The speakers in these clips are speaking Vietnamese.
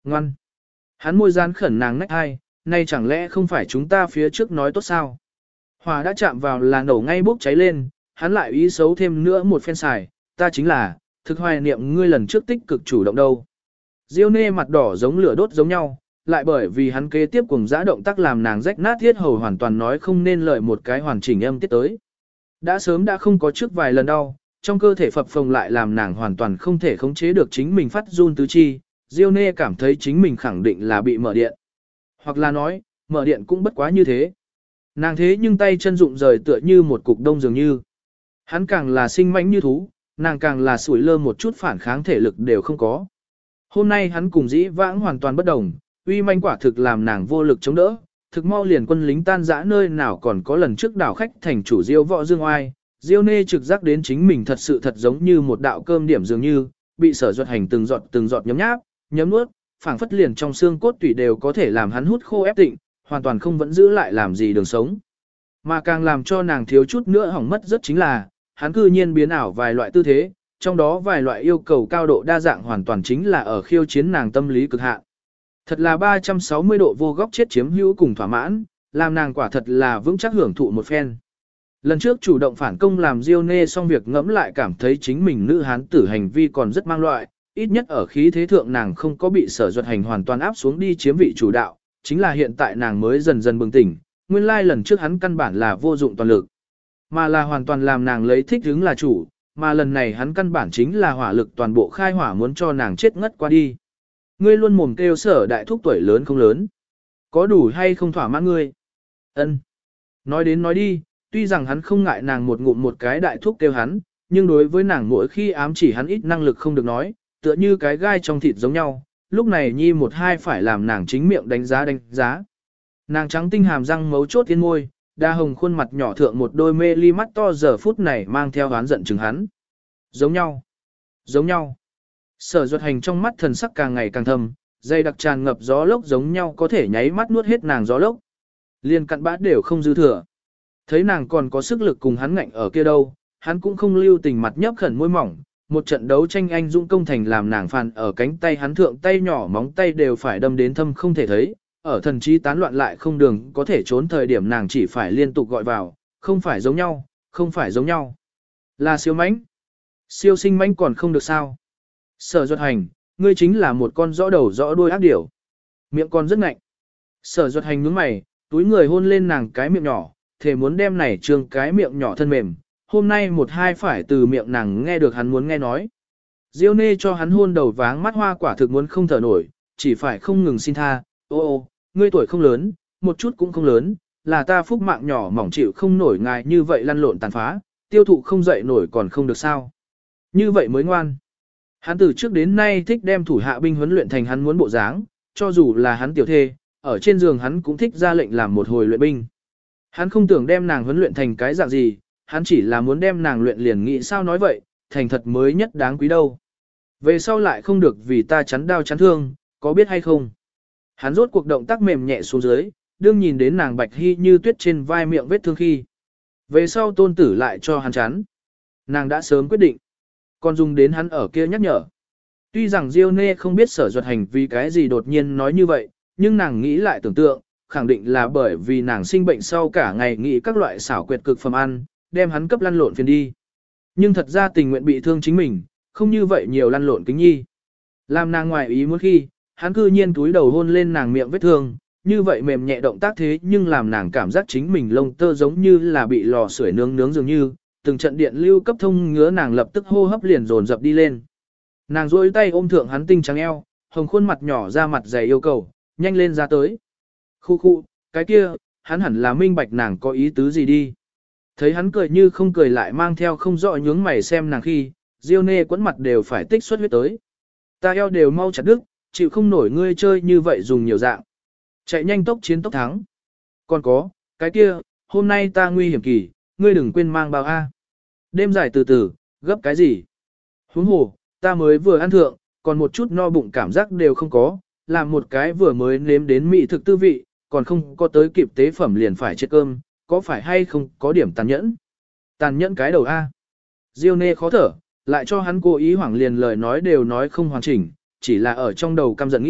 Ngoan. Hắn môi gian khẩn nàng nách hai, nay chẳng lẽ không phải chúng ta phía trước nói tốt sao? Hỏa đã chạm vào là nổ ngay bốc cháy lên, hắn lại ý xấu thêm nữa một phen xài, ta chính là, thực hoài niệm ngươi lần trước tích cực chủ động đâu. Diêu nê mặt đỏ giống lửa đốt giống nhau, lại bởi vì hắn kế tiếp cùng dã động tác làm nàng rách nát thiết hầu hoàn toàn nói không nên lời một cái hoàn chỉnh âm tiết tới. Đã sớm đã không có trước vài lần đau, trong cơ thể phập phồng lại làm nàng hoàn toàn không thể khống chế được chính mình phát run tứ chi, Diêu nê cảm thấy chính mình khẳng định là bị mở điện. Hoặc là nói, mở điện cũng bất quá như thế. Nàng thế nhưng tay chân rụng rời tựa như một cục đông dường như. Hắn càng là sinh mãnh như thú, nàng càng là sủi lơ một chút phản kháng thể lực đều không có. Hôm nay hắn cùng dĩ vãng hoàn toàn bất đồng, uy manh quả thực làm nàng vô lực chống đỡ, thực mau liền quân lính tan rã nơi nào còn có lần trước đảo khách thành chủ Diêu Võ Dương Oai. Diêu nê trực giác đến chính mình thật sự thật giống như một đạo cơm điểm dường như, bị Sở Duật Hành từng giọt nhấm nháp, nhấm nuốt, phảng phất liền trong xương cốt tủy đều có thể làm hắn hút khô ép tịnh, hoàn toàn không vẫn giữ lại làm gì đường sống. Mà càng làm cho nàng thiếu chút nữa hỏng mất rất chính là, hắn cư nhiên biến ảo vài loại tư thế, trong đó vài loại yêu cầu cao độ đa dạng hoàn toàn chính là ở khiêu chiến nàng tâm lý cực hạn. Thật là 360 độ vô góc chết chiếm hữu cùng thỏa mãn, làm nàng quả thật là vững chắc hưởng thụ một phen. Lần trước chủ động phản công làm Diêu nê xong việc ngẫm lại cảm thấy chính mình nữ hán tử hành vi còn rất mang loại, ít nhất ở khí thế thượng nàng không có bị Sở Duật Hành hoàn toàn áp xuống đi chiếm vị chủ đạo, chính là hiện tại nàng mới dần dần bừng tỉnh, nguyên lai lần trước hắn căn bản là vô dụng toàn lực, mà là hoàn toàn làm nàng lấy thích hứng là chủ, mà lần này hắn căn bản chính là hỏa lực toàn bộ khai hỏa muốn cho nàng chết ngất qua đi. Ngươi luôn mồm kêu Sở đại thúc tuổi lớn không lớn, có đủ hay không thỏa mãn ngươi? Ân. Nói đến nói đi, tuy rằng hắn không ngại nàng một ngụm một cái đại thúc kêu hắn, nhưng đối với nàng mỗi khi ám chỉ hắn ít năng lực không được nói, tựa như cái gai trong thịt giống nhau, lúc này nhi một hai phải làm nàng chính miệng đánh giá. Nàng trắng tinh hàm răng mấu chốt tiến môi, đa hồng khuôn mặt nhỏ thượng một đôi mê ly mắt to giờ phút này mang theo oán giận chừng hắn. Giống nhau. Sở Duật Hành trong mắt thần sắc càng ngày càng thâm, dây đặc tràn ngập gió lốc giống nhau có thể nháy mắt nuốt hết nàng gió lốc. Liên cặn bã đều không dư thừa. Thấy nàng còn có sức lực cùng hắn ngạnh ở kia đâu, hắn cũng không lưu tình mặt nhấp khẩn môi mỏng, một trận đấu tranh anh dũng công thành làm nàng phàn ở cánh tay hắn thượng tay nhỏ móng tay đều phải đâm đến thâm không thể thấy, ở thần trí tán loạn lại không đường có thể trốn thời điểm nàng chỉ phải liên tục gọi vào, không phải giống nhau, là siêu mãnh, siêu sinh mãnh còn không được sao. Sở Duật Hành, ngươi chính là một con rõ đầu rõ đuôi ác điểu, miệng con rất ngạnh. Sở Duật Hành nhướng mày, túi người hôn lên nàng cái miệng nhỏ, thề muốn đem này trương cái miệng nhỏ thân mềm, hôm nay một hai phải từ miệng nàng nghe được hắn muốn nghe nói. Diêu nê cho hắn hôn đầu váng mắt hoa quả thực muốn không thở nổi, chỉ phải không ngừng xin tha, ô, ngươi tuổi không lớn, một chút cũng không lớn, là ta phúc mạng nhỏ mỏng chịu không nổi ngài như vậy lăn lộn tàn phá, tiêu thụ không dậy nổi còn không được sao. Như vậy mới ngoan. Hắn từ trước đến nay thích đem thủ hạ binh huấn luyện thành hắn muốn bộ dáng, cho dù là hắn tiểu thê, ở trên giường hắn cũng thích ra lệnh làm một hồi luyện binh. Hắn không tưởng đem nàng huấn luyện thành cái dạng gì, hắn chỉ là muốn đem nàng luyện liền nghĩ sao nói vậy, thành thật mới nhất đáng quý đâu. Về sau lại không được vì ta chắn đau chắn thương, có biết hay không? Hắn rốt cuộc động tác mềm nhẹ xuống dưới, đương nhìn đến nàng bạch hy như tuyết trên vai miệng vết thương khi. Về sau tôn tử lại cho hắn chắn. Nàng đã sớm quyết định. Còn dùng đến hắn ở kia nhắc nhở. Tuy rằng Diêu nê không biết Sở Duật Hành vì cái gì đột nhiên nói như vậy, nhưng nàng nghĩ lại tưởng tượng, khẳng định là bởi vì nàng sinh bệnh sau cả ngày nghĩ các loại xảo quyệt cực phẩm ăn, đem hắn cấp lăn lộn phiền đi. Nhưng thật ra tình nguyện bị thương chính mình, không như vậy nhiều lăn lộn kính nhi. Làm nàng ngoài ý muốn khi, hắn cư nhiên túi đầu hôn lên nàng miệng vết thương, như vậy mềm nhẹ động tác thế nhưng làm nàng cảm giác chính mình lông tơ giống như là bị lò sưởi nướng dường như, từng trận điện lưu cấp thông ngứa nàng lập tức hô hấp liền dồn dập đi lên. Nàng duỗi tay ôm thượng hắn tinh trắng eo, hồng khuôn mặt nhỏ ra mặt dày yêu cầu, nhanh lên ra tới. Khu, cái kia, hắn hẳn là minh bạch nàng có ý tứ gì đi. Thấy hắn cười như không cười lại mang theo không rõ nhướng mày xem nàng khi, Diêu nê quẫn mặt đều phải tích xuất huyết tới. Ta eo đều mau chặt đứt, chịu không nổi ngươi chơi như vậy dùng nhiều dạng. Chạy nhanh tốc chiến tốc thắng. Còn có, cái kia, hôm nay ta nguy hiểm kỳ, ngươi đừng quên mang bao A. Đêm dài từ từ, gấp cái gì? Huống hồ, ta mới vừa ăn thượng, còn một chút no bụng cảm giác đều không có, làm một cái vừa mới nếm đến mỹ thực tư vị, còn không có tới kịp tế phẩm liền phải chết cơm, có phải hay không có điểm tàn nhẫn? Tàn nhẫn cái đầu A. Diêu nê khó thở, lại cho hắn cố ý hoảng liền lời nói đều nói không hoàn chỉnh, chỉ là ở trong đầu căm giận nghĩ,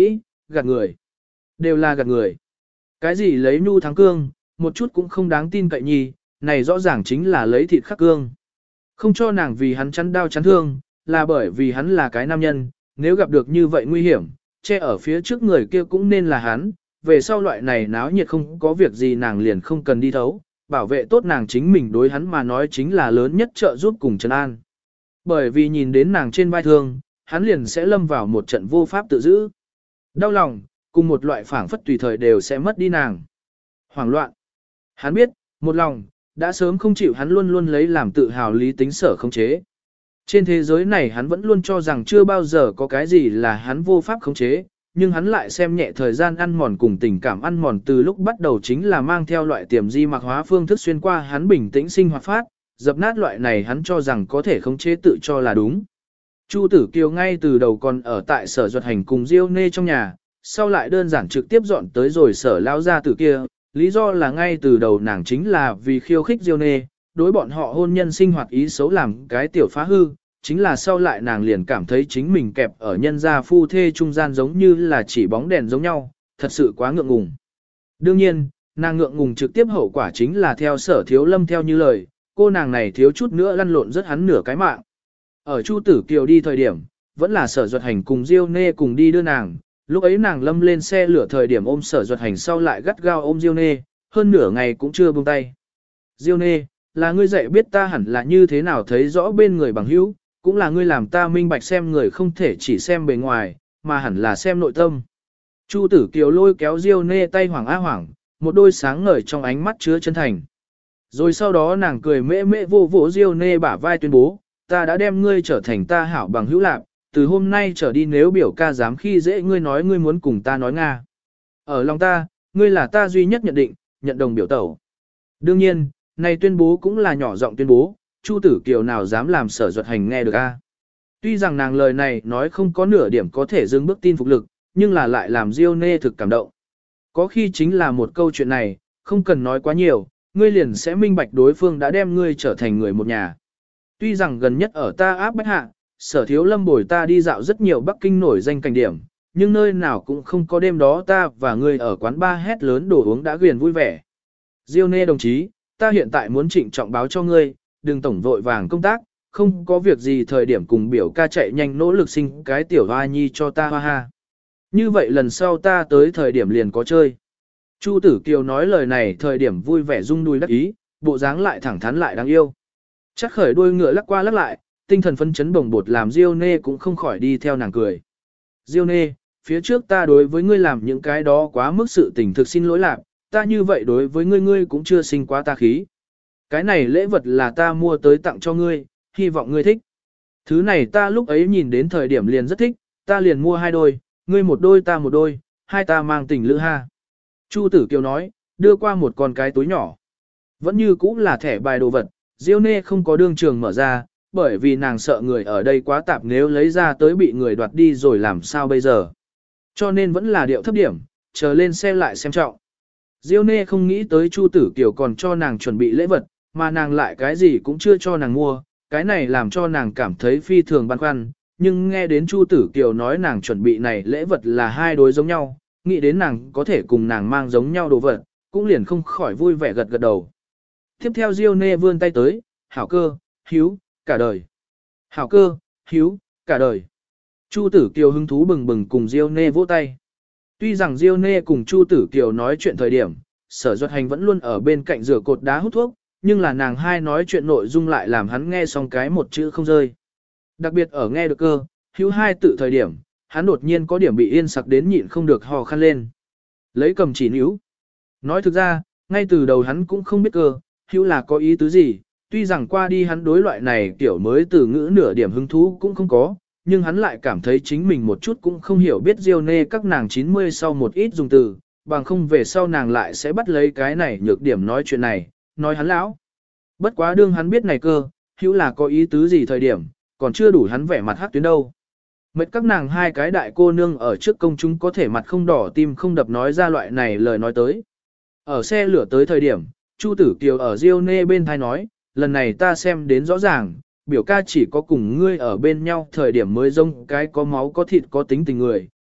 gạt người. Đều là gạt người. Cái gì lấy nhu thắng cương, một chút cũng không đáng tin cậy nhi, này rõ ràng chính là lấy thịt khắc cương. Không cho nàng vì hắn chắn đau chắn thương, là bởi vì hắn là cái nam nhân, nếu gặp được như vậy nguy hiểm, che ở phía trước người kia cũng nên là hắn, về sau loại này náo nhiệt không có việc gì nàng liền không cần đi thấu, bảo vệ tốt nàng chính mình đối hắn mà nói chính là lớn nhất trợ giúp cùng trấn an. Bởi vì nhìn đến nàng trên vai thương, hắn liền sẽ lâm vào một trận vô pháp tự giữ. Đau lòng, cùng một loại phảng phất tùy thời đều sẽ mất đi nàng. Hoảng loạn. Hắn biết, một lòng, đã sớm không chịu hắn luôn luôn lấy làm tự hào lý tính sở khống chế. Trên thế giới này hắn vẫn luôn cho rằng chưa bao giờ có cái gì là hắn vô pháp khống chế, nhưng hắn lại xem nhẹ thời gian ăn mòn cùng tình cảm ăn mòn từ lúc bắt đầu chính là mang theo loại tiềm di mạc hóa phương thức xuyên qua hắn bình tĩnh sinh hoạt phát, dập nát loại này hắn cho rằng có thể khống chế tự cho là đúng. Chu Tử Kiều ngay từ đầu còn ở tại sở Duật Hành cùng Diêu Nê trong nhà, sau lại đơn giản trực tiếp dọn tới rồi sở lão gia tử kia, lý do là ngay từ đầu nàng chính là vì khiêu khích Diêu Nê, đối bọn họ hôn nhân sinh hoạt ý xấu làm cái tiểu phá hư, chính là sau lại nàng liền cảm thấy chính mình kẹp ở nhân gia phu thê trung gian giống như là chỉ bóng đèn giống nhau, thật sự quá ngượng ngùng. Đương nhiên, nàng ngượng ngùng trực tiếp hậu quả chính là theo sở thiếu lâm theo như lời, cô nàng này thiếu chút nữa lăn lộn rất hắn nửa cái mạng. Ở Chu Tử Kiều đi thời điểm, vẫn là sở Duật Hành cùng Diêu Nê cùng đi đưa nàng, lúc ấy nàng lâm lên xe lửa thời điểm ôm sở Duật Hành sau lại gắt gao ôm Diêu Nê, hơn nửa ngày cũng chưa buông tay. Diêu Nê, là ngươi dạy biết ta hẳn là như thế nào thấy rõ bên người bằng hữu, cũng là ngươi làm ta minh bạch xem người không thể chỉ xem bề ngoài, mà hẳn là xem nội tâm. Chu Tử Kiều lôi kéo Diêu Nê tay hoảng á hoảng, một đôi sáng ngời trong ánh mắt chứa chân thành. Rồi sau đó nàng cười mễ mễ vô vỗ Diêu Nê bả vai tuyên bố, ta đã đem ngươi trở thành ta hảo bằng hữu lạc, từ hôm nay trở đi nếu biểu ca dám khi dễ ngươi nói ngươi muốn cùng ta nói Nga. Ở lòng ta, ngươi là ta duy nhất nhận định, nhận đồng biểu tẩu. Đương nhiên, này tuyên bố cũng là nhỏ giọng tuyên bố, Chu Tử Kiều nào dám làm sở Duật Hành nghe được a? Tuy rằng nàng lời này nói không có nửa điểm có thể dừng bước tin phục lực, nhưng là lại làm Diêu Nê thực cảm động. Có khi chính là một câu chuyện này, không cần nói quá nhiều, ngươi liền sẽ minh bạch đối phương đã đem ngươi trở thành người một nhà. Tuy rằng gần nhất ở ta áp bách hạ, sở thiếu lâm bồi ta đi dạo rất nhiều Bắc Kinh nổi danh cảnh điểm, nhưng nơi nào cũng không có đêm đó ta và ngươi ở quán bar hét lớn đồ uống đã ghiền vui vẻ. Diêu Nê đồng chí, ta hiện tại muốn trịnh trọng báo cho ngươi, đừng tổng vội vàng công tác, không có việc gì thời điểm cùng biểu ca chạy nhanh nỗ lực sinh cái tiểu hoa nhi cho ta hoa ha. Như vậy lần sau ta tới thời điểm liền có chơi. Chu Tử Kiều nói lời này thời điểm vui vẻ rung đuôi đắc ý, bộ dáng lại thẳng thắn lại đáng yêu. Chắc khởi đuôi ngựa lắc qua lắc lại, tinh thần phấn chấn bồng bột làm Diêu Nê cũng không khỏi đi theo nàng cười. Diêu Nê, phía trước ta đối với ngươi làm những cái đó quá mức sự tình thực xin lỗi lạc, ta như vậy đối với ngươi cũng chưa sinh quá ta khí. Cái này lễ vật là ta mua tới tặng cho ngươi, hy vọng ngươi thích. Thứ này ta lúc ấy nhìn đến thời điểm liền rất thích, ta liền mua 2 đôi, ngươi một đôi ta một đôi, hai ta mang tình lữ ha. Chu Tử Kiều nói, đưa qua một con cái túi nhỏ. Vẫn như cũ là thẻ bài đồ vật, Diêu Nê không có đương trường mở ra, bởi vì nàng sợ người ở đây quá tạp nếu lấy ra tới bị người đoạt đi rồi làm sao bây giờ. Cho nên vẫn là điệu thấp điểm, chờ lên xe lại xem trọng. Diêu Nê không nghĩ tới Chu Tử Kiều còn cho nàng chuẩn bị lễ vật, mà nàng lại cái gì cũng chưa cho nàng mua, cái này làm cho nàng cảm thấy phi thường băn khoăn, nhưng nghe đến Chu Tử Kiều nói nàng chuẩn bị này lễ vật là 2 đối giống nhau, nghĩ đến nàng có thể cùng nàng mang giống nhau đồ vật, cũng liền không khỏi vui vẻ gật gật đầu. Tiếp theo Diêu Nê vươn tay tới, hảo cơ, hiếu, cả đời. Hảo cơ, hiếu, cả đời. Chu Tử Kiều hứng thú bừng bừng cùng Diêu Nê vỗ tay. Tuy rằng Diêu Nê cùng Chu Tử Kiều nói chuyện thời điểm, Sở Duật Hành vẫn luôn ở bên cạnh rửa cột đá hút thuốc, nhưng là nàng hai nói chuyện nội dung lại làm hắn nghe xong cái một chữ không rơi. Đặc biệt ở nghe được cơ, hữu 2 tự thời điểm, hắn đột nhiên có điểm bị yên sặc đến nhịn không được hò khăn lên. Lấy cầm chỉ níu. Nói thực ra, ngay từ đầu hắn cũng không biết cơ, hữu là có ý tứ gì, tuy rằng qua đi hắn đối loại này kiểu mới từ ngữ nửa điểm hứng thú cũng không có, nhưng hắn lại cảm thấy chính mình một chút cũng không hiểu biết Diêu Nê các nàng 90 sau một ít dùng từ, bằng không về sau nàng lại sẽ bắt lấy cái này nhược điểm nói chuyện này, nói hắn lão. Bất quá đương hắn biết này cơ, hữu là có ý tứ gì thời điểm, còn chưa đủ hắn vẻ mặt hắc tuyến đâu. Mệt các nàng hai cái đại cô nương ở trước công chúng có thể mặt không đỏ tim không đập nói ra loại này lời nói tới. Ở xe lửa tới thời điểm, Chu Tử Kiều ở Diêu Nê bên thai nói, lần này ta xem đến rõ ràng, biểu ca chỉ có cùng ngươi ở bên nhau thời điểm mới giống cái có máu có thịt có tính tình người,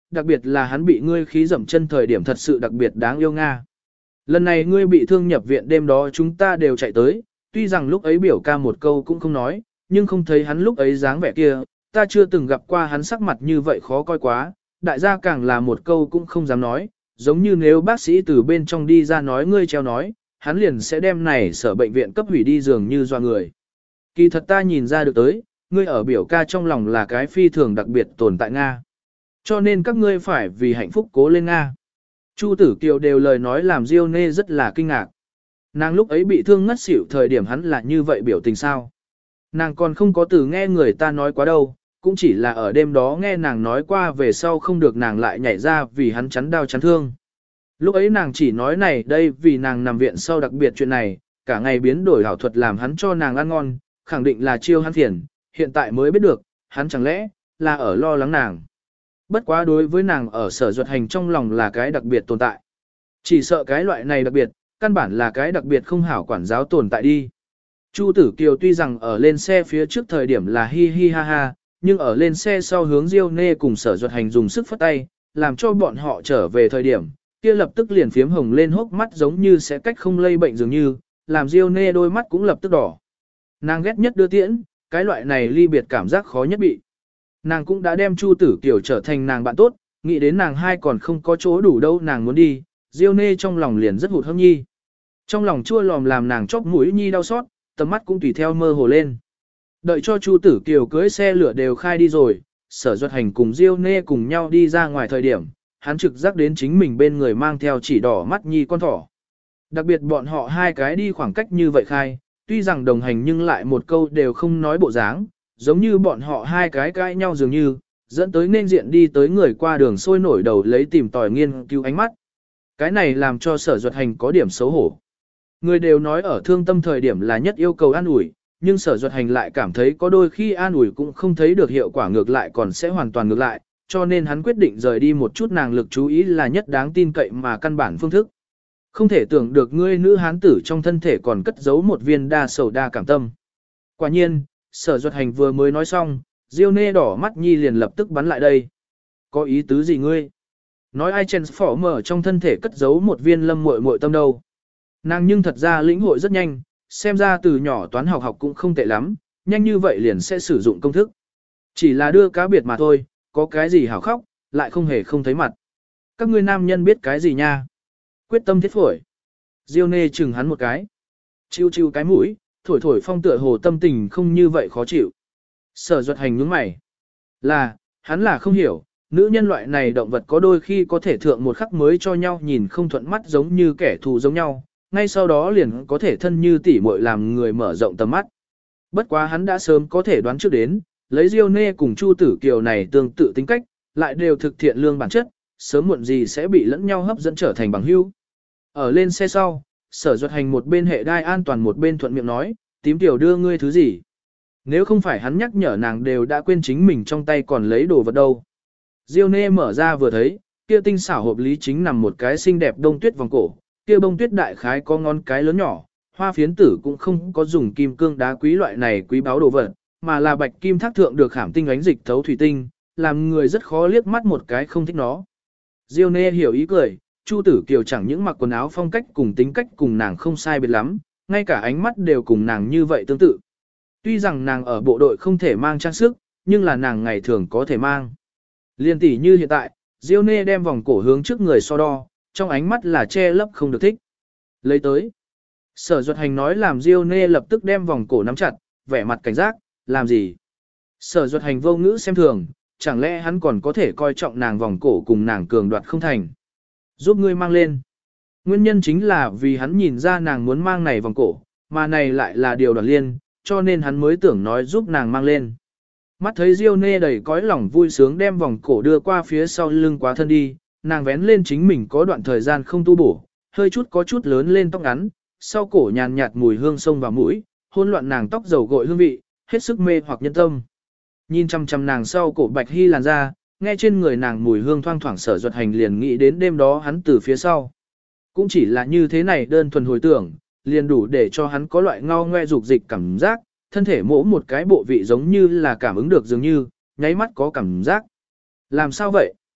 đặc biệt là hắn bị ngươi khí dậm chân thời điểm thật sự đặc biệt đáng yêu Nga. Lần này ngươi bị thương nhập viện đêm đó chúng ta đều chạy tới, tuy rằng lúc ấy biểu ca một câu cũng không nói, nhưng không thấy hắn lúc ấy dáng vẻ kia, ta chưa từng gặp qua hắn sắc mặt như vậy khó coi quá, đại gia càng là một câu cũng không dám nói, giống như nếu bác sĩ từ bên trong đi ra nói ngươi treo nói, hắn liền sẽ đem này sở bệnh viện cấp hủy đi dường như doa người. Kỳ thật ta nhìn ra được tới, ngươi ở biểu ca trong lòng là cái phi thường đặc biệt tồn tại Nga. Cho nên các ngươi phải vì hạnh phúc cố lên Nga. Chu Tử Kiều đều lời nói làm Diêu Nê rất là kinh ngạc. Nàng lúc ấy bị thương ngất xỉu thời điểm hắn là như vậy biểu tình sao. Nàng còn không có từ nghe người ta nói quá đâu, cũng chỉ là ở đêm đó nghe nàng nói qua về sau không được nàng lại nhảy ra vì hắn chắn đau chắn thương. Lúc ấy nàng chỉ nói này đây vì nàng nằm viện sau đặc biệt chuyện này, cả ngày biến đổi ảo thuật làm hắn cho nàng ăn ngon, khẳng định là chiêu hắn phiền, hiện tại mới biết được, hắn chẳng lẽ là ở lo lắng nàng. Bất quá đối với nàng ở Sở Duật Hành trong lòng là cái đặc biệt tồn tại. Chỉ sợ cái loại này đặc biệt, căn bản là cái đặc biệt không hảo quản giáo tồn tại đi. Chu Tử Kiều tuy rằng ở lên xe phía trước thời điểm là hi hi ha ha, nhưng ở lên xe sau hướng Diêu Nê cùng Sở Duật Hành dùng sức phất tay, làm cho bọn họ trở về thời điểm, kia lập tức liền phiếm hồng lên hốc mắt giống như sẽ cách không lây bệnh dường như, làm Diêu Nê đôi mắt cũng lập tức đỏ. Nàng ghét nhất đưa tiễn, cái loại này ly biệt cảm giác khó nhất bị. Nàng cũng đã đem Chu Tử Kiều trở thành nàng bạn tốt, nghĩ đến nàng hai còn không có chỗ đủ đâu nàng muốn đi, Diêu Nê trong lòng liền rất hụt hẫng nhi. Trong lòng chua lòm làm nàng chóp mũi nhi đau xót, tầm mắt cũng tùy theo mơ hồ lên. Đợi cho Chu Tử Kiều cưới xe lửa đều khai đi rồi, Sở Duật Hành cùng Diêu Nê cùng nhau đi ra ngoài thời điểm, hắn trực giác đến chính mình bên người mang theo chỉ đỏ mắt nhi con thỏ. Đặc biệt bọn họ hai cái đi khoảng cách như vậy khai, tuy rằng đồng hành nhưng lại một câu đều không nói bộ dáng, giống như bọn họ hai cái cãi nhau dường như, dẫn tới nên diện đi tới người qua đường sôi nổi đầu lấy tìm tòi nghiên cứu ánh mắt. Cái này làm cho Sở Duật Hành có điểm xấu hổ. Người đều nói ở thương tâm thời điểm là nhất yêu cầu an ủi, nhưng Sở Duật Hành lại cảm thấy có đôi khi an ủi cũng không thấy được hiệu quả ngược lại còn sẽ hoàn toàn ngược lại, cho nên hắn quyết định rời đi một chút nàng lực chú ý là nhất đáng tin cậy mà căn bản phương thức. Không thể tưởng được ngươi nữ hán tử trong thân thể còn cất giấu một viên đa sầu đa cảm tâm. Quả nhiên, Sở Duật Hành vừa mới nói xong, Diêu Nê đỏ mắt nhi liền lập tức bắn lại đây. Có ý tứ gì ngươi? Nói ai chèn phỏ mở trong thân thể cất giấu một viên lâm muội muội tâm đâu. Nàng nhưng thật ra lĩnh hội rất nhanh, xem ra từ nhỏ toán học học cũng không tệ lắm, nhanh như vậy liền sẽ sử dụng công thức. Chỉ là đưa cá biệt mà thôi, có cái gì hảo khóc, lại không hề không thấy mặt. Các ngươi nam nhân biết cái gì nha? Quyết tâm thiết phổi. Diêu Nê chừng hắn một cái. Chiu chiu cái mũi, thổi thổi phong tựa hồ tâm tình không như vậy khó chịu. Sở Duật Hành nhướng mày. Hắn là không hiểu, nữ nhân loại này động vật có đôi khi có thể thượng một khắc mới cho nhau nhìn không thuận mắt giống như kẻ thù giống nhau, ngay sau đó liền có thể thân như tỉ muội làm người mở rộng tầm mắt. Bất quá hắn đã sớm có thể đoán trước đến, lấy Diêu Nê cùng Chu Tử Kiều này tương tự tính cách, lại đều thực thiện lương bản chất, sớm muộn gì sẽ bị lẫn nhau hấp dẫn trở thành bằng hữu. Ở lên xe sau, Sở Duật Hành một bên hệ đai an toàn một bên thuận miệng nói, tím tiểu đưa ngươi thứ gì. Nếu không phải hắn nhắc nhở nàng đều đã quên chính mình trong tay còn lấy đồ vật đâu. Diêu Nê mở ra vừa thấy, kia tinh xảo hộp lý chính nằm một cái xinh đẹp đông tuyết vòng cổ, kia bông tuyết đại khái có ngón cái lớn nhỏ, hoa phiến tử cũng không có dùng kim cương đá quý loại này quý báu đồ vật, mà là bạch kim thác thượng được khảm tinh ánh dịch thấu thủy tinh, làm người rất khó liếc mắt một cái không thích nó. Diêu Nê hiểu ý cười, Chu Tử Kiều chẳng những mặc quần áo phong cách cùng tính cách cùng nàng không sai biệt lắm, ngay cả ánh mắt đều cùng nàng như vậy tương tự. Tuy rằng nàng ở bộ đội không thể mang trang sức, nhưng là nàng ngày thường có thể mang. Liên tỷ như hiện tại, Diêu Nê đem vòng cổ hướng trước người so đo, trong ánh mắt là che lấp không được thích. Lấy tới. Sở Duật Hành nói làm Diêu Nê lập tức đem vòng cổ nắm chặt, vẻ mặt cảnh giác, làm gì? Sở Duật Hành vô ngữ xem thường, chẳng lẽ hắn còn có thể coi trọng nàng vòng cổ cùng nàng cường đoạt không thành. Giúp ngươi mang lên. Nguyên nhân chính là vì hắn nhìn ra nàng muốn mang này vòng cổ, mà này lại là điều đoạt liên, cho nên hắn mới tưởng nói giúp nàng mang lên. Mắt thấy Diêu Nê đầy cõi lòng vui sướng đem vòng cổ đưa qua phía sau lưng quá thân đi, nàng vén lên chính mình có đoạn thời gian không tu bổ, hơi chút có chút lớn lên tóc ngắn, sau cổ nhàn nhạt mùi hương xông vào mũi, hỗn loạn nàng tóc dầu gội hương vị, hết sức mê hoặc nhân tâm. Nhìn chăm chăm nàng sau cổ bạch hy làn da, nghe trên người nàng mùi hương thoang thoảng Sở Duật Hành liền nghĩ đến đêm đó hắn từ phía sau. Cũng chỉ là như thế này đơn thuần hồi tưởng, liền đủ để cho hắn có loại ngao ngoe dục dịch cảm giác, thân thể mỗi một cái bộ vị giống như là cảm ứng được dường như, nháy mắt có cảm giác. Làm sao vậy?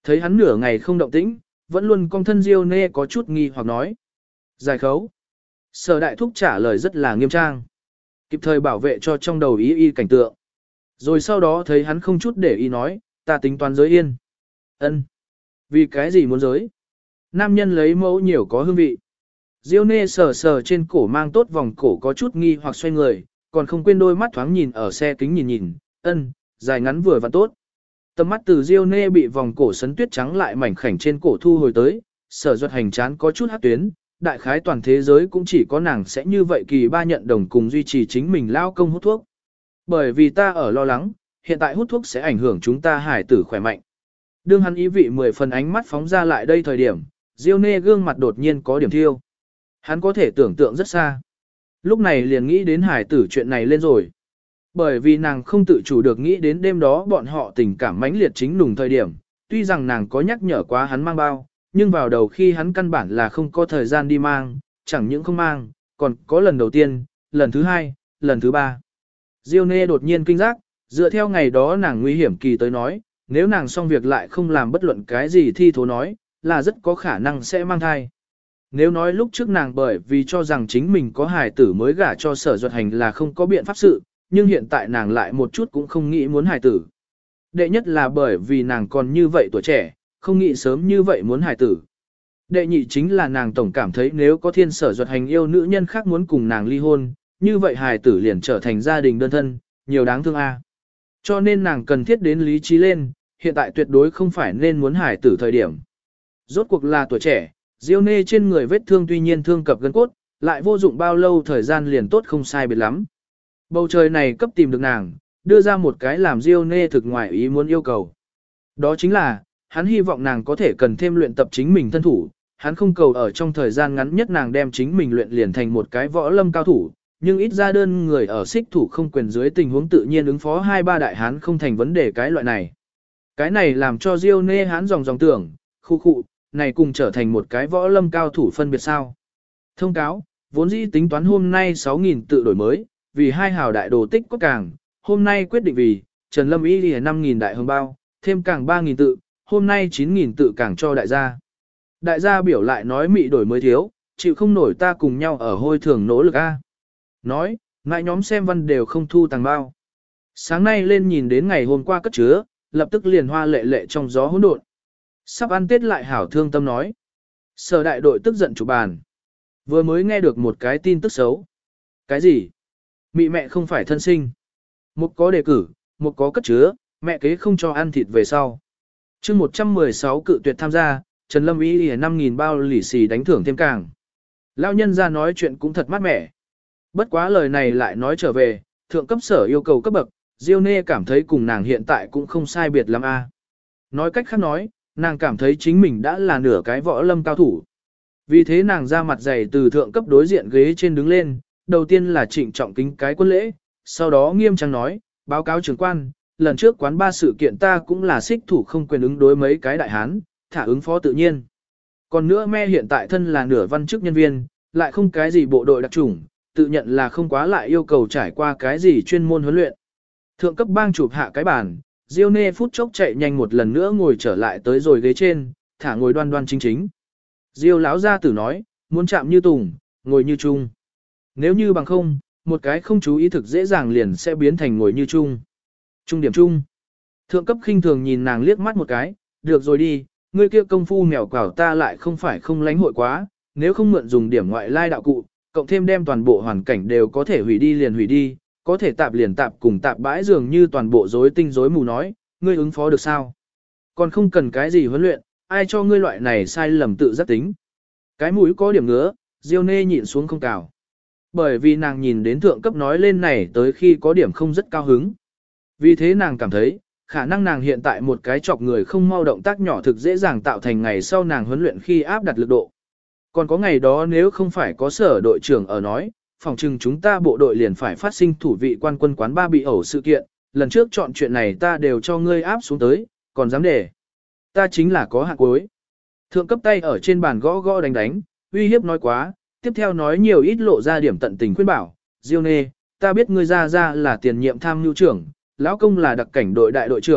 Thấy hắn nửa ngày không động tĩnh, vẫn luôn cong thân Diêu Nê có chút nghi hoặc nói. Giải khấu. Sở đại thúc trả lời rất là nghiêm trang. Kịp thời bảo vệ cho trong đầu y cảnh tượng. Rồi sau đó thấy hắn không chút để ý nói, ta tính toán giới yên. Ân. Vì cái gì muốn giới? Nam nhân lấy mẫu nhiều có hương vị. Diêu Nê sờ sờ trên cổ mang tốt vòng cổ có chút nghi hoặc xoay người, còn không quên đôi mắt thoáng nhìn ở xe kính nhìn nhìn, dài ngắn vừa và tốt. Tầm mắt từ Diêu Nê bị vòng cổ sấn tuyết trắng lại mảnh khảnh trên cổ thu hồi tới, Sở Duật Hành chán có chút hắc tuyến, đại khái toàn thế giới cũng chỉ có nàng sẽ như vậy kỳ ba nhận đồng cùng duy trì chính mình lao công hút thuốc. Bởi vì ta ở lo lắng, hiện tại hút thuốc sẽ ảnh hưởng chúng ta hải tử khỏe mạnh. Đương hắn ý vị 10 phần ánh mắt phóng ra lại đây thời điểm, Diêu Nê gương mặt đột nhiên có điểm thiêu. Hắn có thể tưởng tượng rất xa. Lúc này liền nghĩ đến hải tử chuyện này lên rồi. Bởi vì nàng không tự chủ được nghĩ đến đêm đó bọn họ tình cảm mãnh liệt chính nùng thời điểm, tuy rằng nàng có nhắc nhở quá hắn mang bao, nhưng vào đầu khi hắn căn bản là không có thời gian đi mang, chẳng những không mang, còn có lần đầu tiên, lần thứ hai, lần thứ ba. Diêu Nê đột nhiên kinh giác, dựa theo ngày đó nàng nguy hiểm kỳ tới nói, nếu nàng xong việc lại không làm bất luận cái gì thi thố nói, là rất có khả năng sẽ mang thai. Nếu nói lúc trước nàng bởi vì cho rằng chính mình có hài tử mới gả cho Sở Duật Hành là không có biện pháp sự, nhưng hiện tại nàng lại một chút cũng không nghĩ muốn hài tử. Đệ nhất là bởi vì nàng còn như vậy tuổi trẻ, không nghĩ sớm như vậy muốn hài tử. Đệ nhị chính là nàng tổng cảm thấy nếu có thiên Sở Duật Hành yêu nữ nhân khác muốn cùng nàng ly hôn, như vậy hài tử liền trở thành gia đình đơn thân, nhiều đáng thương a. Cho nên nàng cần thiết đến lý trí lên, hiện tại tuyệt đối không phải nên muốn hài tử thời điểm. Rốt cuộc là tuổi trẻ, Diêu Nê trên người vết thương tuy nhiên thương cập gân cốt, lại vô dụng bao lâu thời gian liền tốt không sai biệt lắm. Bầu trời này cấp tìm được nàng, đưa ra một cái làm Diêu Nê thực ngoài ý muốn yêu cầu. Đó chính là, hắn hy vọng nàng có thể cần thêm luyện tập chính mình thân thủ, hắn không cầu ở trong thời gian ngắn nhất nàng đem chính mình luyện liền thành một cái võ lâm cao thủ, nhưng ít ra đơn người ở xích thủ không quyền dưới tình huống tự nhiên ứng phó 2-3 đại hán không thành vấn đề cái loại này. Cái này làm cho Diêu Nê hán dòng tưởng, khu, này cùng trở thành một cái võ lâm cao thủ phân biệt sao. Thông cáo, vốn dĩ tính toán hôm nay 6.000 tự đổi mới, vì hai hào đại đồ tích có càng, hôm nay quyết định vì, Trần Lâm ý lìa 5.000 đại hương bao, thêm càng 3.000 tự, hôm nay 9.000 tự càng cho đại gia. Đại gia biểu lại nói mị đổi mới thiếu, chịu không nổi ta cùng nhau ở hôi thường nỗ lực a. Nói, ngại nhóm xem văn đều không thu tàng bao. Sáng nay lên nhìn đến ngày hôm qua cất chứa, lập tức liền hoa lệ lệ trong gió hỗn độn. Sắp ăn Tết lại hảo thương tâm nói. Sở đại đội tức giận chủ bàn. Vừa mới nghe được một cái tin tức xấu. Cái gì? Mị mẹ không phải thân sinh. Một có đề cử, một có cất chứa, mẹ kế không cho ăn thịt về sau. chương 116 cự tuyệt tham gia, Trần Lâm ý lìa 5.000 bao lì xì đánh thưởng thêm càng. Lão nhân ra nói chuyện cũng thật mát mẻ. Bất quá lời này lại nói trở về, thượng cấp sở yêu cầu cấp bậc, Diêu Nê cảm thấy cùng nàng hiện tại cũng không sai biệt lắm a. Nói cách khác nói, nàng cảm thấy chính mình đã là nửa cái võ lâm cao thủ. Vì thế nàng ra mặt dày từ thượng cấp đối diện ghế trên đứng lên, đầu tiên là trịnh trọng kính cái quân lễ, sau đó nghiêm trang nói, báo cáo trưởng quan, lần trước quán ba sự kiện ta cũng là xích thủ không quyền ứng đối mấy cái đại hán, thả ứng phó tự nhiên. Còn nữa me hiện tại thân là nửa văn chức nhân viên, lại không cái gì bộ đội đặc chủng, tự nhận là không quá lại yêu cầu trải qua cái gì chuyên môn huấn luyện. Thượng cấp bang chụp hạ cái bàn, Diêu Nê phút chốc chạy nhanh một lần nữa ngồi trở lại tới rồi ghế trên, thả ngồi đoan đoan chính chính. Diêu lão gia tử nói, muốn chạm như tùng, ngồi như trung. Nếu như bằng không, một cái không chú ý thực dễ dàng liền sẽ biến thành ngồi như trung. Trung điểm trung. Thượng cấp khinh thường nhìn nàng liếc mắt một cái, được rồi đi, ngươi kia công phu mèo quào ta lại không phải không lánh hội quá, nếu không mượn dùng điểm ngoại lai đạo cụ, cộng thêm đem toàn bộ hoàn cảnh đều có thể hủy đi liền hủy đi, có thể tạp liền tạp cùng tạp bãi dường như toàn bộ rối tinh rối mù nói, ngươi ứng phó được sao? Còn không cần cái gì huấn luyện, ai cho ngươi loại này sai lầm tự giác tính. Cái mũi có điểm ngứa, Diêu Nê nhịn xuống không cào. Bởi vì nàng nhìn đến thượng cấp nói lên này tới khi có điểm không rất cao hứng. Vì thế nàng cảm thấy, khả năng nàng hiện tại một cái chọc người không mau động tác nhỏ thực dễ dàng tạo thành ngày sau nàng huấn luyện khi áp đặt lực độ. Còn có ngày đó nếu không phải có sở đội trưởng ở nói, phòng trừng chúng ta bộ đội liền phải phát sinh thủ vị quan quân quán ba bị ẩu sự kiện, lần trước chọn chuyện này ta đều cho ngươi áp xuống tới, còn dám để. Ta chính là có hạng cuối. Thượng cấp tay ở trên bàn gõ gõ đánh đánh, uy hiếp nói quá, tiếp theo nói nhiều ít lộ ra điểm tận tình khuyên bảo, Diêu Nê, ta biết ngươi ra là tiền nhiệm tham mưu trưởng, lão công là đặc cảnh đội đại đội trưởng,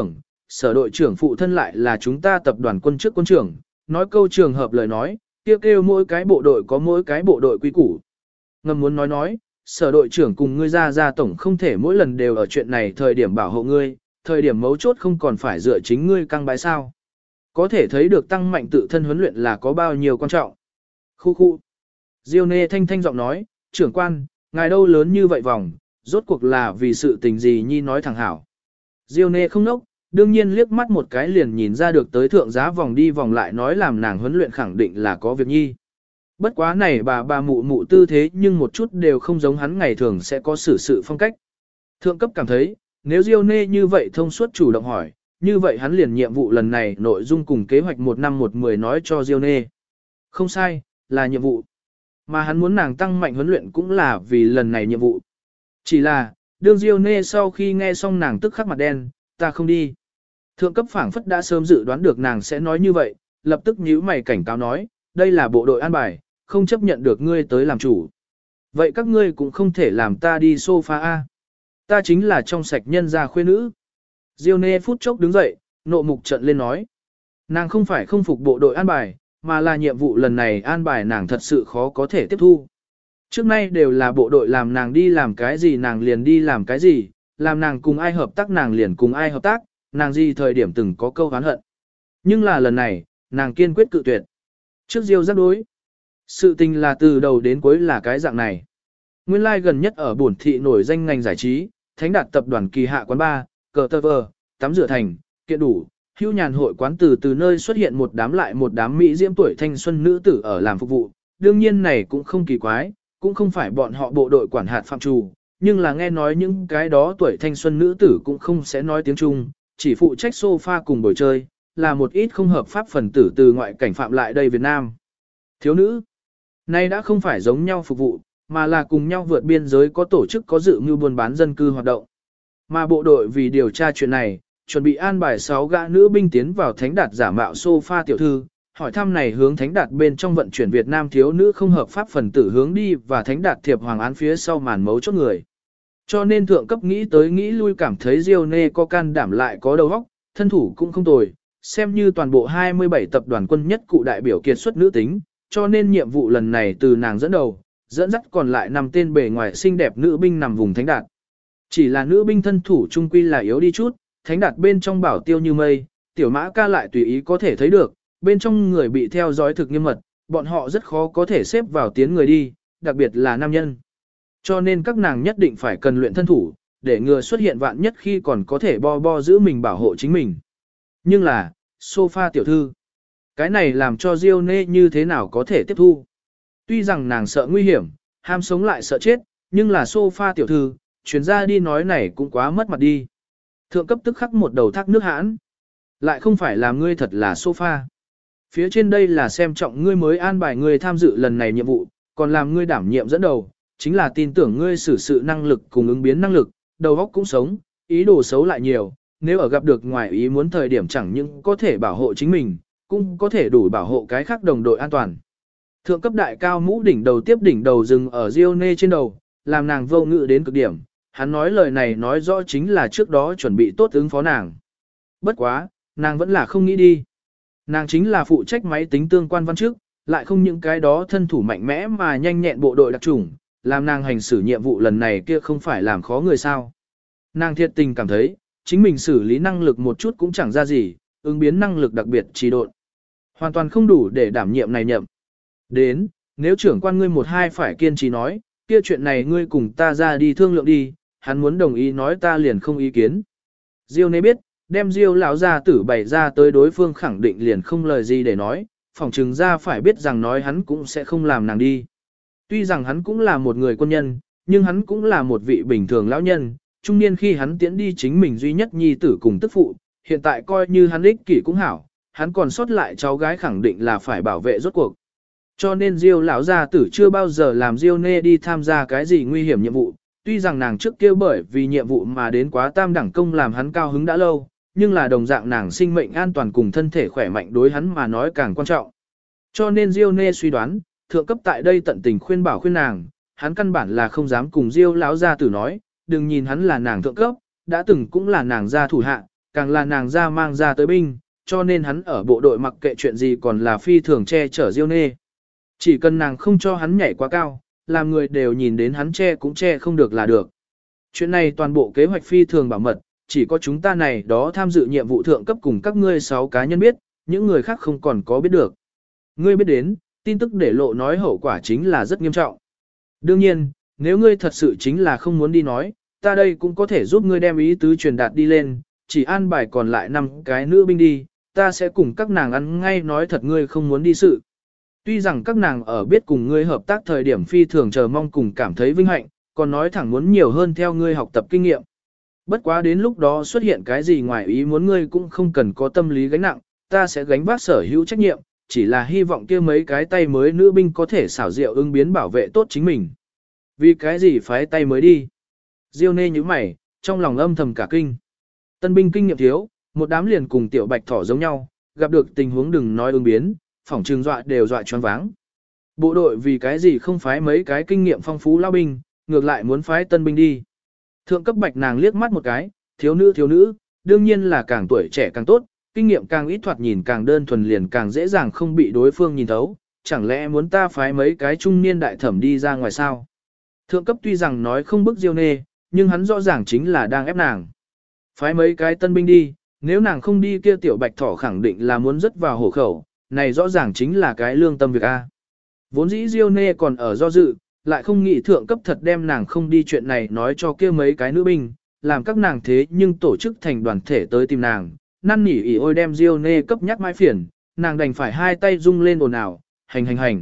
sở đội trưởng phụ thân lại là chúng ta tập đoàn quân trước quân trưởng, nói câu trường hợp lời nói, kêu mỗi cái bộ đội có mỗi cái bộ đội quy củ. Ngầm muốn nói, sở đội trưởng cùng ngươi ra tổng không thể mỗi lần đều ở chuyện này thời điểm bảo hộ ngươi, thời điểm mấu chốt không còn phải dựa chính ngươi căng bái sao. Có thể thấy được tăng mạnh tự thân huấn luyện là có bao nhiêu quan trọng. Khu. Diêu Nê thanh giọng nói, trưởng quan, ngài đâu lớn như vậy vòng, rốt cuộc là vì sự tình gì nhi nói thẳng hảo. Diêu Nê không nốc, đương nhiên liếc mắt một cái liền nhìn ra được tới thượng giá vòng đi vòng lại nói làm nàng huấn luyện khẳng định là có việc nhi. Bất quá này bà mụ tư thế nhưng một chút đều không giống hắn ngày thường sẽ có xử sự phong cách. Thượng cấp cảm thấy, nếu Diêu Nê như vậy thông suốt chủ động hỏi, như vậy hắn liền nhiệm vụ lần này nội dung cùng kế hoạch 1 năm 1-10 nói cho Diêu Nê. Không sai, là nhiệm vụ. Mà hắn muốn nàng tăng mạnh huấn luyện cũng là vì lần này nhiệm vụ. Chỉ là, đương Diêu Nê sau khi nghe xong nàng tức khắc mặt đen, ta không đi. Thượng cấp phảng phất đã sớm dự đoán được nàng sẽ nói như vậy, lập tức nhíu mày cảnh cáo nói, đây là bộ đội an bài, không chấp nhận được ngươi tới làm chủ. Vậy các ngươi cũng không thể làm ta đi sofa A. Ta chính là trong sạch nhân gia khuê nữ. Diêu Nê phút chốc đứng dậy, nộ mục trận lên nói. Nàng không phải không phục bộ đội an bài, mà là nhiệm vụ lần này an bài nàng thật sự khó có thể tiếp thu. Trước nay đều là bộ đội làm nàng đi làm cái gì nàng liền đi làm cái gì, làm nàng cùng ai hợp tác nàng liền cùng ai hợp tác, nàng gì thời điểm từng có câu oán hận. Nhưng là lần này, nàng kiên quyết cự tuyệt. Trước Diêu giác đối. Sự tình là từ đầu đến cuối là cái dạng này. Nguyên lai like gần nhất ở bổn thị nổi danh ngành giải trí, Thánh Đạt tập đoàn kỳ hạ quán bar, cờ tơ vơ, tắm rửa thành, kiện đủ, hưu nhàn hội quán từ nơi xuất hiện một đám lại một đám mỹ diễm tuổi thanh xuân nữ tử ở làm phục vụ. Đương nhiên này cũng không kỳ quái, cũng không phải bọn họ bộ đội quản hạt phạm trù, nhưng là nghe nói những cái đó tuổi thanh xuân nữ tử cũng không sẽ nói tiếng Trung, chỉ phụ trách sofa cùng buổi chơi, là một ít không hợp pháp phần tử từ ngoại cảnh phạm lại đây Việt Nam. Thiếu nữ, nay đã không phải giống nhau phục vụ, mà là cùng nhau vượt biên giới có tổ chức có dự mưu buôn bán dân cư hoạt động. Mà bộ đội vì điều tra chuyện này, chuẩn bị an bài 6 gã nữ binh tiến vào Thánh Đạt giả mạo sofa tiểu thư, hỏi thăm này hướng Thánh Đạt bên trong vận chuyển Việt Nam thiếu nữ không hợp pháp phần tử hướng đi và Thánh Đạt thiệp hoàng án phía sau màn mấu chốt người. Cho nên thượng cấp nghĩ tới nghĩ lui cảm thấy Diêu Nê có can đảm lại có đầu óc, thân thủ cũng không tồi, xem như toàn bộ 27 tập đoàn quân nhất cụ đại biểu kiệt xuất nữ tính, cho nên nhiệm vụ lần này từ nàng dẫn đầu, dẫn dắt còn lại 5 tên bề ngoài xinh đẹp nữ binh nằm vùng Thánh Đạt. Chỉ là nữ binh thân thủ trung quy là yếu đi chút, Thánh Đạt bên trong bảo tiêu như mây, tiểu mã ca lại tùy ý có thể thấy được, bên trong người bị theo dõi thực nghiêm mật, bọn họ rất khó có thể xếp vào tiến người đi, đặc biệt là nam nhân. Cho nên các nàng nhất định phải cần luyện thân thủ, để ngừa xuất hiện vạn nhất khi còn có thể bo giữ mình bảo hộ chính mình. Nhưng là, sofa tiểu thư, cái này làm cho Diêu Nê như thế nào có thể tiếp thu. Tuy rằng nàng sợ nguy hiểm, ham sống lại sợ chết, nhưng là sofa tiểu thư, chuyến ra đi nói này cũng quá mất mặt đi. Thượng cấp tức khắc một đầu thác nước hãn. Lại không phải là ngươi thật là sofa. Phía trên đây là xem trọng ngươi mới an bài ngươi tham dự lần này nhiệm vụ, còn làm ngươi đảm nhiệm dẫn đầu, chính là tin tưởng ngươi xử sự năng lực cùng ứng biến năng lực, đầu óc cũng sống, ý đồ xấu lại nhiều, nếu ở gặp được ngoài ý muốn thời điểm chẳng những có thể bảo hộ chính mình, cũng có thể đủ bảo hộ cái khác đồng đội an toàn. Thượng cấp đại cao mũ đỉnh đầu tiếp đỉnh đầu dừng ở Diêu Nê trên đầu, làm nàng vô ngự đến cực điểm, hắn nói lời này nói rõ chính là trước đó chuẩn bị tốt ứng phó nàng. Bất quá, nàng vẫn là không nghĩ đi. Nàng chính là phụ trách máy tính tương quan văn chức, lại không những cái đó thân thủ mạnh mẽ mà nhanh nhẹn bộ đội đặc chủng, làm nàng hành xử nhiệm vụ lần này kia không phải làm khó người sao. Nàng thiệt tình cảm thấy, chính mình xử lý năng lực một chút cũng chẳng ra gì, ứng biến năng lực đặc biệt trì độn. Hoàn toàn không đủ để đảm nhiệm này nhậm. Đến, nếu trưởng quan ngươi một hai phải kiên trì nói, kia chuyện này ngươi cùng ta ra đi thương lượng đi, hắn muốn đồng ý nói ta liền không ý kiến. Diêu Nê biết, đem Diêu lão gia tử bày ra tới đối phương khẳng định liền không lời gì để nói, phỏng chừng ra phải biết rằng nói hắn cũng sẽ không làm nàng đi. Tuy rằng hắn cũng là một người quân nhân, nhưng hắn cũng là một vị bình thường lão nhân, trung niên khi hắn tiễn đi chính mình duy nhất nhi tử cùng tức phụ, hiện tại coi như hắn ích kỷ cũng hảo, hắn còn sót lại cháu gái khẳng định là phải bảo vệ rốt cuộc. Cho nên Diêu lão gia tử chưa bao giờ làm Diêu Nê đi tham gia cái gì nguy hiểm nhiệm vụ, tuy rằng nàng trước kia bởi vì nhiệm vụ mà đến quá tam đẳng công làm hắn cao hứng đã lâu, nhưng là đồng dạng nàng sinh mệnh an toàn cùng thân thể khỏe mạnh đối hắn mà nói càng quan trọng. Cho nên Diêu Nê suy đoán, thượng cấp tại đây tận tình khuyên bảo khuyên nàng, hắn căn bản là không dám cùng Diêu lão gia tử nói, đừng nhìn hắn là nàng thượng cấp, đã từng cũng là nàng gia thủ hạ, càng là nàng ra mang ra tới binh, cho nên hắn ở bộ đội mặc kệ chuyện gì còn là phi thường che chở Diêu Nê. Chỉ cần nàng không cho hắn nhảy quá cao, làm người đều nhìn đến hắn che cũng che không được là được. Chuyện này toàn bộ kế hoạch phi thường bảo mật, chỉ có chúng ta này đó tham dự nhiệm vụ thượng cấp cùng các ngươi 6 cá nhân biết, những người khác không còn có biết được. Ngươi biết đến, tin tức để lộ nói hậu quả chính là rất nghiêm trọng. Đương nhiên, nếu ngươi thật sự chính là không muốn đi nói, ta đây cũng có thể giúp ngươi đem ý tứ truyền đạt đi lên, chỉ an bài còn lại 5 cái nữ binh đi, ta sẽ cùng các nàng ăn ngay nói thật ngươi không muốn đi sự. Tuy rằng các nàng ở biết cùng ngươi hợp tác thời điểm phi thường chờ mong cùng cảm thấy vinh hạnh, còn nói thẳng muốn nhiều hơn theo ngươi học tập kinh nghiệm. Bất quá đến lúc đó xuất hiện cái gì ngoài ý muốn ngươi cũng không cần có tâm lý gánh nặng, ta sẽ gánh vác sở hữu trách nhiệm, chỉ là hy vọng kia mấy cái tay mới nữ binh có thể xảo diệu ứng biến bảo vệ tốt chính mình. Vì cái gì phái tay mới đi? Diêu Nê như mày, trong lòng âm thầm cả kinh. Tân binh kinh nghiệm thiếu, một đám liền cùng tiểu bạch thỏ giống nhau, gặp được tình huống đừng nói ứng biến, phỏng trừng dọa đều dọa choáng váng. Bộ đội vì cái gì không phái mấy cái kinh nghiệm phong phú lao binh, ngược lại muốn phái tân binh đi. Thượng cấp bạch nàng liếc mắt một cái, thiếu nữ, đương nhiên là càng tuổi trẻ càng tốt, kinh nghiệm càng ít thoạt nhìn càng đơn thuần liền càng dễ dàng không bị đối phương nhìn thấu, chẳng lẽ muốn ta phái mấy cái trung niên đại thẩm đi ra ngoài sao? Thượng cấp tuy rằng nói không bức Diêu Nê, nhưng hắn rõ ràng chính là đang ép nàng. Phái mấy cái tân binh đi, nếu nàng không đi kia tiểu bạch thỏ khẳng định là muốn rớt vào hổ khẩu, này rõ ràng chính là cái lương tâm việc A. Vốn dĩ Diêu Nê còn ở do dự, lại không nghĩ thượng cấp thật đem nàng không đi chuyện này nói cho kia mấy cái nữ binh, làm các nàng thế nhưng tổ chức thành đoàn thể tới tìm nàng, năn nỉ ỉ ôi đem Diêu Nê cấp nhắc mãi phiền, nàng đành phải hai tay rung lên ồn ào, hành.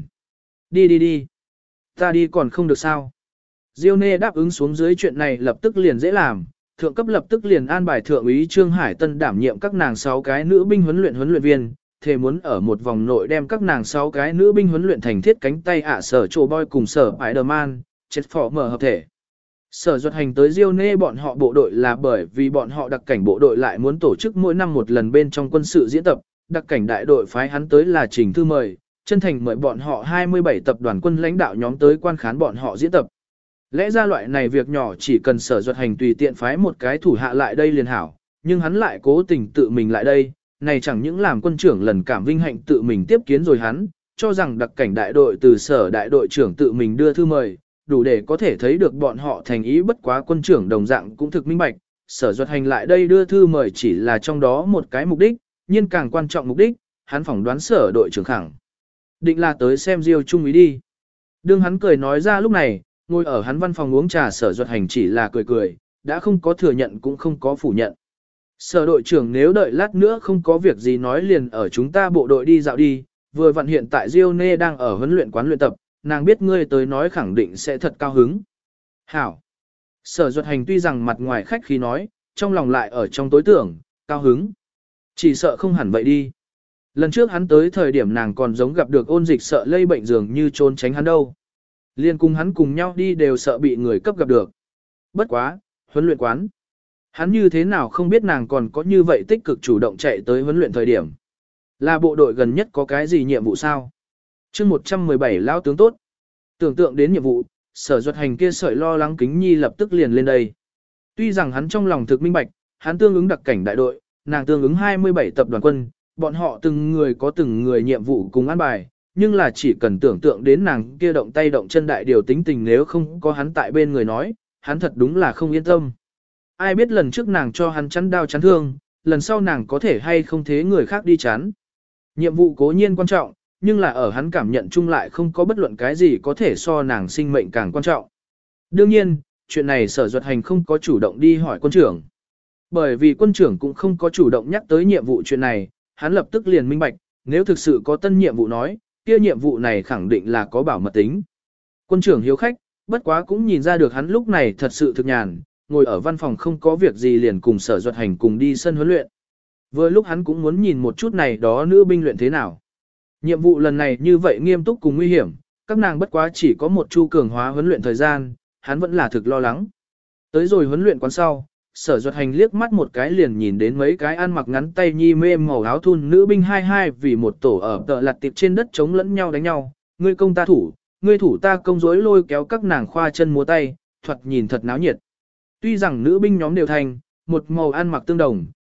Đi. Ta đi còn không được sao. Diêu Nê đáp ứng xuống dưới chuyện này lập tức liền dễ làm, thượng cấp lập tức liền an bài thượng úy Trương Hải Tân đảm nhiệm các nàng 6 cái nữ binh huấn luyện viên, thề muốn ở một vòng nội đem các nàng 6 cái nữ binh huấn luyện thành thiết cánh tay sở trổ boy cùng sở Spider-Man, chết phỏ mở hợp thể. Sở Duật Hành tới Diêu Nê bọn họ bộ đội là bởi vì bọn họ đặc cảnh bộ đội lại muốn tổ chức mỗi năm một lần bên trong quân sự diễn tập, đặc cảnh đại đội phái hắn tới là trình thư mời, chân thành mời bọn họ 27 tập đoàn quân lãnh đạo nhóm tới quan khán bọn họ diễn tập. Lẽ ra loại này việc nhỏ chỉ cần Sở Duật Hành tùy tiện phái một cái thủ hạ lại đây liền hảo, nhưng hắn lại cố tình tự mình lại đây, này chẳng những làm quân trưởng lần cảm vinh hạnh tự mình tiếp kiến rồi hắn, cho rằng đặc cảnh đại đội từ Sở đại đội trưởng tự mình đưa thư mời, đủ để có thể thấy được bọn họ thành ý bất quá quân trưởng đồng dạng cũng thực minh bạch, Sở Duật Hành lại đây đưa thư mời chỉ là trong đó một cái mục đích, nhưng càng quan trọng mục đích, hắn phỏng đoán Sở đội trưởng khẳng định là tới xem Diêu Trung úy đi. Đương hắn cười nói ra lúc này, ngồi ở hắn văn phòng uống trà Sở Duật Hành chỉ là cười, đã không có thừa nhận cũng không có phủ nhận. Sở đội trưởng nếu đợi lát nữa không có việc gì nói liền ở chúng ta bộ đội đi dạo đi, vừa vặn hiện tại Diêu Nê đang ở huấn luyện quán luyện tập, nàng biết ngươi tới nói khẳng định sẽ thật cao hứng. Hảo. Sở Duật Hành tuy rằng mặt ngoài khách khí nói, trong lòng lại ở trong tối tưởng, cao hứng. Chỉ sợ không hẳn vậy đi. Lần trước hắn tới thời điểm nàng còn giống gặp được ôn dịch sợ lây bệnh dường như trốn tránh hắn đâu. Liên cùng hắn cùng nhau đi đều sợ bị người cấp gặp được. Bất quá, huấn luyện quán. Hắn như thế nào không biết nàng còn có như vậy tích cực chủ động chạy tới huấn luyện thời điểm. Là bộ đội gần nhất có cái gì nhiệm vụ sao? chương 117 lão tướng tốt. Tưởng tượng đến nhiệm vụ, Sở Duật Hành kia sợi lo lắng kính nhi lập tức liền lên đây. Tuy rằng hắn trong lòng thực minh bạch, hắn tương ứng đặc cảnh đại đội, nàng tương ứng 27 tập đoàn quân, bọn họ từng người có từng người nhiệm vụ cùng an bài, nhưng là chỉ cần tưởng tượng đến nàng kia động tay động chân đại điều tính tình nếu không có hắn tại bên người nói, hắn thật đúng là không yên tâm. Ai biết lần trước nàng cho hắn chắn đau chắn thương, lần sau nàng có thể hay không thế người khác đi chắn. Nhiệm vụ cố nhiên quan trọng, nhưng là ở hắn cảm nhận chung lại không có bất luận cái gì có thể so nàng sinh mệnh càng quan trọng. Đương nhiên, chuyện này Sở Duật Hành không có chủ động đi hỏi quân trưởng. Bởi vì quân trưởng cũng không có chủ động nhắc tới nhiệm vụ chuyện này, hắn lập tức liền minh bạch, nếu thực sự có tân nhiệm vụ nói, kia nhiệm vụ này khẳng định là có bảo mật tính. Quân trưởng hiếu khách, bất quá cũng nhìn ra được hắn lúc này thật sự thực nhàn, ngồi ở văn phòng không có việc gì liền cùng Sở Duật Hành cùng đi sân huấn luyện. Vừa lúc hắn cũng muốn nhìn một chút này đó nữ binh luyện thế nào. Nhiệm vụ lần này như vậy nghiêm túc cùng nguy hiểm, các nàng bất quá chỉ có một chu cường hóa huấn luyện thời gian, hắn vẫn là thực lo lắng. Tới rồi huấn luyện quán sau, Sở Duật Hành liếc mắt một cái liền nhìn đến mấy cái ăn mặc ngắn tay nhi mê màu áo thun nữ binh 22 vì một tổ ở tợ lặt tiệp trên đất chống lẫn nhau đánh nhau, ngươi công ta thủ, ngươi thủ ta công rối lôi kéo các nàng khoa chân múa tay, thoạt nhìn thật náo nhiệt. Tuy rằng nữ binh nhóm đều thành, một màu ăn mặc tương đồng,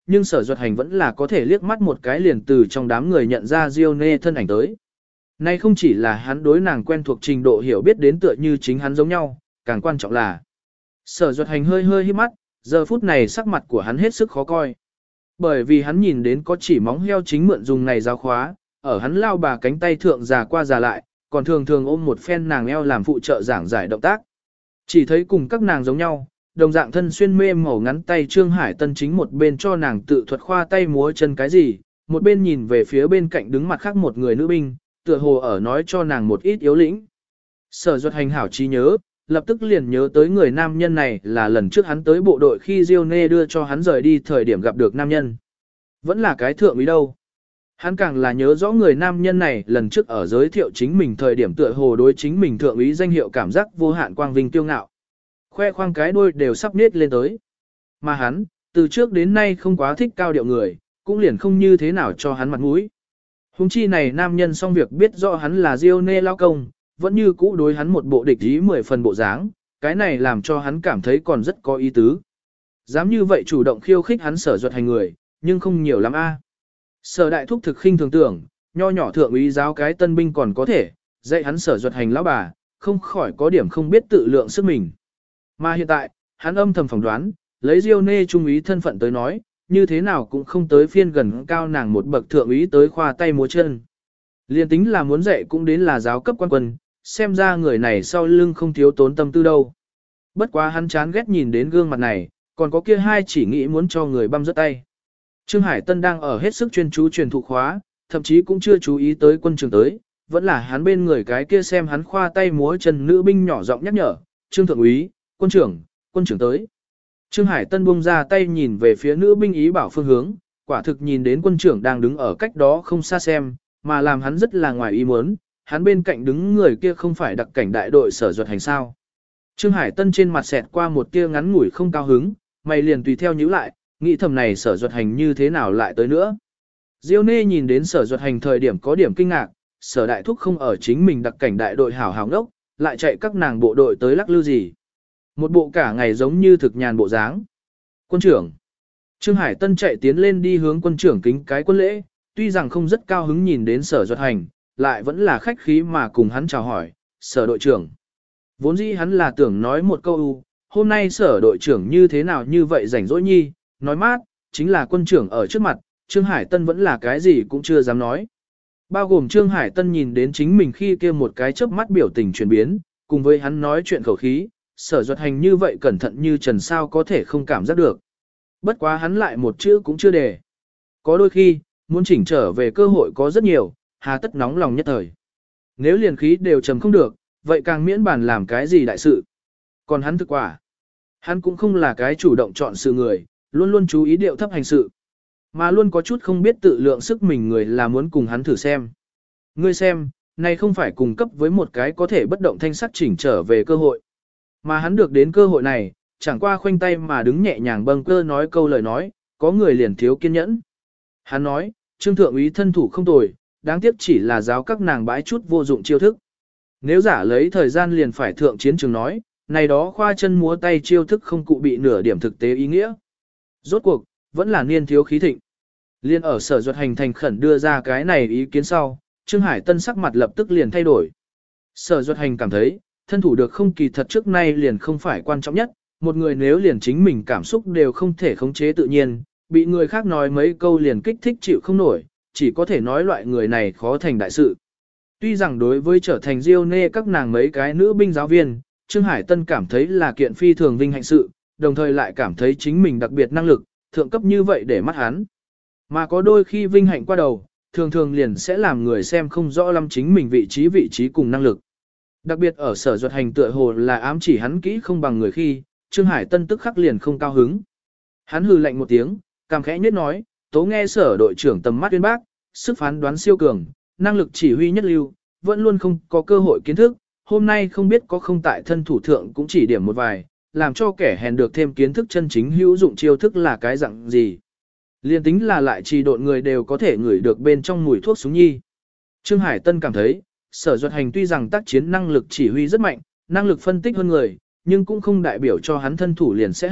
nhưng Sở Duật Hành vẫn là có thể liếc mắt một cái liền từ trong đám người nhận ra Diêu Nê thân ảnh tới. Nay không chỉ là hắn đối nàng quen thuộc trình độ hiểu biết đến tựa như chính hắn giống nhau, càng quan trọng là Sở Duật Hành hơi hơi híp mắt, giờ phút này sắc mặt của hắn hết sức khó coi. Bởi vì hắn nhìn đến có chỉ móng heo chính mượn dùng này giáo khóa, ở hắn lao bà cánh tay thượng già qua già lại, còn thường thường ôm một phen nàng eo làm phụ trợ giảng giải động tác. Chỉ thấy cùng các nàng giống nhau, đồng dạng thân xuyên mê màu ngắn tay Trương Hải Tân chính một bên cho nàng tự thuật khoa tay múa chân cái gì, một bên nhìn về phía bên cạnh đứng mặt khác một người nữ binh, tựa hồ ở nói cho nàng một ít yếu lĩnh. Sở Duật Hành hảo trí nhớ, lập tức liền nhớ tới người nam nhân này là lần trước hắn tới bộ đội khi Diêu Nê đưa cho hắn rời đi thời điểm gặp được nam nhân. Vẫn là cái thượng úy đâu. Hắn càng là nhớ rõ người nam nhân này lần trước ở giới thiệu chính mình thời điểm tựa hồ đối chính mình thượng úy danh hiệu cảm giác vô hạn quang vinh kiêu ngạo. Khoe khoang cái đuôi đều sắp nết lên tới. Mà hắn, từ trước đến nay không quá thích cao điệu người, cũng liền không như thế nào cho hắn mặt mũi. Hùng chi này nam nhân xong việc biết rõ hắn là Diêu Nê lao công, vẫn như cũ đối hắn một bộ địch ý 10 phần bộ dáng, cái này làm cho hắn cảm thấy còn rất có ý tứ. Dám như vậy chủ động khiêu khích hắn Sở Duật Hành người, nhưng không nhiều lắm a. Sở đại thúc thực khinh thường tưởng, nho nhỏ thượng úy giáo cái tân binh còn có thể, dạy hắn Sở Duật Hành lão bà, không khỏi có điểm không biết tự lượng sức mình. Mà hiện tại, hắn âm thầm phỏng đoán, lấy Diêu Nê trung úy thân phận tới nói, như thế nào cũng không tới phiên gần cao nàng một bậc thượng úy tới khoa tay múa chân. Liên tính là muốn dạy cũng đến là giáo cấp quan quân, xem ra người này sau lưng không thiếu tốn tâm tư đâu. Bất quá hắn chán ghét nhìn đến gương mặt này, còn có kia hai chỉ nghĩ muốn cho người băm rớt tay. Trương Hải Tân đang ở hết sức chuyên chú truyền thụ khóa, thậm chí cũng chưa chú ý tới quân trường tới, vẫn là hắn bên người cái kia xem hắn khoa tay múa chân nữ binh nhỏ giọng nhắc nhở, Trương Thượng úy, quân trưởng tới. Trương Hải Tân buông ra tay nhìn về phía nữ binh ý bảo phương hướng, quả thực nhìn đến quân trưởng đang đứng ở cách đó không xa xem, mà làm hắn rất là ngoài ý muốn, hắn bên cạnh đứng người kia không phải đặc cảnh đại đội Sở Duật Hành sao. Trương Hải Tân trên mặt xẹt qua một tia ngắn ngủi không cao hứng, mày liền tùy theo nhíu lại, nghĩ thầm này Sở Duật Hành như thế nào lại tới nữa. Diêu Nê nhìn đến Sở Duật Hành thời điểm có điểm kinh ngạc, Sở đại thúc không ở chính mình đặc cảnh đại đội hảo hảo ngốc, lại chạy các nàng bộ đội tới lắc lư gì. Một bộ cả ngày giống như thực nhàn bộ dáng. Quân trưởng. Trương Hải Tân chạy tiến lên đi hướng quân trưởng kính cái quân lễ, tuy rằng không rất cao hứng nhìn đến Sở Duật Hành, lại vẫn là khách khí mà cùng hắn chào hỏi, Sở đội trưởng. Vốn dĩ hắn là tưởng nói một câu hôm nay Sở đội trưởng như thế nào như vậy rảnh rỗi nhi, nói mát, chính là quân trưởng ở trước mặt, Trương Hải Tân vẫn là cái gì cũng chưa dám nói. Bao gồm Trương Hải Tân nhìn đến chính mình khi kia một cái chớp mắt biểu tình chuyển biến, cùng với hắn nói chuyện khẩu khí, Sở Duật Hành như vậy cẩn thận như trần sao có thể không cảm giác được. Bất quá hắn lại một chữ cũng chưa đề. Có đôi khi, muốn chỉnh trở về cơ hội có rất nhiều, hà tất nóng lòng nhất thời. Nếu liền khí đều trầm không được, vậy càng miễn bàn làm cái gì đại sự. Còn hắn thực quả. Hắn cũng không là cái chủ động chọn sự người, luôn luôn chú ý điệu thấp hành sự. Mà luôn có chút không biết tự lượng sức mình người là muốn cùng hắn thử xem. Ngươi xem, này không phải cung cấp với một cái có thể bất động thanh sắc chỉnh trở về cơ hội. Mà hắn được đến cơ hội này, chẳng qua khoanh tay mà đứng nhẹ nhàng bâng cơ nói câu lời nói, có người liền thiếu kiên nhẫn. Hắn nói, Trương thượng úy thân thủ không tồi, đáng tiếc chỉ là giáo các nàng bãi chút vô dụng chiêu thức. Nếu giả lấy thời gian liền phải thượng chiến trường nói, này đó khoa chân múa tay chiêu thức không cụ bị nửa điểm thực tế ý nghĩa. Rốt cuộc, vẫn là niên thiếu khí thịnh. Liên ở Sở Duật Hành thành khẩn đưa ra cái này ý kiến sau, Trương Hải Tân sắc mặt lập tức liền thay đổi. Sở Duật Hành cảm thấy, thân thủ được không kỳ thật trước nay liền không phải quan trọng nhất, một người nếu liền chính mình cảm xúc đều không thể khống chế tự nhiên, bị người khác nói mấy câu liền kích thích chịu không nổi, chỉ có thể nói loại người này khó thành đại sự. Tuy rằng đối với trở thành Diêu Nê các nàng mấy cái nữ binh giáo viên, Trương Hải Tân cảm thấy là kiện phi thường vinh hạnh sự, đồng thời lại cảm thấy chính mình đặc biệt năng lực, thượng cấp như vậy để mắt hắn. Mà có đôi khi vinh hạnh qua đầu, thường thường liền sẽ làm người xem không rõ lắm chính mình vị trí cùng năng lực. Đặc biệt ở Sở Duật Hành tựa hồ là ám chỉ hắn kỹ không bằng người khi, Trương Hải Tân tức khắc liền không cao hứng. Hắn hừ lạnh một tiếng, cằm khẽ nhếch nói, tố nghe Sở đội trưởng tầm mắt uyên bác, sức phán đoán siêu cường, năng lực chỉ huy nhất lưu, vẫn luôn không có cơ hội kiến thức, hôm nay không biết có không tại thân thủ thượng cũng chỉ điểm một vài, làm cho kẻ hèn được thêm kiến thức chân chính hữu dụng chiêu thức là cái dạng gì. Liên tính là lại trì độn người đều có thể ngửi được bên trong mùi thuốc súng nhi. Trương Hải Tân cảm thấy, Sở Duật Hành tuy rằng tác chiến năng lực chỉ huy rất mạnh, năng lực phân tích hơn người, nhưng cũng không đại biểu cho hắn thân thủ liền sẽ hảo,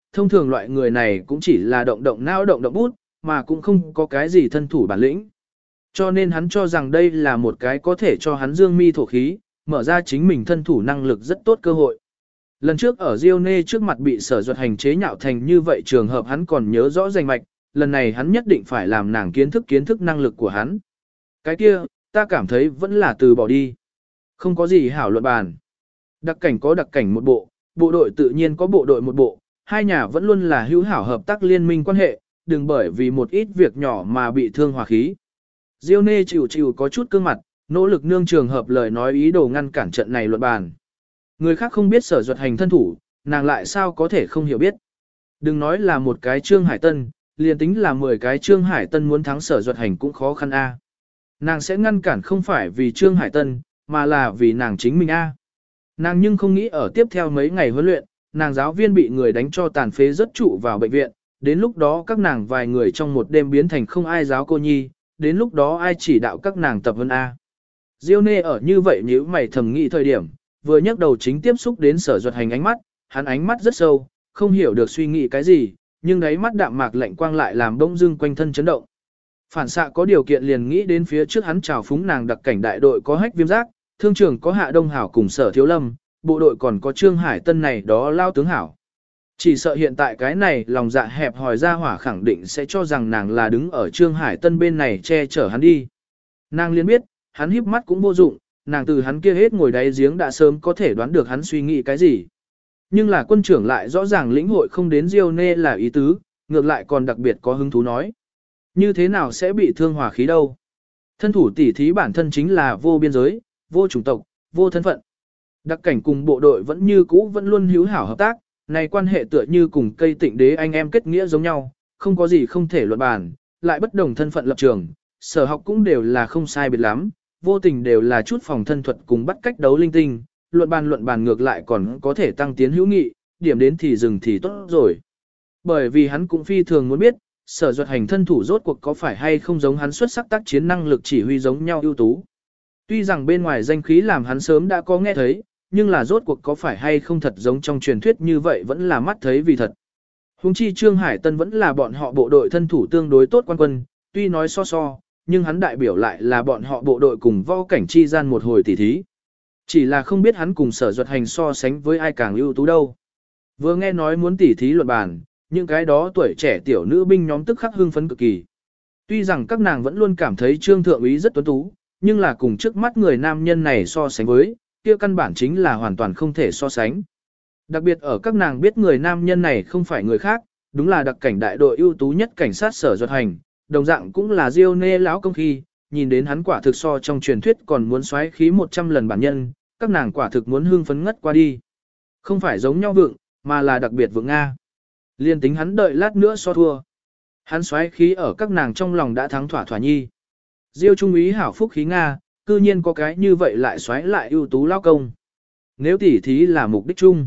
thông thường loại người này cũng chỉ là động động não động động bút, mà cũng không có cái gì thân thủ bản lĩnh. Cho nên hắn cho rằng đây là một cái có thể cho hắn dương mi thổ khí, mở ra chính mình thân thủ năng lực rất tốt cơ hội. Lần trước ở Dione trước mặt bị Sở Duật Hành chế nhạo thành như vậy trường hợp hắn còn nhớ rõ rành mạch, lần này hắn nhất định phải làm nàng kiến thức năng lực của hắn. Cái kia, ta cảm thấy vẫn là từ bỏ đi. Không có gì hảo luận bàn. Đặc cảnh có đặc cảnh một bộ, bộ đội tự nhiên có bộ đội một bộ, hai nhà vẫn luôn là hữu hảo hợp tác liên minh quan hệ, đừng bởi vì một ít việc nhỏ mà bị thương hòa khí. Diêu Nê chịu có chút cương mặt, nỗ lực nương trường hợp lời nói ý đồ ngăn cản trận này luận bàn. Người khác không biết Sở Duật Hành thân thủ, nàng lại sao có thể không hiểu biết. Đừng nói là một cái Trương Hải Tân, liền tính là 10 cái Trương Hải Tân muốn thắng Sở Duật Hành cũng khó khăn a. Nàng sẽ ngăn cản không phải vì Trương Hải Tân, mà là vì nàng chính mình a. Nàng nhưng không nghĩ ở tiếp theo mấy ngày huấn luyện, nàng giáo viên bị người đánh cho tàn phế rất trụ vào bệnh viện, đến lúc đó các nàng vài người trong một đêm biến thành không ai giáo cô nhi, đến lúc đó ai chỉ đạo các nàng tập huấn a. Diêu Nê ở như vậy nếu mày thầm nghĩ thời điểm, vừa nhấc đầu chính tiếp xúc đến Sở Duật Hành ánh mắt, hắn ánh mắt rất sâu, không hiểu được suy nghĩ cái gì, nhưng đáy mắt đạm mạc lạnh quang lại làm bỗng dưng quanh thân chấn động. Phản xạ có điều kiện liền nghĩ đến phía trước hắn chào phúng nàng đặc cảnh đại đội có Hách Viêm Giác, thương trưởng có Hạ Đông Hảo cùng Sở Thiếu Lâm, bộ đội còn có Trương Hải Tân này đó lao tướng hảo. Chỉ sợ hiện tại cái này lòng dạ hẹp hòi ra hỏa khẳng định sẽ cho rằng nàng là đứng ở Trương Hải Tân bên này che chở hắn đi. Nàng liền biết, hắn híp mắt cũng vô dụng, nàng từ hắn kia hết ngồi đáy giếng đã sớm có thể đoán được hắn suy nghĩ cái gì. Nhưng là quân trưởng lại rõ ràng lĩnh hội không đến Diêu Nê là ý tứ, ngược lại còn đặc biệt có hứng thú nói. Như thế nào sẽ bị thương hòa khí đâu? Thân thủ tỉ thí bản thân chính là vô biên giới, vô chủng tộc, vô thân phận. Đặc cảnh cùng bộ đội vẫn như cũ vẫn luôn hữu hảo hợp tác, này quan hệ tựa như cùng cây tịnh đế anh em kết nghĩa giống nhau, không có gì không thể luận bàn, lại bất đồng thân phận lập trường, sở học cũng đều là không sai biệt lắm, vô tình đều là chút phòng thân thuật cùng bắt cách đấu linh tinh, luận bàn ngược lại còn có thể tăng tiến hữu nghị, điểm đến thì dừng thì tốt rồi. Bởi vì hắn cũng phi thường muốn biết, Sở Duật Hành thân thủ rốt cuộc có phải hay không giống hắn xuất sắc tác chiến năng lực chỉ huy giống nhau ưu tú. Tuy rằng bên ngoài danh khí làm hắn sớm đã có nghe thấy, nhưng là rốt cuộc có phải hay không thật giống trong truyền thuyết như vậy vẫn là mắt thấy vì thật. Hùng chi Trương Hải Tân vẫn là bọn họ bộ đội thân thủ tương đối tốt quan quân, tuy nói so, nhưng hắn đại biểu lại là bọn họ bộ đội cùng võ cảnh chi gian một hồi tỉ thí. Chỉ là không biết hắn cùng Sở Duật Hành so sánh với ai càng ưu tú đâu. Vừa nghe nói muốn tỉ thí luận bàn, những cái đó tuổi trẻ tiểu nữ binh nhóm tức khắc hưng phấn cực kỳ. Tuy rằng các nàng vẫn luôn cảm thấy Trương Thượng úy rất tuấn tú, nhưng là cùng trước mắt người nam nhân này so sánh với, kia căn bản chính là hoàn toàn không thể so sánh. Đặc biệt ở các nàng biết người nam nhân này không phải người khác, đúng là đặc cảnh đại đội ưu tú nhất cảnh sát Sở Duật Hành, đồng dạng cũng là Diêu Nê lão công khi, nhìn đến hắn quả thực so trong truyền thuyết còn muốn xoáy khí 100 lần bản nhân, các nàng quả thực muốn hưng phấn ngất qua đi. Không phải giống nhau vượng, mà là đặc biệt vượng Nga. Liên tính hắn đợi lát nữa so thua. Hắn xoáy khí ở các nàng trong lòng đã thắng thỏa nhi. Diêu trung úy hảo phúc khí Nga, cư nhiên có cái như vậy lại xoáy lại ưu tú lao công. Nếu tỉ thí là mục đích chung,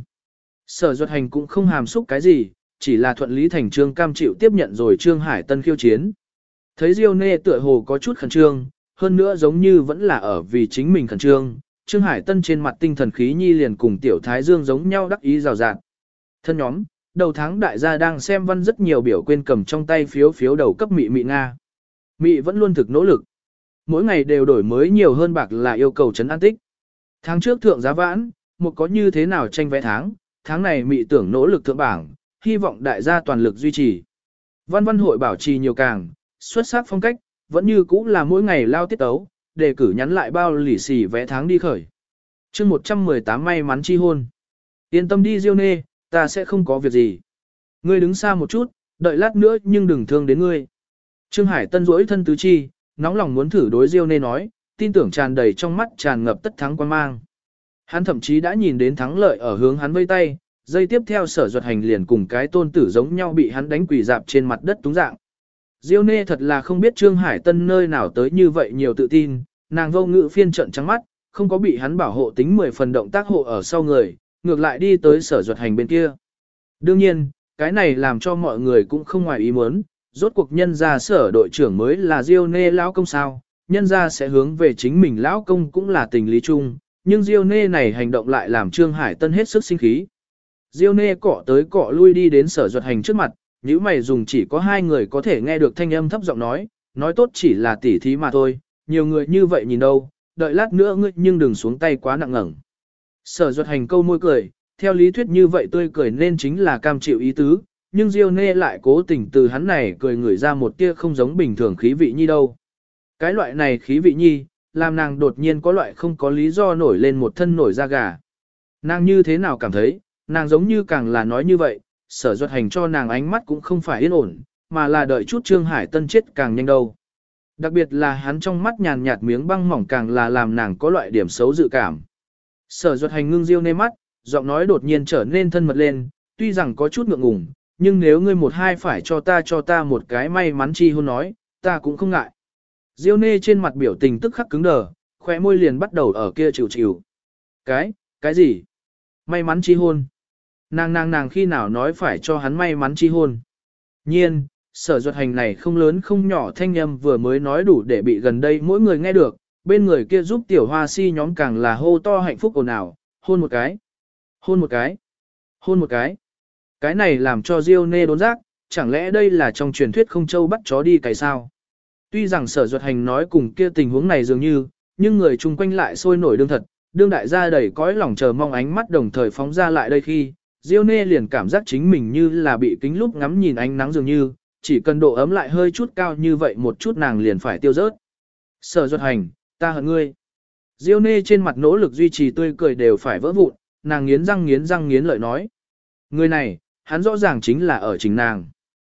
Sở Duật Hành cũng không hàm xúc cái gì, chỉ là thuận lý thành trương cam chịu tiếp nhận rồi Trương Hải Tân khiêu chiến. Thấy Diêu Nê tựa hồ có chút khẩn trương, hơn nữa giống như vẫn là ở vì chính mình khẩn trương, Trương Hải Tân trên mặt tinh thần khí nhi liền cùng Tiểu Thái Dương giống nhau đắc ý rào rạt. Thân nhóm, đầu tháng đại gia đang xem văn rất nhiều biểu quên cầm trong tay phiếu đầu cấp Mị Mị Nga. Mị vẫn luôn thực nỗ lực. Mỗi ngày đều đổi mới nhiều hơn bạc là yêu cầu trấn an tích. Tháng trước thượng giá vãn, một có như thế nào tranh vé tháng này Mị tưởng nỗ lực thượng bảng, hy vọng đại gia toàn lực duy trì. Văn hội bảo trì nhiều càng, xuất sắc phong cách, vẫn như cũ là mỗi ngày lao tiết tấu, đề cử nhắn lại bao lì xì vé tháng đi khởi. chương 118 may mắn chi hôn. Yên tâm đi Diêu Nê, ta sẽ không có việc gì. Ngươi đứng xa một chút, đợi lát nữa nhưng đừng thương đến ngươi. Trương Hải Tân duỗi thân tứ chi, nóng lòng muốn thử đối Diêu Nê nói, tin tưởng tràn đầy trong mắt tràn ngập tất thắng quan mang. Hắn thậm chí đã nhìn đến thắng lợi ở hướng hắn vây tay, dây tiếp theo Sở Duật Hành liền cùng cái tôn tử giống nhau bị hắn đánh quỳ dạp trên mặt đất túng dạng. Diêu Nê thật là không biết Trương Hải Tân nơi nào tới như vậy nhiều tự tin, nàng vô ngữ phiên trận trắng mắt, không có bị hắn bảo hộ tính 10 phần động tác hộ ở sau người, ngược lại đi tới Sở Duật Hành bên kia. Đương nhiên, cái này làm cho mọi người cũng không ngoài ý muốn, rốt cuộc nhân ra Sở đội trưởng mới là Diêu Nê lão công sao, nhân ra sẽ hướng về chính mình lão công cũng là tình lý chung, nhưng Diêu Nê này hành động lại làm Trương Hải Tân hết sức sinh khí. Diêu Nê cọ tới cọ lui đi đến Sở Duật Hành trước mặt, nhíu mày dùng chỉ có hai người có thể nghe được thanh âm thấp giọng nói tốt chỉ là tỉ thí mà thôi, nhiều người như vậy nhìn đâu, đợi lát nữa ngươi nhưng đừng xuống tay quá nặng ngẩng. Sở Duật Hành câu môi cười, theo lý thuyết như vậy tươi cười nên chính là cam chịu ý tứ, nhưng Diêu Nê lại cố tình từ hắn này cười ngửi ra một tia không giống bình thường khí vị nhi đâu. Cái loại này khí vị nhi, làm nàng đột nhiên có loại không có lý do nổi lên một thân nổi da gà. Nàng như thế nào cảm thấy, nàng giống như càng là nói như vậy, Sở Duật Hành cho nàng ánh mắt cũng không phải yên ổn, mà là đợi chút Trương Hải Tân chết càng nhanh đâu. Đặc biệt là hắn trong mắt nhàn nhạt miếng băng mỏng càng là làm nàng có loại điểm xấu dự cảm. Sở Duật Hành ngưng Diêu Nê mắt, giọng nói đột nhiên trở nên thân mật lên, tuy rằng có chút ngượng ngùng, nhưng nếu ngươi một hai phải cho ta một cái may mắn chi hôn nói, ta cũng không ngại. Diêu Nê trên mặt biểu tình tức khắc cứng đờ, khóe môi liền bắt đầu ở kia chịu chịu. Cái gì? May mắn chi hôn? Nàng khi nào nói phải cho hắn may mắn chi hôn? Nhiên, Sở Duật Hành này không lớn không nhỏ thanh âm vừa mới nói đủ để bị gần đây mỗi người nghe được, bên người kia giúp tiểu hoa si nhóm càng là hô to hạnh phúc ồn ào, hôn một cái, hôn một cái, hôn một cái. Cái này làm cho Diêu Nê đốn giác, chẳng lẽ đây là trong truyền thuyết không châu bắt chó đi cày sao? Tuy rằng Sở Duật Hành nói cùng kia tình huống này dường như, nhưng người chung quanh lại sôi nổi đương thật, đương đại gia đầy cõi lòng chờ mong ánh mắt đồng thời phóng ra lại đây khi, Diêu Nê liền cảm giác chính mình như là bị kính lúc ngắm nhìn ánh nắng dường như, chỉ cần độ ấm lại hơi chút cao như vậy một chút nàng liền phải tiêu rớt. Sở Duật Hành, ta hận ngươi. Diêu Nê trên mặt nỗ lực duy trì tươi cười đều phải vỡ vụn, nàng nghiến răng nghiến lợi nói. Người này, hắn rõ ràng chính là ở chính nàng.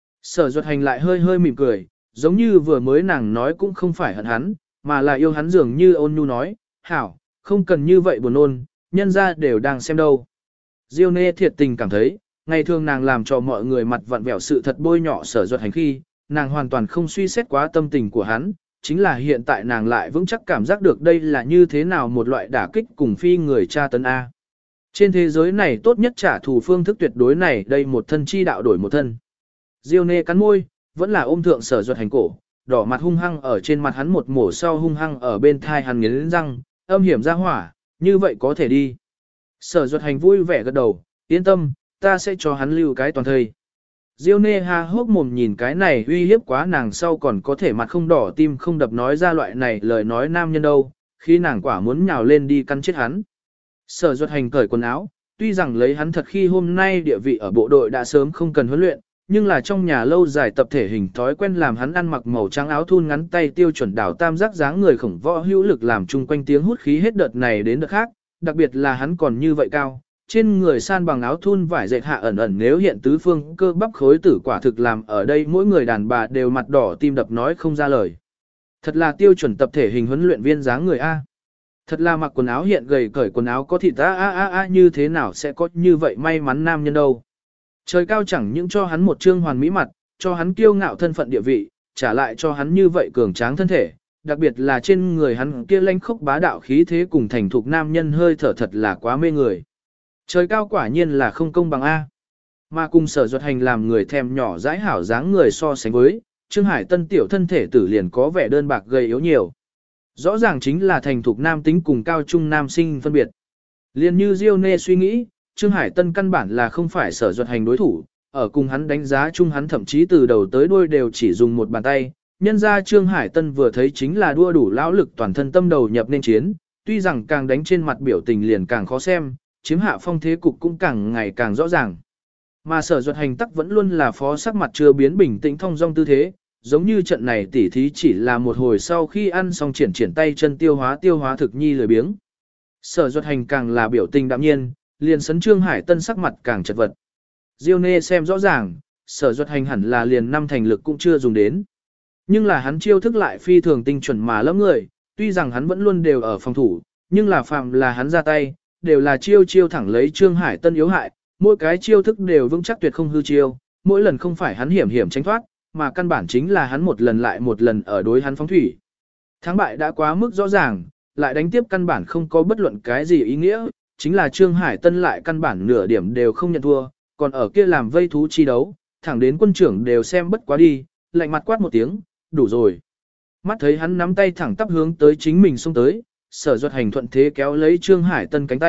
Sở Duật Hành lại hơi mỉm cười, giống như vừa mới nàng nói cũng không phải hận hắn, mà là yêu hắn dường như ôn nhu nói, hảo, không cần như vậy buồn ôn, nhân ra đều đang xem đâu. Diêu Nê thiệt tình cảm thấy, ngày thường nàng làm cho mọi người mặt vặn vẹo sự thật bôi nhọ Sở Duật Hành khi, nàng hoàn toàn không suy xét quá tâm tình của hắn, chính là hiện tại nàng lại vững chắc cảm giác được đây là như thế nào một loại đả kích cùng phi người cha tấn A. Trên thế giới này tốt nhất trả thù phương thức tuyệt đối này đây một thân chi đạo đổi một thân. Diêu Nê cắn môi, vẫn là ôm thượng Sở Duật Hành cổ, đỏ mặt hung hăng ở trên mặt hắn một mổ sau hung hăng ở bên thai hắn nghiến răng, âm hiểm ra hỏa, như vậy có thể đi. Sở Duật Hành vui vẻ gật đầu, yên tâm, ta sẽ cho hắn lưu cái toàn thời. Diêu Nê ha hốc mồm nhìn cái này uy hiếp quá nàng sau còn có thể mặt không đỏ tim không đập nói ra loại này lời nói nam nhân đâu, khi nàng quả muốn nhào lên đi căn chết hắn. Sở Duật Hành cởi quần áo, tuy rằng lấy hắn thật khi hôm nay địa vị ở bộ đội đã sớm không cần huấn luyện, nhưng là trong nhà lâu dài tập thể hình thói quen làm hắn ăn mặc màu trắng áo thun ngắn tay tiêu chuẩn đảo tam giác dáng người khổng võ hữu lực làm chung quanh tiếng hút khí hết đợt này đến đợt khác, đặc biệt là hắn còn như vậy cao, trên người san bằng áo thun vải dệt hạ ẩn ẩn nếu hiện tứ phương cơ bắp khối tử quả thực làm ở đây mỗi người đàn bà đều mặt đỏ tim đập nói không ra lời. Thật là tiêu chuẩn tập thể hình huấn luyện viên dáng người A. Thật là mặc quần áo hiện gầy cởi quần áo có thịt như thế nào sẽ có như vậy may mắn nam nhân đâu. Trời cao chẳng những cho hắn một trương hoàn mỹ mặt, cho hắn kiêu ngạo thân phận địa vị, trả lại cho hắn như vậy cường tráng thân thể, đặc biệt là trên người hắn kia lanh khốc bá đạo khí thế cùng thành thục nam nhân hơi thở thật là quá mê người. Trời cao quả nhiên là không công bằng A. Mà cùng Sở Duật Hành làm người thèm nhỏ dãi hảo dáng người so sánh với, Trương Hải Tân tiểu thân thể tử liền có vẻ đơn bạc gầy yếu nhiều. Rõ ràng chính là thành thục nam tính cùng cao trung nam sinh phân biệt. Liên như Diêu Nê suy nghĩ, Trương Hải Tân căn bản là không phải Sở Duật Hành đối thủ, ở cùng hắn đánh giá chung hắn thậm chí từ đầu tới đuôi đều chỉ dùng một bàn tay. Nhân ra Trương Hải Tân vừa thấy chính là đua đủ lão lực toàn thân tâm đầu nhập nên chiến, tuy rằng càng đánh trên mặt biểu tình liền càng khó xem, chiếm hạ phong thế cục cũng càng ngày càng rõ ràng. Mà Sở Duật Hành tắc vẫn luôn là phó sắc mặt chưa biến bình tĩnh thong dong tư thế, giống như trận này tỉ thí chỉ là một hồi sau khi ăn xong triển tay chân tiêu hóa thực nhi lười biếng. Sở Duật Hành càng là biểu tình đạm nhiên, liền sấn Trương Hải Tân sắc mặt càng chật vật. Diêu Nê xem rõ ràng, Sở Duật Hành hẳn là liền năm thành lực cũng chưa dùng đến. Nhưng là hắn chiêu thức lại phi thường tinh chuẩn mà lắm người, tuy rằng hắn vẫn luôn đều ở phòng thủ, nhưng là phạm là hắn ra tay, đều là chiêu thẳng lấy Trương Hải Tân yếu hại, mỗi cái chiêu thức đều vững chắc tuyệt không hư chiêu, mỗi lần không phải hắn hiểm tránh thoát, mà căn bản chính là hắn một lần lại một lần ở đối hắn phóng thủy. Thắng bại đã quá mức rõ ràng, lại đánh tiếp căn bản không có bất luận cái gì ý nghĩa, chính là Trương Hải Tân lại căn bản nửa điểm đều không nhận thua, còn ở kia làm vây thú chi đấu, thẳng đến quân trưởng đều xem bất quá đi, lạnh mặt quát một tiếng, đủ rồi. Mắt thấy hắn nắm tay thẳng tắp hướng tới chính mình xông tới, Sở Duật Hành thuận thế kéo lấy Trương Hải Tân cánh tay,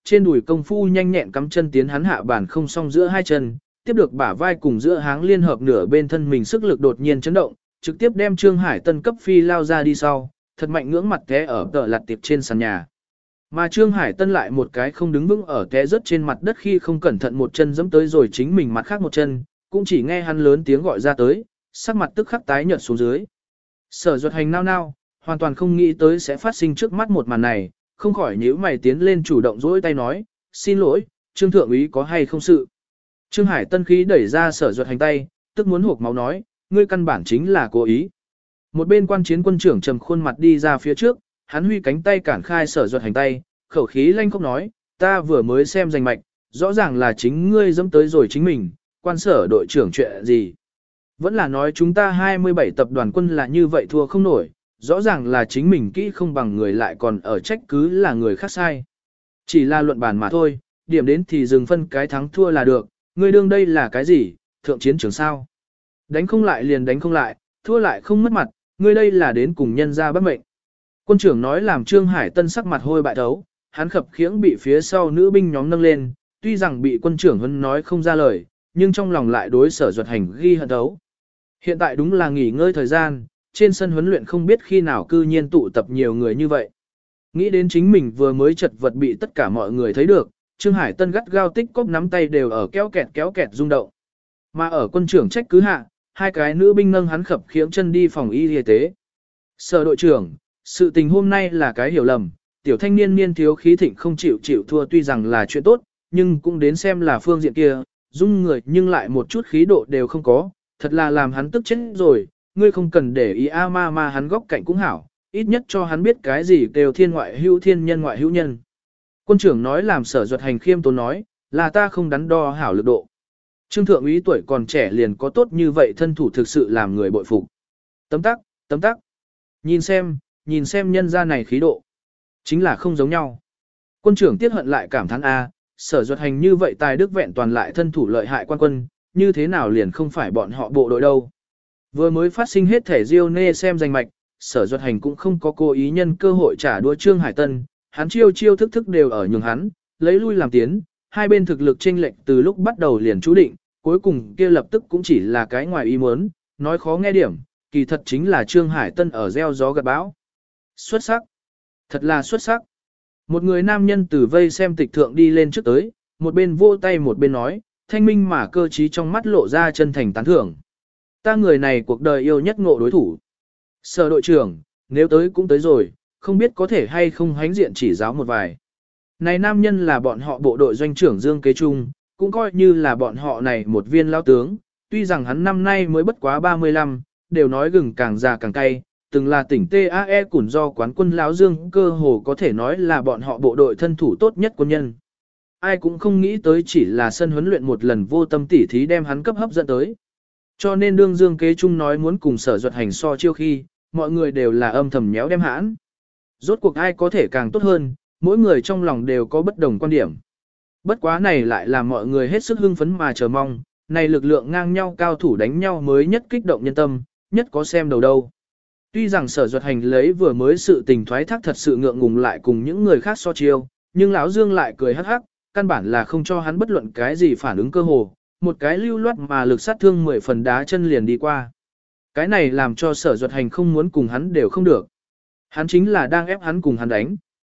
trên đùi công phu nhanh nhẹn cắm chân tiến hắn hạ bản không song giữa hai chân, tiếp được bả vai cùng giữa háng liên hợp nửa bên thân mình sức lực đột nhiên chấn động, trực tiếp đem Trương Hải Tân cấp phi lao ra đi sau, thật mạnh ngưỡng mặt té ở tờ lặt tiệp trên sàn nhà. Mà Trương Hải Tân lại một cái không đứng vững ở té rớt trên mặt đất khi không cẩn thận một chân giẫm tới rồi chính mình mặt khác một chân, cũng chỉ nghe hắn lớn tiếng gọi ra tới, sắc mặt tức khắc tái nhợt xuống dưới. Sở Duật Hành nao nao, hoàn toàn không nghĩ tới sẽ phát sinh trước mắt một màn này, không khỏi nhíu mày tiến lên chủ động dỗi tay nói, xin lỗi, Trương Thượng úy có hay không sự. Trương Hải Tân khí đẩy ra Sở Duật Hành tay, tức muốn hộc máu nói, ngươi căn bản chính là cố ý. Một bên quan chiến quân trưởng trầm khuôn mặt đi ra phía trước, hắn huy cánh tay cản khai Sở Duật Hành tay, khẩu khí lanh khóc nói, ta vừa mới xem danh mạch, rõ ràng là chính ngươi dẫm tới rồi chính mình, quan sở đội trưởng chuyện gì. Vẫn là nói chúng ta 27 tập đoàn quân là như vậy thua không nổi, rõ ràng là chính mình kỹ không bằng người lại còn ở trách cứ là người khác sai. Chỉ là luận bàn mà thôi, điểm đến thì dừng phân cái thắng thua là được, ngươi đương đây là cái gì, thượng chiến trường sao. Đánh không lại liền đánh không lại, thua lại không mất mặt, ngươi đây là đến cùng nhân ra bắt mệnh. Quân trưởng nói làm Trương Hải Tân sắc mặt hôi bại thấu, hắn khập khiễng bị phía sau nữ binh nhóm nâng lên, tuy rằng bị quân trưởng huấn nói không ra lời, nhưng trong lòng lại đối Sở Duật Hành ghi hận thấu. Hiện tại đúng là nghỉ ngơi thời gian, trên sân huấn luyện không biết khi nào cư nhiên tụ tập nhiều người như vậy. Nghĩ đến chính mình vừa mới chật vật bị tất cả mọi người thấy được, Trương Hải Tân gắt gao tích cóp nắm tay đều ở kéo kẹt rung động. Mà ở quân trưởng trách cứ hạ, hai cái nữ binh nâng hắn khập khiễng chân đi phòng y tế. Sở đội trưởng, sự tình hôm nay là cái hiểu lầm, tiểu thanh niên niên thiếu khí thịnh không chịu thua tuy rằng là chuyện tốt, nhưng cũng đến xem là phương diện kia, dung người nhưng lại một chút khí độ đều không có, thật là làm hắn tức chết rồi, ngươi không cần để ý ma hắn góc cạnh cũng hảo, ít nhất cho hắn biết cái gì đều thiên ngoại hữu thiên nhân ngoại hữu nhân. Quân trưởng nói làm Sở Duật Hành khiêm tốn nói, là ta không đắn đo hảo lực độ. Trương thượng úy tuổi còn trẻ liền có tốt như vậy thân thủ thực sự làm người bội phục. Tấm tắc. Nhìn xem nhân gia này khí độ. Chính là không giống nhau. Quân trưởng tiếc hận lại cảm thán Sở Duật Hành như vậy tài đức vẹn toàn lại thân thủ lợi hại quan quân, như thế nào liền không phải bọn họ bộ đội đâu. Vừa mới phát sinh hết thể Diêu Nê xem danh mạch, Sở Duật Hành cũng không có cố ý nhân cơ hội trả đũa Trương Hải Tân, hắn chiêu thức đều ở nhường hắn, lấy lui làm tiến, hai bên thực lực chênh lệch từ lúc bắt đầu liền chú định, cuối cùng kia lập tức cũng chỉ là cái ngoài ý muốn, nói khó nghe điểm, kỳ thật chính là Trương Hải Tân ở gieo gió gặt bão. Xuất sắc, thật là xuất sắc. Một người nam nhân từ vây xem tịch thượng đi lên trước tới, một bên vô tay một bên nói, thanh minh mà cơ trí trong mắt lộ ra chân thành tán thưởng. Ta người này cuộc đời yêu nhất ngộ đối thủ. Sở đội trưởng, nếu tới cũng tới rồi, không biết có thể hay không hánh diện chỉ giáo một vài. Này nam nhân là bọn họ bộ đội doanh trưởng Dương Kế Trung, cũng coi như là bọn họ này một viên lao tướng, tuy rằng hắn năm nay mới bất quá 35, đều nói gừng càng già càng cay, từng là tỉnh TAE củn do quán quân lão Dương cơ hồ có thể nói là bọn họ bộ đội thân thủ tốt nhất quân nhân. Ai cũng không nghĩ tới chỉ là sân huấn luyện một lần vô tâm tỉ thí đem hắn cấp hấp dẫn tới. Cho nên đương Dương Kế Trung nói muốn cùng Sở Duật Hành so chiêu khi, mọi người đều là âm thầm nhéo đem hãn. Rốt cuộc ai có thể càng tốt hơn, mỗi người trong lòng đều có bất đồng quan điểm. Bất quá này lại làm mọi người hết sức hưng phấn mà chờ mong, này lực lượng ngang nhau cao thủ đánh nhau mới nhất kích động nhân tâm, nhất có xem đầu đâu. Tuy rằng Sở Duật Hành lấy vừa mới sự tình thoái thác thật sự ngượng ngùng lại cùng những người khác so chiêu, nhưng lão Dương lại cười hắc hắc, căn bản là không cho hắn bất luận cái gì phản ứng cơ hồ, một cái lưu loát mà lực sát thương 10 phần đá chân liền đi qua. Cái này làm cho Sở Duật Hành không muốn cùng hắn đều không được. Hắn chính là đang ép hắn cùng hắn đánh.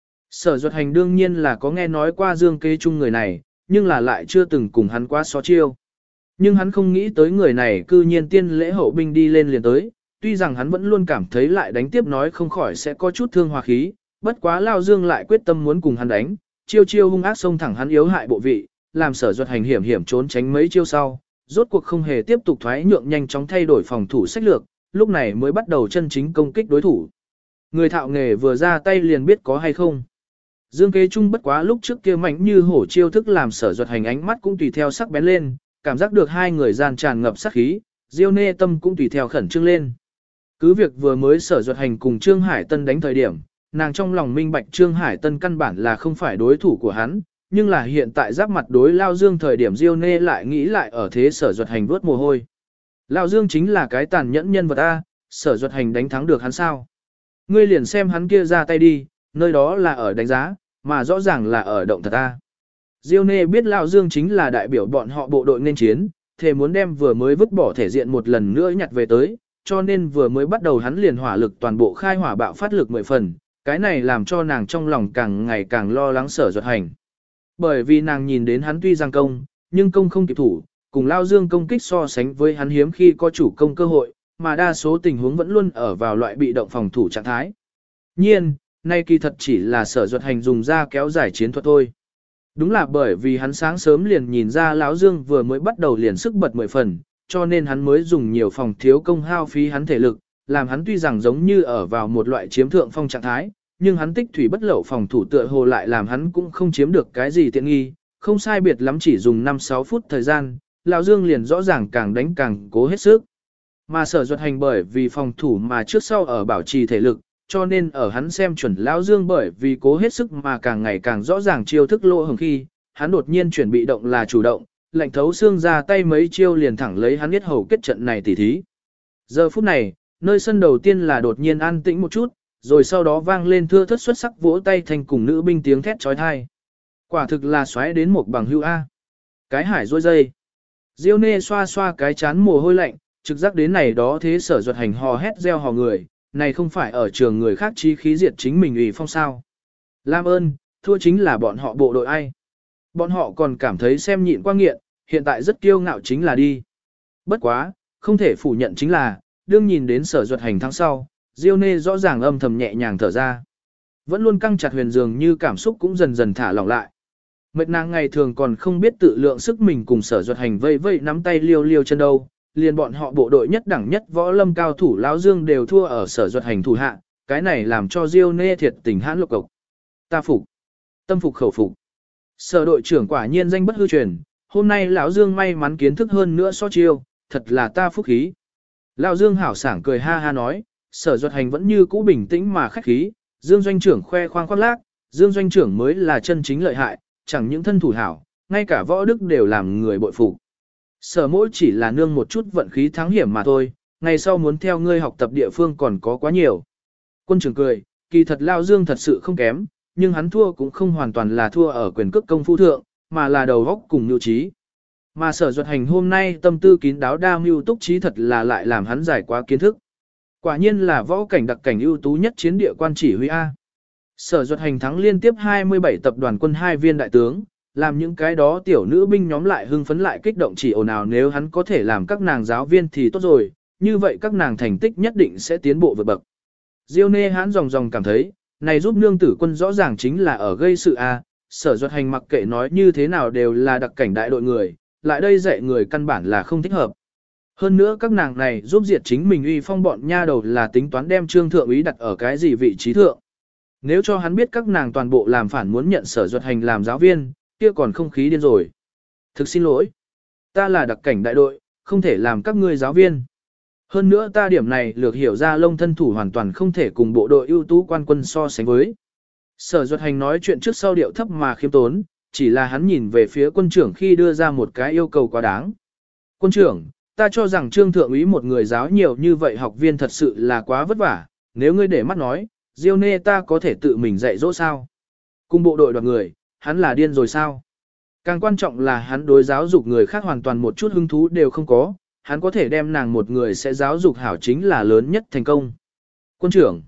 Sở Duật Hành đương nhiên là có nghe nói qua Dương Kế Trung người này, nhưng là lại chưa từng cùng hắn qua so chiêu. Nhưng hắn không nghĩ tới người này cư nhiên tiên lễ hậu binh đi lên liền tới, tuy rằng hắn vẫn luôn cảm thấy lại đánh tiếp nói không khỏi sẽ có chút thương hòa khí, bất quá Lao Dương lại quyết tâm muốn cùng hắn đánh, chiêu hung ác xông thẳng hắn yếu hại bộ vị, làm Sở Duật Hành hiểm trốn tránh mấy chiêu sau, rốt cuộc không hề tiếp tục thoái nhượng nhanh chóng thay đổi phòng thủ sách lược, lúc này mới bắt đầu chân chính công kích đối thủ. Người thạo nghề vừa ra tay liền biết có hay không. Dương Kế Trung bất quá lúc trước kia mạnh như hổ chiêu thức làm Sở Duật Hành ánh mắt cũng tùy theo sắc bén lên, cảm giác được hai người gian tràn ngập sát khí, Diêu Nê tâm cũng tùy theo khẩn trương lên. Cứ việc vừa mới Sở Duật Hành cùng Trương Hải Tân đánh thời điểm, nàng trong lòng minh bạch Trương Hải Tân căn bản là không phải đối thủ của hắn, nhưng là hiện tại giáp mặt đối Lao Dương thời điểm Diêu Nê lại nghĩ lại ở thế Sở Duật Hành vuốt mồ hôi. Lao Dương chính là cái tàn nhẫn nhân vật A, Sở Duật Hành đánh thắng được hắn sao? Ngươi liền xem hắn kia ra tay đi, nơi đó là ở đánh giá, mà rõ ràng là ở động thật A. Diêu Nê biết Lão Dương chính là đại biểu bọn họ bộ đội nên chiến, thề muốn đem vừa mới vứt bỏ thể diện một lần nữa nhặt về tới, cho nên vừa mới bắt đầu hắn liền hỏa lực toàn bộ khai hỏa bạo phát lực 10 phần, cái này làm cho nàng trong lòng càng ngày càng lo lắng Sở Duật Hành. Bởi vì nàng nhìn đến hắn tuy giang công, nhưng công không kịp thủ, cùng Lão Dương công kích so sánh với hắn hiếm khi có chủ công cơ hội, mà đa số tình huống vẫn luôn ở vào loại bị động phòng thủ trạng thái. Nhiên, nay kỳ thật chỉ là Sở Duật Hành dùng ra kéo dài chiến thuật thôi. Đúng là bởi vì hắn sáng sớm liền nhìn ra Lão Dương vừa mới bắt đầu liền sức bật 10 phần, cho nên hắn mới dùng nhiều phòng thiếu công hao phí hắn thể lực, làm hắn tuy rằng giống như ở vào một loại chiếm thượng phong trạng thái, nhưng hắn tích thủy bất lậu phòng thủ tựa hồ lại làm hắn cũng không chiếm được cái gì tiện nghi, không sai biệt lắm chỉ dùng 5-6 phút thời gian, Lão Dương liền rõ ràng càng đánh càng cố hết sức. Mà Sở Duật Hành bởi vì phòng thủ mà trước sau ở bảo trì thể lực, cho nên ở hắn xem chuẩn Lão Dương bởi vì cố hết sức mà càng ngày càng rõ ràng chiêu thức lỗ hồng khi, hắn đột nhiên chuyển bị động là chủ động, lạnh thấu xương ra tay mấy chiêu liền thẳng lấy hắn biết hầu kết trận này tỉ thí. Giờ phút này, nơi sân đầu tiên là đột nhiên an tĩnh một chút, rồi sau đó vang lên thưa thất xuất sắc vỗ tay thành cùng nữ binh tiếng thét trói thai. Quả thực là xoáy đến một bằng hưu A. Cái hải rôi dây. Diêu Nê xoa xoa cái chán mồ hôi lạnh, trực giác đến này đó thế Sở Duật Hành hò hét reo hò người, này không phải ở trường người khác chí khí diệt chính mình ủy phong sao. Lam ơn, thua chính là bọn họ bộ đội ai. Bọn họ còn cảm thấy xem nhịn qua nghiện, hiện tại rất kiêu ngạo chính là đi. Bất quá, không thể phủ nhận chính là, đương nhìn đến Sở Duật Hành thắng sau, Diêu Nê rõ ràng âm thầm nhẹ nhàng thở ra. Vẫn luôn căng chặt huyền dường như cảm xúc cũng dần dần thả lỏng lại. Mệt nàng ngày thường còn không biết tự lượng sức mình cùng Sở Duật Hành vây vây nắm tay liêu liêu chân đâu, liền bọn họ bộ đội nhất đẳng nhất võ lâm cao thủ Lão Dương đều thua ở Sở Duật Hành thủ hạ, cái này làm cho Diêu Nê thiệt tình hãn lục cộc. Ta phục, tâm phục khẩu phục. Sở đội trưởng quả nhiên danh bất hư truyền, hôm nay Lão Dương may mắn kiến thức hơn nữa so chiêu, thật là ta phúc khí. Lão Dương hảo sảng cười ha ha nói, Sở Duật Hành vẫn như cũ bình tĩnh mà khách khí, Dương doanh trưởng khoe khoang khoác lác, Dương doanh trưởng mới là chân chính lợi hại, chẳng những thân thủ hảo, ngay cả võ đức đều làm người bội phục. Sở mỗi chỉ là nương một chút vận khí thắng hiểm mà thôi, ngày sau muốn theo ngươi học tập địa phương còn có quá nhiều. Quân trưởng cười, kỳ thật Lão Dương thật sự không kém, nhưng hắn thua cũng không hoàn toàn là thua ở quyền cước công phu thượng, mà là đầu óc cùng nhu trí. Mà Sở Duật Hành hôm nay tâm tư kín đáo đa mưu túc trí thật là lại làm hắn giải quá kiến thức. Quả nhiên là võ cảnh đặc cảnh ưu tú nhất chiến địa quan chỉ huy A. Sở Duật Hành thắng liên tiếp 27 tập đoàn quân 2 viên đại tướng, làm những cái đó tiểu nữ binh nhóm lại hưng phấn lại kích động chỉ ồn ào nếu hắn có thể làm các nàng giáo viên thì tốt rồi, như vậy các nàng thành tích nhất định sẽ tiến bộ vượt bậc. Diêu Nê hãn ròng cảm thấy, này giúp nương tử quân rõ ràng chính là ở gây sự A, Sở Duật Hành mặc kệ nói như thế nào đều là đặc cảnh đại đội người, lại đây dạy người căn bản là không thích hợp. Hơn nữa các nàng này giúp diệt chính mình uy phong bọn nha đầu là tính toán đem Trương thượng úy đặt ở cái gì vị trí thượng. Nếu cho hắn biết các nàng toàn bộ làm phản muốn nhận Sở Duật Hành làm giáo viên, kia còn không khí điên rồi. Thực xin lỗi. Ta là đặc cảnh đại đội, không thể làm các ngươi giáo viên. Hơn nữa ta điểm này lược hiểu ra lông thân thủ hoàn toàn không thể cùng bộ đội ưu tú quan quân so sánh với. Sở Duật Hành nói chuyện trước sau điệu thấp mà khiêm tốn, chỉ là hắn nhìn về phía quân trưởng khi đưa ra một cái yêu cầu quá đáng. Quân trưởng, ta cho rằng Trương thượng úy một người giáo nhiều như vậy học viên thật sự là quá vất vả, nếu ngươi để mắt nói, Diêu Nê ta có thể tự mình dạy dỗ sao? Cùng bộ đội đoạt người, hắn là điên rồi sao? Càng quan trọng là hắn đối giáo dục người khác hoàn toàn một chút hứng thú đều không có, hắn có thể đem nàng một người sẽ giáo dục hảo chính là lớn nhất thành công. Quân trưởng,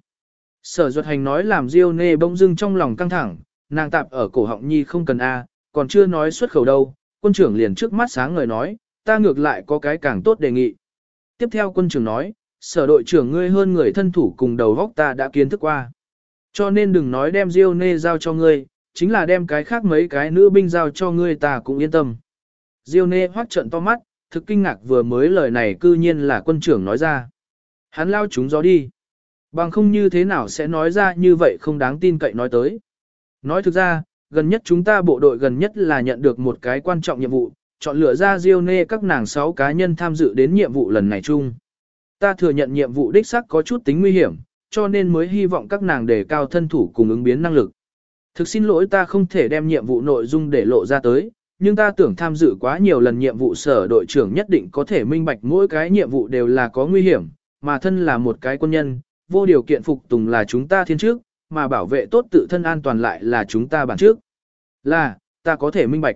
Sở Duật Hành nói làm Diêu Nê bỗng dưng trong lòng căng thẳng, nàng tạp ở cổ họng nhi không cần A, còn chưa nói xuất khẩu đâu, quân trưởng liền trước mắt sáng ngời nói, ta ngược lại có cái càng tốt đề nghị. Tiếp theo quân trưởng nói, Sở đội trưởng ngươi hơn người thân thủ cùng đầu góc ta đã kiến thức qua. Cho nên đừng nói đem Diêu Nê giao cho ngươi, chính là đem cái khác mấy cái nữ binh giao cho ngươi ta cũng yên tâm. Diêu Nê hoắc trợn to mắt, thực kinh ngạc vừa mới lời này cư nhiên là quân trưởng nói ra. Hắn lao chúng gió đi. Bằng không như thế nào sẽ nói ra như vậy không đáng tin cậy nói tới. Nói thực ra, gần nhất chúng ta bộ đội gần nhất là nhận được một cái quan trọng nhiệm vụ, chọn lựa ra Diêu Nê các nàng 6 cá nhân tham dự đến nhiệm vụ lần này chung. Ta thừa nhận nhiệm vụ đích xác có chút tính nguy hiểm, cho nên mới hy vọng các nàng đề cao thân thủ cùng ứng biến năng lực. Thực xin lỗi ta không thể đem nhiệm vụ nội dung để lộ ra tới, nhưng ta tưởng tham dự quá nhiều lần nhiệm vụ Sở đội trưởng nhất định có thể minh bạch mỗi cái nhiệm vụ đều là có nguy hiểm, mà thân là một cái quân nhân, vô điều kiện phục tùng là chúng ta thiên trước, mà bảo vệ tốt tự thân an toàn lại là chúng ta bản trước. Là, ta có thể minh bạch.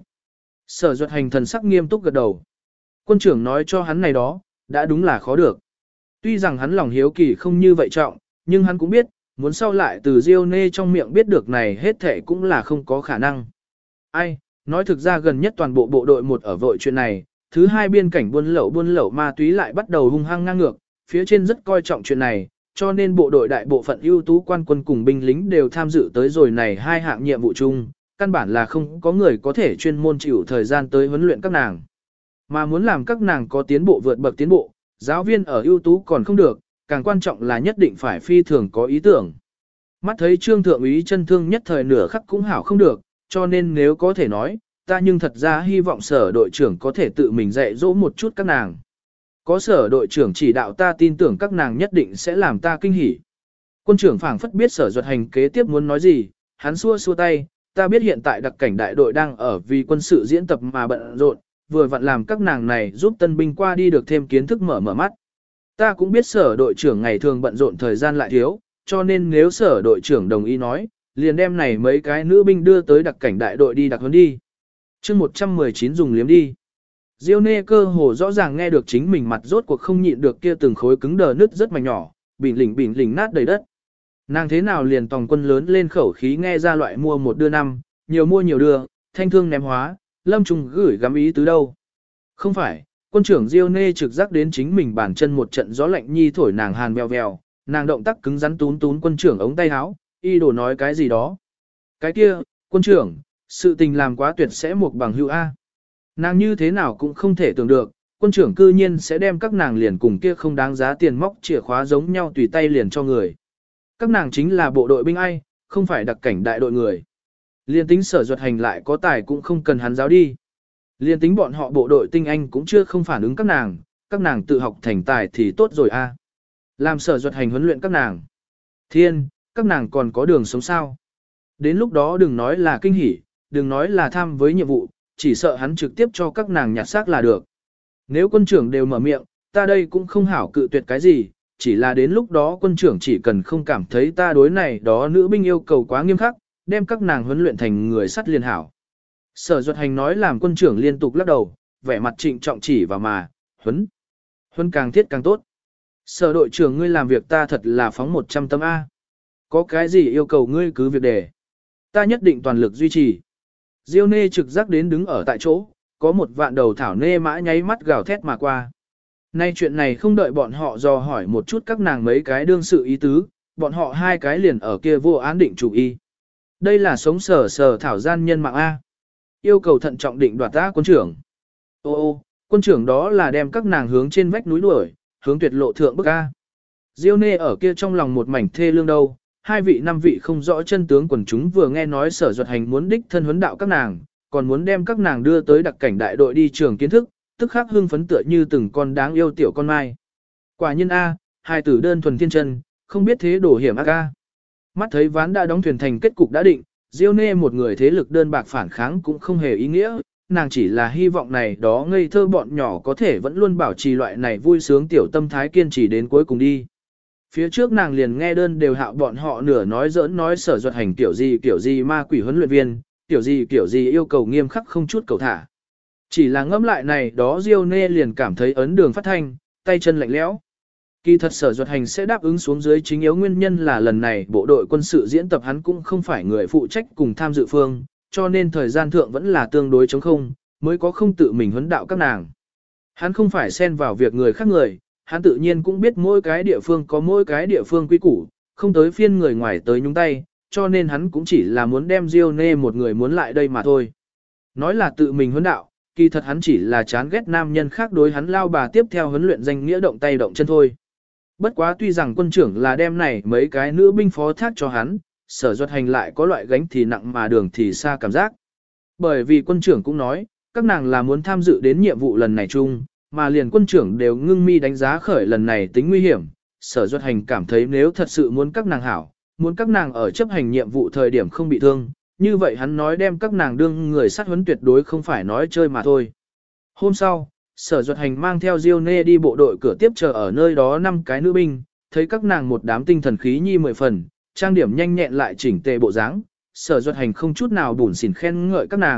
Sở Duật Hành thần sắc nghiêm túc gật đầu. Quân trưởng nói cho hắn này đó, đã đúng là khó được. Tuy rằng hắn lòng hiếu kỳ không như vậy trọng, nhưng hắn cũng biết, muốn sau lại từ Diêu Nê trong miệng biết được này hết thệ cũng là không có khả năng. Ai, nói thực ra gần nhất toàn bộ bộ đội một ở vội chuyện này, thứ hai biên cảnh buôn lậu ma túy lại bắt đầu hung hăng ngang ngược, phía trên rất coi trọng chuyện này, cho nên bộ đội đại bộ phận ưu tú quan quân cùng binh lính đều tham dự tới rồi này hai hạng nhiệm vụ chung, căn bản là không có người có thể chuyên môn chịu thời gian tới huấn luyện các nàng. Mà muốn làm các nàng có tiến bộ vượt bậc tiến bộ, giáo viên ở ưu tú còn không được, càng quan trọng là nhất định phải phi thường có ý tưởng. Mắt thấy Trương thượng úy chân thương nhất thời nửa khắc cũng hảo không được, cho nên nếu có thể nói, ta nhưng thật ra hy vọng sở đội trưởng có thể tự mình dạy dỗ một chút các nàng. Có sở đội trưởng chỉ đạo ta tin tưởng các nàng nhất định sẽ làm ta kinh hỉ. Quân trưởng phảng phất biết Sở Duật Hành kế tiếp muốn nói gì, hắn xua xua tay, ta biết hiện tại đặc cảnh đại đội đang ở vì quân sự diễn tập mà bận rộn, vừa vặn làm các nàng này giúp tân binh qua đi được thêm kiến thức mở mắt. Ta cũng biết sở đội trưởng ngày thường bận rộn thời gian lại thiếu, cho nên nếu sở đội trưởng đồng ý nói, liền đem này mấy cái nữ binh đưa tới đặc cảnh đại đội đi đặc huấn đi. Chương 119 dùng liếm đi. Diêu Nê cơ hồ rõ ràng nghe được chính mình mặt rốt cuộc không nhịn được kia từng khối cứng đờ nứt rất mảnh nhỏ, bỉnh lỉnh nát đầy đất. Nàng thế nào liền tòng quân lớn lên khẩu khí nghe ra loại mua một đưa năm, nhiều mua nhiều đưa, thanh thương ném hóa, lâm trùng gửi gắm ý tứ đâu. Không phải, quân trưởng Diêu Nê trực giác đến chính mình bàn chân một trận gió lạnh nhi thổi nàng hàn vèo vèo, nàng động tác cứng rắn tún quân trưởng ống tay áo, y đồ nói cái gì đó. Cái kia, quân trưởng, sự tình làm quá tuyệt sẽ một bằng hữu A. Nàng như thế nào cũng không thể tưởng được, quân trưởng cư nhiên sẽ đem các nàng liền cùng kia không đáng giá tiền móc chìa khóa giống nhau tùy tay liền cho người. Các nàng chính là bộ đội binh ai, không phải đặc cảnh đại đội người. Liên tính Sở Duật Hành lại có tài cũng không cần hắn giáo đi. Liên tính bọn họ bộ đội tinh anh cũng chưa không phản ứng các nàng tự học thành tài thì tốt rồi a. Làm Sở Duật Hành huấn luyện các nàng. Thiên, các nàng còn có đường sống sao. Đến lúc đó đừng nói là kinh hỉ, đừng nói là tham với nhiệm vụ, chỉ sợ hắn trực tiếp cho các nàng nhặt xác là được. Nếu quân trưởng đều mở miệng, ta đây cũng không hảo cự tuyệt cái gì, chỉ là đến lúc đó quân trưởng chỉ cần không cảm thấy ta đối này đó nữ binh yêu cầu quá nghiêm khắc, đem các nàng huấn luyện thành người sắt liên hảo. Sở Duật Hành nói làm quân trưởng liên tục lắc đầu, vẻ mặt trịnh trọng chỉ vào mà, huấn càng thiết càng tốt. Sở đội trưởng ngươi làm việc ta thật là phóng 100 tấm A. Có cái gì yêu cầu ngươi cứ việc đề. Ta nhất định toàn lực duy trì. Diêu Nê trực giác đến đứng ở tại chỗ, có một vạn đầu thảo nê mã nháy mắt gào thét mà qua. Nay chuyện này không đợi bọn họ dò hỏi một chút các nàng mấy cái đương sự ý tứ, bọn họ hai cái liền ở kia vô án định chủ y. Đây là sống sở thảo gian nhân mạng A. Yêu cầu thận trọng định đoạt ta quân trưởng. Ô, quân trưởng đó là đem các nàng hướng trên vách núi đuổi, hướng tuyệt lộ thượng bức A. Diêu Nê ở kia trong lòng một mảnh thê lương đâu, hai vị năm vị không rõ chân tướng quần chúng vừa nghe nói Sở Duật Hành muốn đích thân huấn đạo các nàng, còn muốn đem các nàng đưa tới đặc cảnh đại đội đi trường kiến thức, tức khắc hưng phấn tựa như từng con đáng yêu tiểu con mai. Quả nhiên A, hai tử đơn thuần thiên chân, không biết thế đổ hiểm ác A. Mắt thấy ván đã đóng thuyền thành kết cục đã định, Diêu Nê một người thế lực đơn bạc phản kháng cũng không hề ý nghĩa, nàng chỉ là hy vọng này đó ngây thơ bọn nhỏ có thể vẫn luôn bảo trì loại này vui sướng tiểu tâm thái kiên trì đến cuối cùng đi. Phía trước nàng liền nghe đơn đều hạo bọn họ nửa nói giỡn nói Sở Duật Hành kiểu gì ma quỷ huấn luyện viên, kiểu gì yêu cầu nghiêm khắc không chút cầu thả. Chỉ là ngẫm lại này đó Diêu Nê liền cảm thấy ấn đường phát thanh, tay chân lạnh lẽo. Kỳ thật Sở Duật Hành sẽ đáp ứng xuống dưới chính yếu nguyên nhân là lần này bộ đội quân sự diễn tập hắn cũng không phải người phụ trách cùng tham dự phương, cho nên thời gian thượng vẫn là tương đối trống không, mới có không tự mình huấn đạo các nàng. Hắn không phải xen vào việc người khác người, hắn tự nhiên cũng biết mỗi cái địa phương có mỗi cái địa phương quy củ, không tới phiên người ngoài tới nhúng tay, cho nên hắn cũng chỉ là muốn đem Diêu Nê một người muốn lại đây mà thôi. Nói là tự mình huấn đạo, kỳ thật hắn chỉ là chán ghét nam nhân khác đối hắn lao bà tiếp theo huấn luyện danh nghĩa động tay động chân thôi. Bất quá tuy rằng quân trưởng là đem này mấy cái nữ binh phó thác cho hắn, Sở Duật Hành lại có loại gánh thì nặng mà đường thì xa cảm giác. Bởi vì quân trưởng cũng nói, các nàng là muốn tham dự đến nhiệm vụ lần này chung, mà liền quân trưởng đều ngưng mi đánh giá khởi lần này tính nguy hiểm. Sở Duật Hành cảm thấy nếu thật sự muốn các nàng hảo, muốn các nàng ở chấp hành nhiệm vụ thời điểm không bị thương, như vậy hắn nói đem các nàng đương người sát huấn tuyệt đối không phải nói chơi mà thôi. Hôm sau, Sở Duật Hành mang theo Diêu Nê đi bộ đội cửa tiếp chờ ở nơi đó 5 cái nữ binh, thấy các nàng một đám tinh thần khí nhi 10 phần, trang điểm nhanh nhẹn lại chỉnh tề bộ dáng. Sở Duật Hành không chút nào bủn xỉn khen ngợi các nàng,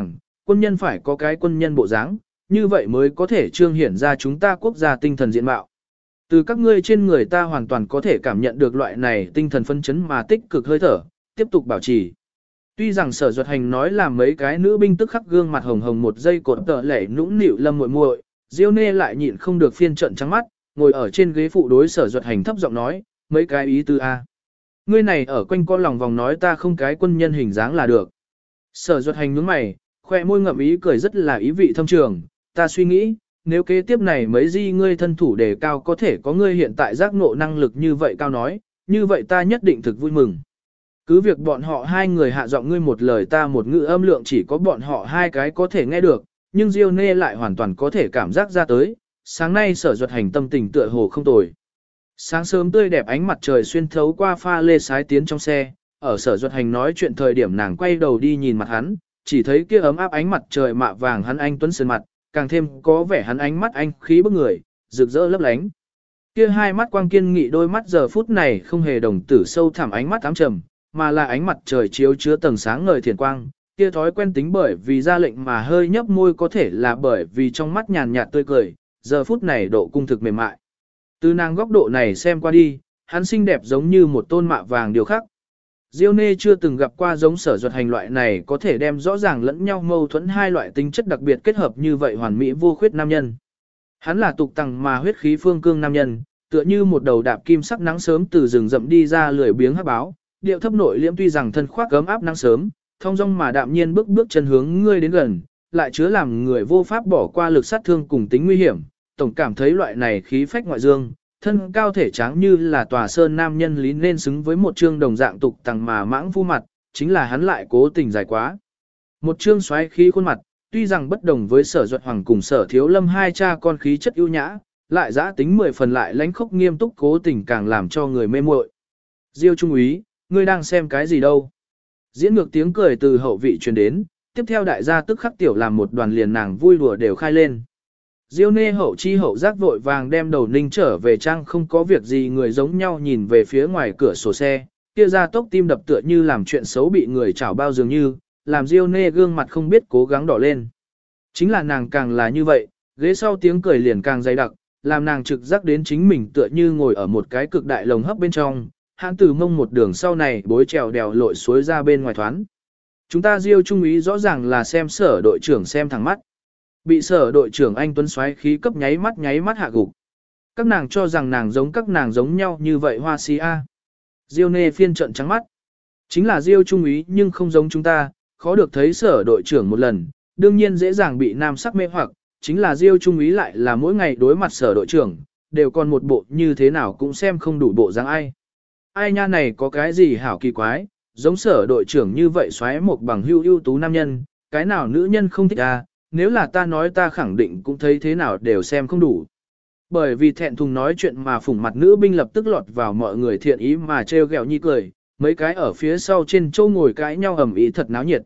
quân nhân phải có cái quân nhân bộ dáng, như vậy mới có thể trương hiển ra chúng ta quốc gia tinh thần diện mạo. Từ các ngươi trên người ta hoàn toàn có thể cảm nhận được loại này tinh thần phân chấn mà tích cực hơi thở, tiếp tục bảo trì. Tuy rằng Sở Duật Hành nói là mấy cái nữ binh tức khắc gương mặt hồng hồng một giây cột tợ lẻ nũng nịu Lâm muội muội, Diêu Nê lại nhịn không được phiên trận trắng mắt, ngồi ở trên ghế phụ đối Sở Duật Hành thấp giọng nói, mấy cái ý tư a. Ngươi này ở quanh co lòng vòng nói ta không cái quân nhân hình dáng là được. Sở Duật Hành nhướng mày, khoe môi ngậm ý cười rất là ý vị thâm trường, ta suy nghĩ, nếu kế tiếp này mấy gì ngươi thân thủ đề cao có thể có ngươi hiện tại giác ngộ năng lực như vậy cao nói, như vậy ta nhất định thực vui mừng. Cứ việc bọn họ hai người hạ giọng ngươi một lời ta một ngữ âm lượng chỉ có bọn họ hai cái có thể nghe được, nhưng Diêu Nê lại hoàn toàn có thể cảm giác ra tới, sáng nay Sở Duật Hành tâm tình tựa hồ không tồi. Sáng sớm tươi đẹp ánh mặt trời xuyên thấu qua pha lê sái tiến trong xe, ở Sở Duật Hành nói chuyện thời điểm nàng quay đầu đi nhìn mặt hắn, chỉ thấy kia ấm áp ánh mặt trời mạ vàng hắn anh tuấn sơn mặt, càng thêm có vẻ hắn ánh mắt anh khí bức người, rực rỡ lấp lánh. Kia hai mắt quang kiên nghị đôi mắt giờ phút này không hề đồng tử sâu thẳm ánh mắt ám trầm, mà là ánh mặt trời chiếu chứa tầng sáng ngời thiền quang, kia thói quen tính bởi vì ra lệnh mà hơi nhấp môi có thể là bởi vì trong mắt nhàn nhạt tươi cười, giờ phút này độ cung thực mềm mại. Từ nàng góc độ này xem qua đi, hắn xinh đẹp giống như một tôn mạ vàng điều khác. Diêu Nê chưa từng gặp qua giống Sở Duật Hành loại này có thể đem rõ ràng lẫn nhau mâu thuẫn hai loại tính chất đặc biệt kết hợp như vậy hoàn mỹ vô khuyết nam nhân. Hắn là tục tằng mà huyết khí phương cương nam nhân, tựa như một đầu đạp kim sắc nắng sớm từ rừng rậm đi ra lười biếng hắc báo, điệu thấp nội liễm tuy rằng thân khoác gấm áp nắng sớm, thong dong mà đạm nhiên bước bước chân hướng ngươi đến gần, lại chứa làm người vô pháp bỏ qua lực sát thương cùng tính nguy hiểm, tổng cảm thấy loại này khí phách ngoại dương, thân cao thể tráng như là tòa sơn nam nhân lý nên xứng với một trương đồng dạng tục tằng mà mãng phu mặt, chính là hắn lại cố tình dài quá. Một trương xoáy khí khuôn mặt, tuy rằng bất đồng với Sở Duật Hoàng cùng Sở Thiếu Lâm hai cha con khí chất ưu nhã, lại giã tính 10 phần lại lãnh khốc nghiêm túc cố tình càng làm cho người mê muội. Diêu Trung úy, ngươi đang xem cái gì đâu? Diễn ngược tiếng cười từ hậu vị truyền đến, tiếp theo đại gia tức khắc tiểu làm một đoàn liền nàng vui đùa đều khai lên. Diêu Nê hậu chi hậu giác vội vàng đem đầu ninh trở về trang không có việc gì người giống nhau nhìn về phía ngoài cửa sổ xe, kia ra tốc tim đập tựa như làm chuyện xấu bị người chảo bao dường như, làm Diêu Nê gương mặt không biết cố gắng đỏ lên. Chính là nàng càng là như vậy, ghế sau tiếng cười liền càng dày đặc, làm nàng trực giác đến chính mình tựa như ngồi ở một cái cực đại lồng hấp bên trong, hãn từ mông một đường sau này bối trèo đèo lội suối ra bên ngoài thoán. Chúng ta Diêu Trung úy rõ ràng là xem Sở đội trưởng xem thẳng mắt. Bị Sở đội trưởng anh tuấn xoáy khí cấp nháy mắt hạ gục. Các nàng cho rằng nàng giống các nàng giống nhau như vậy hoa si a. Diêu Nê phiên trận trắng mắt. Chính là Diêu Trung úy nhưng không giống chúng ta, khó được thấy Sở đội trưởng một lần, đương nhiên dễ dàng bị nam sắc mê hoặc, chính là Diêu Trung úy lại là mỗi ngày đối mặt Sở đội trưởng, đều còn một bộ như thế nào cũng xem không đủ bộ dáng ai. Ai nha này có cái gì hảo kỳ quái, giống Sở đội trưởng như vậy xoáy một bằng hưu ưu tú nam nhân, cái nào nữ nhân không thích à, nếu là ta nói ta khẳng định cũng thấy thế nào đều xem không đủ. Bởi vì thẹn thùng nói chuyện mà phủng mặt nữ binh lập tức lọt vào mọi người thiện ý mà trêu ghẹo nhi cười, mấy cái ở phía sau trên châu ngồi cãi nhau ầm ĩ thật náo nhiệt.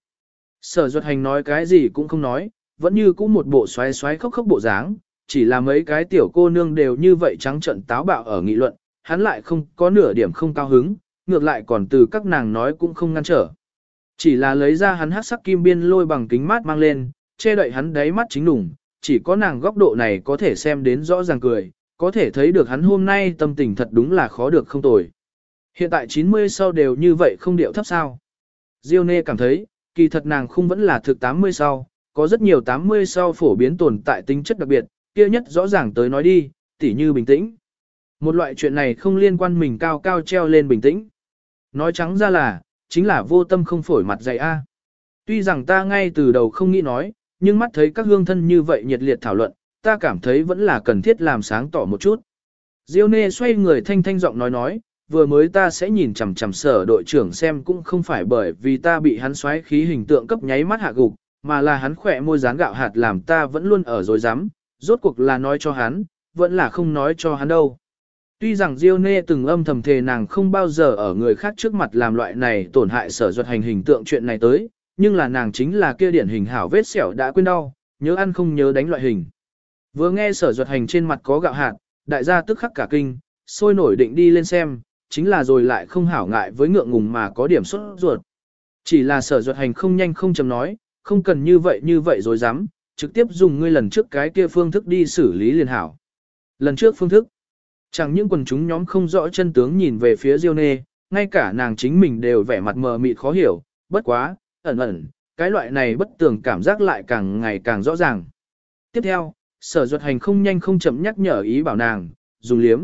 Sở Duật Hành nói cái gì cũng không nói, vẫn như cũ một bộ xoáy xoáy khóc khóc bộ dáng, chỉ là mấy cái tiểu cô nương đều như vậy trắng trợn táo bạo ở nghị luận, hắn lại không có nửa điểm không cao hứng, ngược lại còn từ các nàng nói cũng không ngăn trở. Chỉ là lấy ra hắn hắc sắc kim biên lôi bằng kính mát mang lên, che đậy hắn đáy mắt chính đủng, chỉ có nàng góc độ này có thể xem đến rõ ràng cười, có thể thấy được hắn hôm nay tâm tình thật đúng là khó được không tồi. Hiện tại 90 sau đều như vậy không điệu thấp sao. Diêu Nê cảm thấy, kỳ thật nàng không vẫn là thực 80 sau, có rất nhiều 80 sau phổ biến tồn tại tính chất đặc biệt, kia nhất rõ ràng tới nói đi, tỉ như bình tĩnh. Một loại chuyện này không liên quan mình cao cao treo lên bình tĩnh. Nói trắng ra là, chính là vô tâm không phổi mặt dày a. Tuy rằng ta ngay từ đầu không nghĩ nói, nhưng mắt thấy các hương thân như vậy nhiệt liệt thảo luận, ta cảm thấy vẫn là cần thiết làm sáng tỏ một chút. Diêu Nê xoay người thanh thanh giọng nói, vừa mới ta sẽ nhìn chằm chằm Sở đội trưởng xem cũng không phải bởi vì ta bị hắn xoáy khí hình tượng cấp nháy mắt hạ gục, mà là hắn khỏe môi dán gạo hạt làm ta vẫn luôn ở dối rắm rốt cuộc là nói cho hắn, vẫn là không nói cho hắn đâu. Tuy rằng Diêu Nê từng âm thầm thề nàng không bao giờ ở người khác trước mặt làm loại này tổn hại Sở Duật Hành hình tượng chuyện này tới, nhưng là nàng chính là kia điển hình hảo vết sẹo đã quên đau, nhớ ăn không nhớ đánh loại hình. Vừa nghe Sở Duật Hành trên mặt có gạo hạt, đại gia tức khắc cả kinh, sôi nổi định đi lên xem, chính là rồi lại không hảo ngại với ngượng ngùng mà có điểm sốt ruột. Chỉ là Sở Duật Hành không nhanh không chậm nói, không cần như vậy rồi dám, trực tiếp dùng ngươi lần trước cái kia phương thức đi xử lý liền hảo. Lần trước phương thức, chẳng những quần chúng nhóm không rõ chân tướng nhìn về phía Diêu Nê, ngay cả nàng chính mình đều vẻ mặt mờ mịt khó hiểu, bất quá, ẩn, cái loại này bất tường cảm giác lại càng ngày càng rõ ràng. Tiếp theo, Sở Duật Hành không nhanh không chậm nhắc nhở ý bảo nàng, dùng liếm.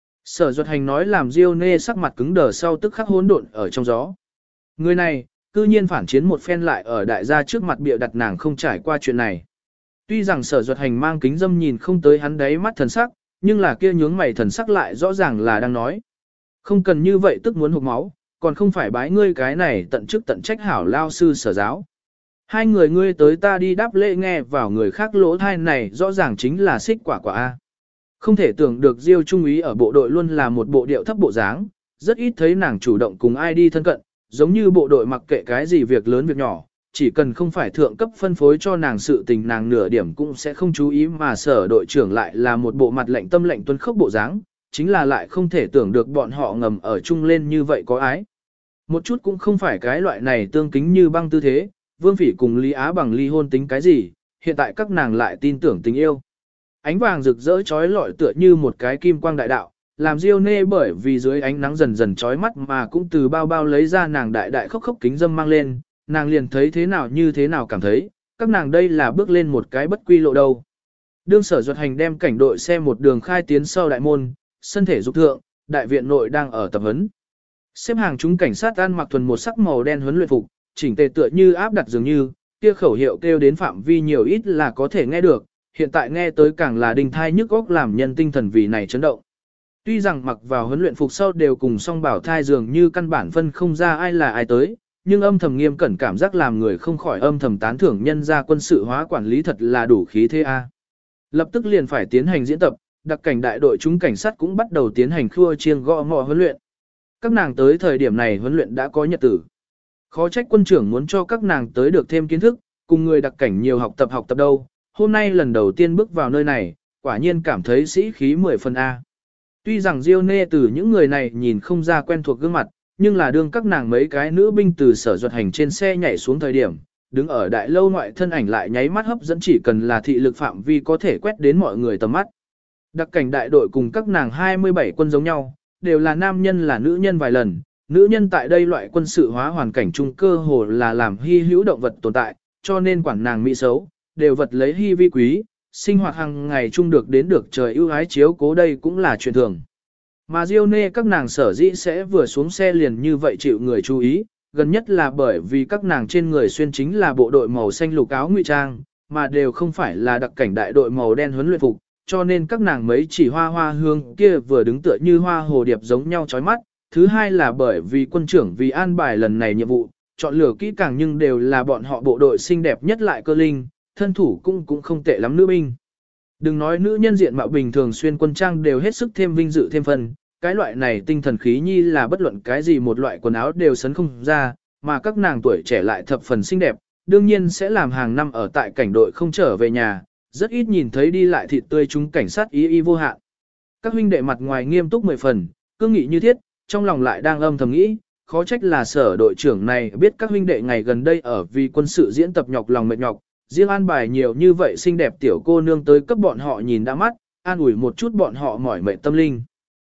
Sở Duật Hành nói làm Diêu Nê sắc mặt cứng đờ sau tức khắc hỗn độn ở trong gió. Người này, cư nhiên phản chiến một phen lại ở đại gia trước mặt bịa đặt nàng không trải qua chuyện này. Tuy rằng Sở Duật Hành mang kính dâm nhìn không tới hắn đáy mắt thần sắc, nhưng là kia nhướng mày thần sắc lại rõ ràng là đang nói. Không cần như vậy tức muốn hụt máu, còn không phải bái ngươi cái này tận chức tận trách hảo lao sư sở giáo. Hai người ngươi tới ta đi đáp lễ nghe vào người khác lỗ thai này rõ ràng chính là xích quả quả A. Không thể tưởng được Diêu Trung Ý ở bộ đội luôn là một bộ điệu thấp bộ dáng, rất ít thấy nàng chủ động cùng ai đi thân cận, giống như bộ đội mặc kệ cái gì việc lớn việc nhỏ, chỉ cần không phải thượng cấp phân phối cho nàng sự tình nàng nửa điểm cũng sẽ không chú ý, mà sở đội trưởng lại là một bộ mặt lạnh tâm lạnh tuân khốc bộ dáng, chính là lại không thể tưởng được bọn họ ngầm ở chung lên như vậy có ái. Một chút cũng không phải cái loại này tương kính như băng tư thế, Vương Phỉ cùng Lý Á bằng ly hôn tính cái gì, hiện tại các nàng lại tin tưởng tình yêu. Ánh vàng rực rỡ chói lọi tựa như một cái kim quang đại đạo, làm Diêu Nê bởi vì dưới ánh nắng dần dần chói mắt mà cũng từ bao bao lấy ra nàng đại đại khóc khóc kính dâm mang lên, nàng liền thấy thế nào như thế nào cảm thấy, các nàng đây là bước lên một cái bất quy lộ đâu. Đương Sở Duật Hành đem cảnh đội xe một đường khai tiến sau đại môn, sân thể dục thượng, đại viện nội đang ở tập huấn. Xếp hàng chúng cảnh sát ăn mặc thuần một sắc màu đen huấn luyện phục, chỉnh tề tựa như áp đặt dường như, kia khẩu hiệu kêu đến phạm vi nhiều ít là có thể nghe được, hiện tại nghe tới càng là đình thai nhức óc làm nhân tinh thần vì này chấn động. Tuy rằng mặc vào huấn luyện phục sau đều cùng song bảo thai dường như căn bản phân không ra ai là ai tới, nhưng âm thầm nghiêm cẩn cảm giác làm người không khỏi âm thầm tán thưởng nhân gia quân sự hóa quản lý thật là đủ khí thế a. Lập tức liền phải tiến hành diễn tập, đặc cảnh đại đội chúng cảnh sát cũng bắt đầu tiến hành khua chiêng gõ ngọ huấn luyện. Các nàng tới thời điểm này huấn luyện đã có nhật tử. Khó trách quân trưởng muốn cho các nàng tới được thêm kiến thức, cùng người đặc cảnh nhiều học tập đâu. Hôm nay lần đầu tiên bước vào nơi này, quả nhiên cảm thấy sĩ khí 10 phần A. Tuy rằng Diêu Nê từ những người này nhìn không ra quen thuộc gương mặt, nhưng là đương các nàng mấy cái nữ binh từ Sở Duật Hành trên xe nhảy xuống thời điểm, đứng ở đại lâu ngoại thân ảnh lại nháy mắt hấp dẫn, chỉ cần là thị lực phạm vi có thể quét đến mọi người tầm mắt. Đặc cảnh đại đội cùng các nàng 27 quân giống nhau, đều là nam nhân là nữ nhân vài lần, nữ nhân tại đây loại quân sự hóa hoàn cảnh chung cơ hồ là làm hy hữu động vật tồn tại, cho nên quản nàng mỹ xấu, đều vật lấy hy vi quý, sinh hoạt hàng ngày chung được đến được trời ưu ái chiếu cố đây cũng là chuyện thường. Mà Diêu Nê các nàng sở dĩ sẽ vừa xuống xe liền như vậy chịu người chú ý, gần nhất là bởi vì các nàng trên người xuyên chính là bộ đội màu xanh lục áo ngụy trang, mà đều không phải là đặc cảnh đại đội màu đen huấn luyện phục, cho nên các nàng mấy chỉ hoa hoa hương kia vừa đứng tựa như hoa hồ điệp giống nhau chói mắt. Thứ hai là bởi vì quân trưởng vì an bài lần này nhiệm vụ, chọn lựa kỹ càng nhưng đều là bọn họ bộ đội xinh đẹp nhất lại cơ linh, thân thủ cũng không tệ lắm nữ binh. Đừng nói nữ nhân diện mạo bình thường xuyên quân trang đều hết sức thêm vinh dự thêm phần, cái loại này tinh thần khí nhi là bất luận cái gì một loại quần áo đều sấn không ra, mà các nàng tuổi trẻ lại thập phần xinh đẹp, đương nhiên sẽ làm hàng năm ở tại cảnh đội không trở về nhà, rất ít nhìn thấy đi lại thịt tươi chúng cảnh sát y vô hạn. Các huynh đệ mặt ngoài nghiêm túc 10 phần, cương nghị như thiết, trong lòng lại đang âm thầm nghĩ, khó trách là sở đội trưởng này biết các huynh đệ ngày gần đây ở vì quân sự diễn tập nhọc lòng mệt nhọc, riêng an bài nhiều như vậy xinh đẹp tiểu cô nương tới cấp bọn họ nhìn đã mắt, an ủi một chút bọn họ mỏi mệt tâm linh.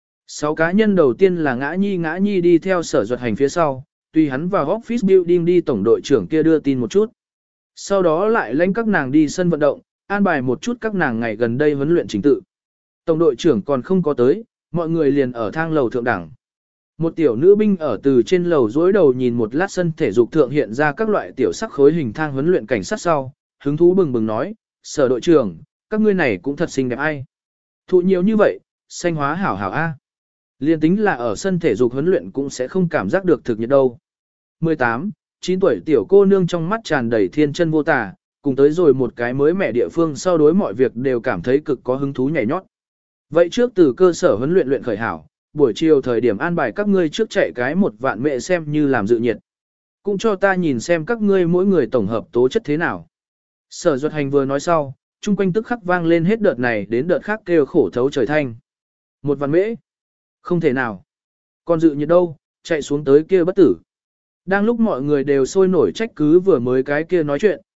6 cá nhân đầu tiên là Ngã Nhi đi theo Sở Duật Hành phía sau, tùy hắn vào office building đi tổng đội trưởng kia đưa tin một chút. Sau đó lại lãnh các nàng đi sân vận động, an bài một chút các nàng ngày gần đây huấn luyện chính tự. Tổng đội trưởng còn không có tới, mọi người liền ở thang lầu thượng đẳng. Một tiểu nữ binh ở từ trên lầu dối đầu nhìn một lát sân thể dục thượng hiện ra các loại tiểu sắc khối hình thang huấn luyện cảnh sát sau, hứng thú bừng bừng nói, Sở đội trưởng, các ngươi này cũng thật xinh đẹp ai. Thụ nhiều như vậy, xanh hóa hảo hảo a. Liên tính là ở sân thể dục huấn luyện cũng sẽ không cảm giác được thực nhiệt đâu. 18, 9 tuổi tiểu cô nương trong mắt tràn đầy thiên chân vô tả, cùng tới rồi một cái mới mẻ địa phương sau đối mọi việc đều cảm thấy cực có hứng thú nhảy nhót. Vậy trước từ cơ sở huấn luyện luyện khởi hảo, buổi chiều thời điểm an bài các ngươi trước chạy cái 1 vạn mẹ xem như làm dự nhiệt. Cũng cho ta nhìn xem các ngươi mỗi người tổng hợp tố chất thế nào. Sở Duật Hành vừa nói sau, chung quanh tức khắc vang lên hết đợt này đến đợt khác kêu khổ thấu trời thanh. 1 vạn mễ? Không thể nào. Còn dự nhiệt đâu, chạy xuống tới kia bất tử. Đang lúc mọi người đều sôi nổi trách cứ vừa mới cái kia nói chuyện,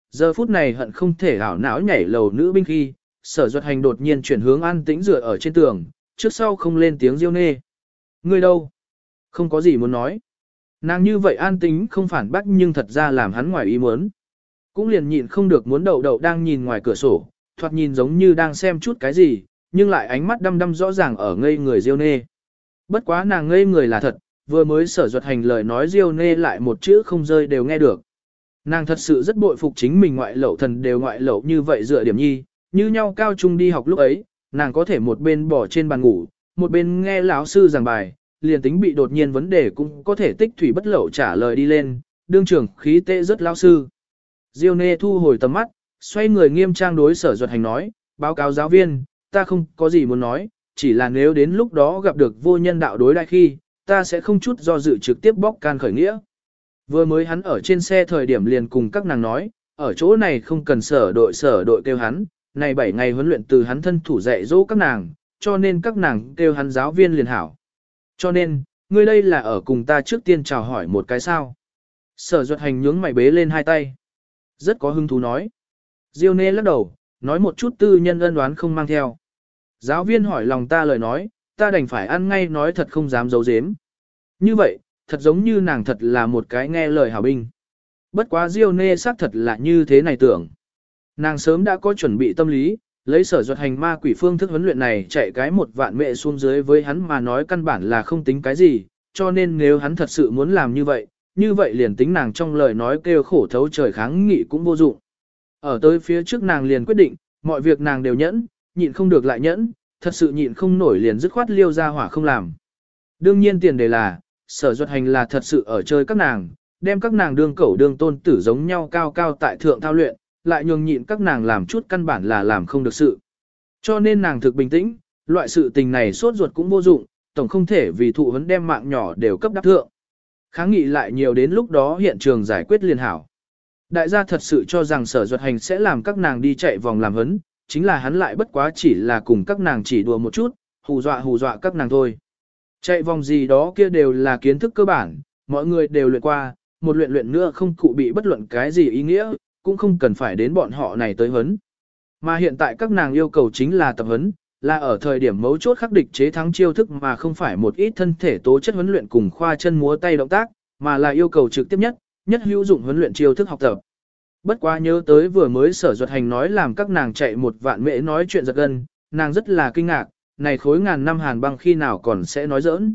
giờ phút này hận không thể ảo não nhảy lầu nữ binh khi, Sở Duật Hành đột nhiên chuyển hướng an tĩnh dựa ở trên tường, trước sau không lên tiếng riêu nê. Ngươi đâu? Không có gì muốn nói. Nàng như vậy an tĩnh không phản bác nhưng thật ra làm hắn ngoài ý muốn. Cũng liền nhịn không được muốn đậu đậu đang nhìn ngoài cửa sổ, thoạt nhìn giống như đang xem chút cái gì, nhưng lại ánh mắt đăm đăm rõ ràng ở ngây người riêu nê. Bất quá nàng ngây người là thật, vừa mới Sở Duật Hành lời nói riêu nê lại một chữ không rơi đều nghe được. Nàng thật sự rất bội phục chính mình ngoại lậu thần đều ngoại lậu như vậy dựa điểm nhi, như nhau cao trung đi học lúc ấy, nàng có thể một bên bỏ trên bàn ngủ, một bên nghe lão sư giảng bài, liền tính bị đột nhiên vấn đề cũng có thể tích thủy bất lậu trả lời đi lên, đương trưởng khí tệ rất lão sư. Diêu Nê thu hồi tầm mắt, xoay người nghiêm trang đối Sở Duật Hành nói, báo cáo giáo viên, ta không có gì muốn nói, chỉ là nếu đến lúc đó gặp được vô nhân đạo đối đãi khi, ta sẽ không chút do dự trực tiếp bóc can khởi nghĩa. Vừa mới hắn ở trên xe thời điểm liền cùng các nàng nói, ở chỗ này không cần sở đội kêu hắn, này 7 ngày huấn luyện từ hắn thân thủ dạy dỗ các nàng, cho nên các nàng kêu hắn giáo viên liền hảo. Cho nên, ngươi đây là ở cùng ta trước tiên chào hỏi một cái sao. Sở Duật Hành nhướng mày bế lên hai tay. Rất có hứng thú nói. Diêu Nê lắc đầu, nói một chút tư nhân ân đoán không mang theo. Giáo viên hỏi lòng ta lời nói, ta đành phải ăn ngay nói thật không dám giấu giếm. Như vậy, thật giống như nàng thật là một cái nghe lời hảo binh. Bất quá Diêu Nê xác thật là như thế này tưởng. Nàng sớm đã có chuẩn bị tâm lý, lấy Sở Duật Hành ma quỷ phương thức huấn luyện này chạy cái 1 vạn mẹ xuống dưới với hắn mà nói căn bản là không tính cái gì, cho nên nếu hắn thật sự muốn làm như vậy liền tính nàng trong lời nói kêu khổ thấu trời kháng nghị cũng vô dụng. Ở tới phía trước nàng liền quyết định, mọi việc nàng đều nhẫn, nhịn không được lại nhẫn, thật sự nhịn không nổi liền dứt khoát liêu ra hỏa không làm. Đương nhiên tiền đề là, Sở Duật Hành là thật sự ở chơi các nàng, đem các nàng đương cẩu đương tôn tử giống nhau cao cao tại thượng thao luyện, lại nhường nhịn các nàng làm chút căn bản là làm không được sự. Cho nên nàng thực bình tĩnh, loại sự tình này sốt ruột cũng vô dụng, tổng không thể vì thụ vấn đem mạng nhỏ đều cấp đắc thượng. Kháng nghị lại nhiều đến lúc đó hiện trường giải quyết liền hảo. Đại gia thật sự cho rằng Sở Duật Hành sẽ làm các nàng đi chạy vòng làm hấn, chính là hắn lại bất quá chỉ là cùng các nàng chỉ đùa một chút, hù dọa các nàng thôi. Chạy vòng gì đó kia đều là kiến thức cơ bản, mọi người đều luyện qua, một luyện nữa không cụ bị bất luận cái gì ý nghĩa, cũng không cần phải đến bọn họ này tới huấn. Mà hiện tại các nàng yêu cầu chính là tập huấn, là ở thời điểm mấu chốt khắc địch chế thắng chiêu thức mà không phải một ít thân thể tố chất huấn luyện cùng khoa chân múa tay động tác, mà là yêu cầu trực tiếp nhất hữu dụng huấn luyện chiêu thức học tập. Bất quá nhớ tới vừa mới Sở Duật Hành nói làm các nàng chạy 1 vạn mễ nói chuyện giật gân, nàng rất là kinh ngạc, này khối ngàn năm hàn băng khi nào còn sẽ nói giỡn.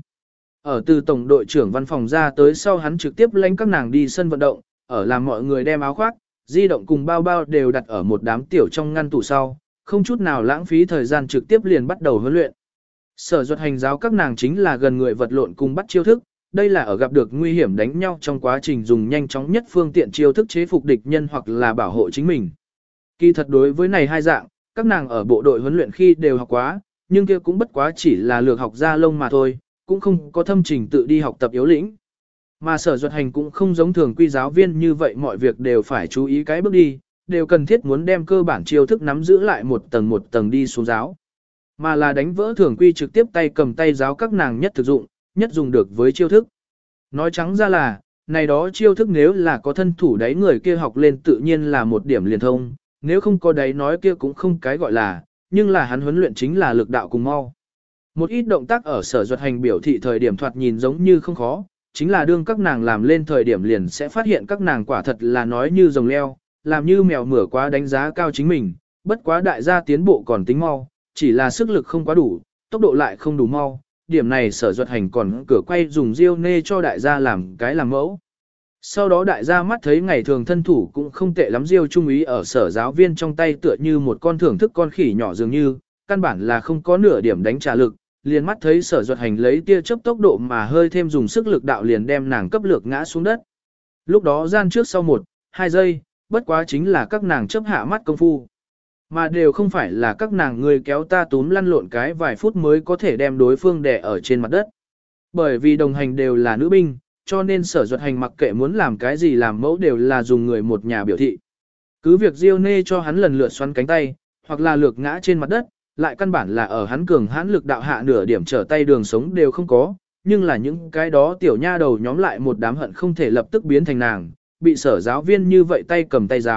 Ở từ tổng đội trưởng văn phòng ra tới sau hắn trực tiếp lãnh các nàng đi sân vận động, ở làm mọi người đem áo khoác, di động cùng bao bao đều đặt ở một đám tiểu trong ngăn tủ sau, không chút nào lãng phí thời gian trực tiếp liền bắt đầu huấn luyện. Sở Duật Hành giáo các nàng chính là gần người vật lộn cùng bắt chiêu thức, đây là ở gặp được nguy hiểm đánh nhau trong quá trình dùng nhanh chóng nhất phương tiện chiêu thức chế phục địch nhân hoặc là bảo hộ chính mình. Kỳ thật đối với này hai dạng, các nàng ở bộ đội huấn luyện khi đều học quá, nhưng kia cũng bất quá chỉ là lược học ra lông mà thôi, cũng không có thâm trình tự đi học tập yếu lĩnh. Mà Sở Duật Hành cũng không giống thường quy giáo viên như vậy mọi việc đều phải chú ý cái bước đi, đều cần thiết muốn đem cơ bản chiêu thức nắm giữ lại một tầng đi xuống giáo. Mà là đánh vỡ thường quy trực tiếp tay cầm tay giáo các nàng nhất thực dụng, nhất dùng được với chiêu thức. Nói trắng ra là, này đó chiêu thức nếu là có thân thủ đáy người kia học lên tự nhiên là một điểm liền thông, nếu không có đáy nói kia cũng không cái gọi là, nhưng là hắn huấn luyện chính là lực đạo cùng mau. Một ít động tác ở Sở Duật Hành biểu thị thời điểm thoạt nhìn giống như không khó, chính là đương các nàng làm lên thời điểm liền sẽ phát hiện các nàng quả thật là nói như rồng leo, làm như mèo mửa quá đánh giá cao chính mình, bất quá đại gia tiến bộ còn tính mau, chỉ là sức lực không quá đủ, tốc độ lại không đủ mau, điểm này Sở Duật Hành còn cửa quay dùng Diêu Nê cho đại gia làm cái làm mẫu. Sau đó đại gia mắt thấy ngày thường thân thủ cũng không tệ lắm, Diêu Trung Ý ở Sở giáo viên trong tay tựa như một con thưởng thức con khỉ nhỏ dường như, căn bản là không có nửa điểm đánh trả lực, liền mắt thấy Sở Duật Hành lấy tia chớp tốc độ mà hơi thêm dùng sức lực đạo liền đem nàng cấp lược ngã xuống đất. Lúc đó gian trước sau 1-2 giây, bất quá chính là các nàng chớp hạ mắt công phu. Mà đều không phải là các nàng người kéo ta túm lăn lộn cái vài phút mới có thể đem đối phương đè ở trên mặt đất. Bởi vì đồng hành đều là nữ binh, cho nên Sở Duật Hành mặc kệ muốn làm cái gì làm mẫu đều là dùng người một nhà biểu thị. Cứ việc Diêu Nê cho hắn lần lượt xoắn cánh tay, hoặc là lược ngã trên mặt đất, lại căn bản là ở hắn cường hãn lực đạo hạ nửa điểm trở tay đường sống đều không có, nhưng là những cái đó tiểu nha đầu nhóm lại một đám hận không thể lập tức biến thành nàng, bị Sở giáo viên như vậy tay cầm tay giáo,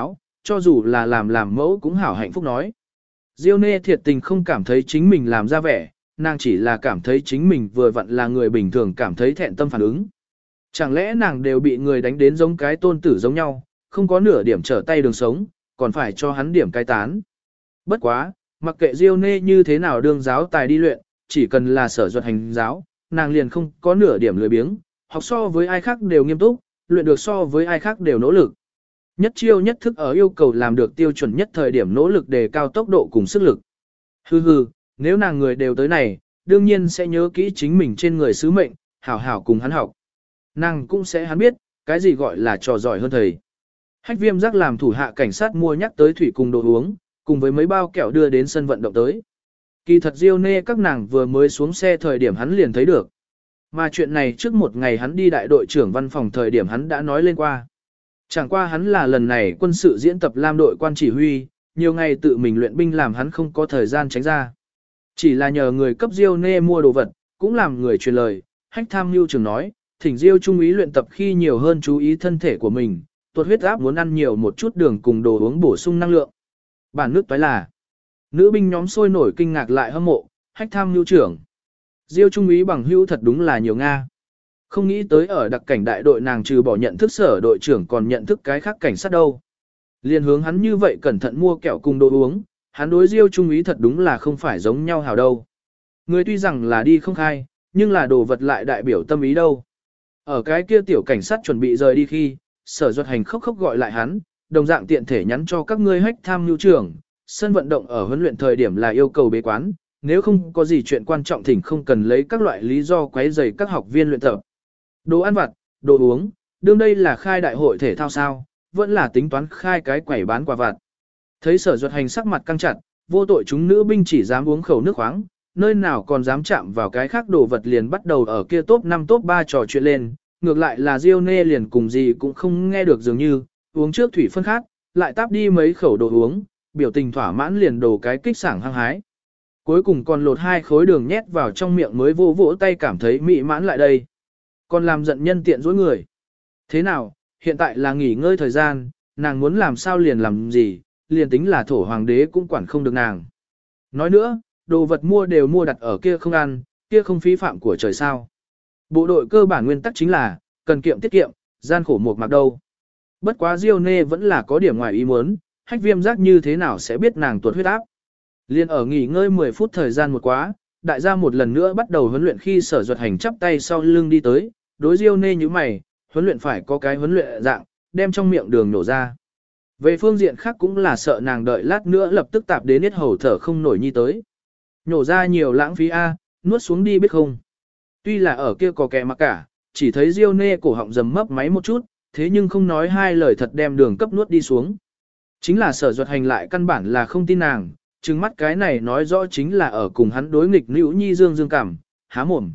cho dù là làm mẫu cũng hảo hạnh phúc nói. Diêu Nê thiệt tình không cảm thấy chính mình làm ra vẻ, nàng chỉ là cảm thấy chính mình vừa vặn là người bình thường cảm thấy thẹn tâm phản ứng. Chẳng lẽ nàng đều bị người đánh đến giống cái tôn tử giống nhau, không có nửa điểm trở tay đường sống, còn phải cho hắn điểm cai tán. Bất quá, mặc kệ Diêu Nê như thế nào đương giáo tài đi luyện, chỉ cần là sở duật hành giáo, nàng liền không có nửa điểm lười biếng, học so với ai khác đều nghiêm túc, luyện được so với ai khác đều nỗ lực. Nhất chiêu nhất thức ở yêu cầu làm được tiêu chuẩn nhất thời điểm nỗ lực đề cao tốc độ cùng sức lực. Hừ hừ, nếu nàng người đều tới này, đương nhiên sẽ nhớ kỹ chính mình trên người sứ mệnh, hảo hảo cùng hắn học. Nàng cũng sẽ hắn biết, cái gì gọi là trò giỏi hơn thầy. Hách Viêm Giác làm thủ hạ cảnh sát mua nhắc tới thủy cùng đồ uống, cùng với mấy bao kẹo đưa đến sân vận động tới. Kỳ thật Diêu Nê các nàng vừa mới xuống xe thời điểm hắn liền thấy được. Mà chuyện này trước một ngày hắn đi đại đội trưởng văn phòng thời điểm hắn đã nói lên qua. Chẳng qua hắn là lần này quân sự diễn tập lam đội quan chỉ huy, nhiều ngày tự mình luyện binh làm hắn không có thời gian tránh ra. Chỉ là nhờ người cấp Diêu Nê mua đồ vật, cũng làm người truyền lời, Hách Tham Mưu trưởng nói, thỉnh Diêu trung úy luyện tập khi nhiều hơn chú ý thân thể của mình, tuột huyết áp muốn ăn nhiều một chút đường cùng đồ uống bổ sung năng lượng. Bản nước toái là, nữ binh nhóm sôi nổi kinh ngạc lại hâm mộ, Hách Tham Mưu trưởng. Diêu trung úy bằng hữu thật đúng là nhiều Nga. Không nghĩ tới ở đặc cảnh đại đội nàng trừ bỏ nhận thức sở đội trưởng còn nhận thức cái khác cảnh sát đâu. Liên hướng hắn như vậy cẩn thận mua kẹo cùng đồ uống, hắn đối Diêu trung úy thật đúng là không phải giống nhau hào đâu. Người tuy rằng là đi không khai, nhưng là đồ vật lại đại biểu tâm ý đâu. Ở cái kia tiểu cảnh sát chuẩn bị rời đi khi, sở duật hành khóc khóc gọi lại hắn, đồng dạng tiện thể nhắn cho các ngươi Hách Tham Mưu trưởng, sân vận động ở huấn luyện thời điểm là yêu cầu bế quán, nếu không có gì chuyện quan trọng thỉnh không cần lấy các loại lý do quấy rầy các học viên luyện tập. Đồ ăn vặt, đồ uống, đương đây là khai đại hội thể thao sao, vẫn là tính toán khai cái quẩy bán quà vặt. Thấy sở duật hành sắc mặt căng chặt, vô tội chúng nữ binh chỉ dám uống khẩu nước khoáng, nơi nào còn dám chạm vào cái khác đồ vật liền bắt đầu ở kia top 5 top 3 trò chuyện lên, ngược lại là Diêu Nê liền cùng gì cũng không nghe được dường như, uống trước thủy phân khác, lại táp đi mấy khẩu đồ uống, biểu tình thỏa mãn liền đồ cái kích sảng hăng hái. Cuối cùng còn lột 2 khối đường nhét vào trong miệng mới vỗ vỗ tay cảm thấy mị mãn lại đây. Còn làm giận nhân tiện dối người. Thế nào, hiện tại là nghỉ ngơi thời gian, nàng muốn làm sao liền làm gì, liền tính là thổ hoàng đế cũng quản không được nàng. Nói nữa, đồ vật mua đều mua đặt ở kia không ăn, kia không phí phạm của trời sao. Bộ đội cơ bản nguyên tắc chính là, cần kiệm tiết kiệm, gian khổ một mặc đâu. Bất quá Diêu Nê vẫn là có điểm ngoài ý muốn, Hách Viêm Giác như thế nào sẽ biết nàng tuột huyết áp. Liên ở nghỉ ngơi 10 phút thời gian một quá, đại gia một lần nữa bắt đầu huấn luyện khi sở duật hành chắp tay sau lưng đi tới, đối Diêu Nê như mày, huấn luyện phải có cái huấn luyện dạng, đem trong miệng đường nổ ra. Về phương diện khác cũng là sợ nàng đợi lát nữa lập tức tạp đến hết hầu thở không nổi nhi tới. Nhổ ra nhiều lãng phí A, nuốt xuống đi biết không. Tuy là ở kia có kẻ mặc cả, chỉ thấy Diêu Nê cổ họng rầm mấp máy một chút, thế nhưng không nói hai lời thật đem đường cấp nuốt đi xuống. Chính là sở duật hành lại căn bản là không tin nàng, trừng mắt cái này nói rõ chính là ở cùng hắn đối nghịch nữ nhi dương cảm, há mồm.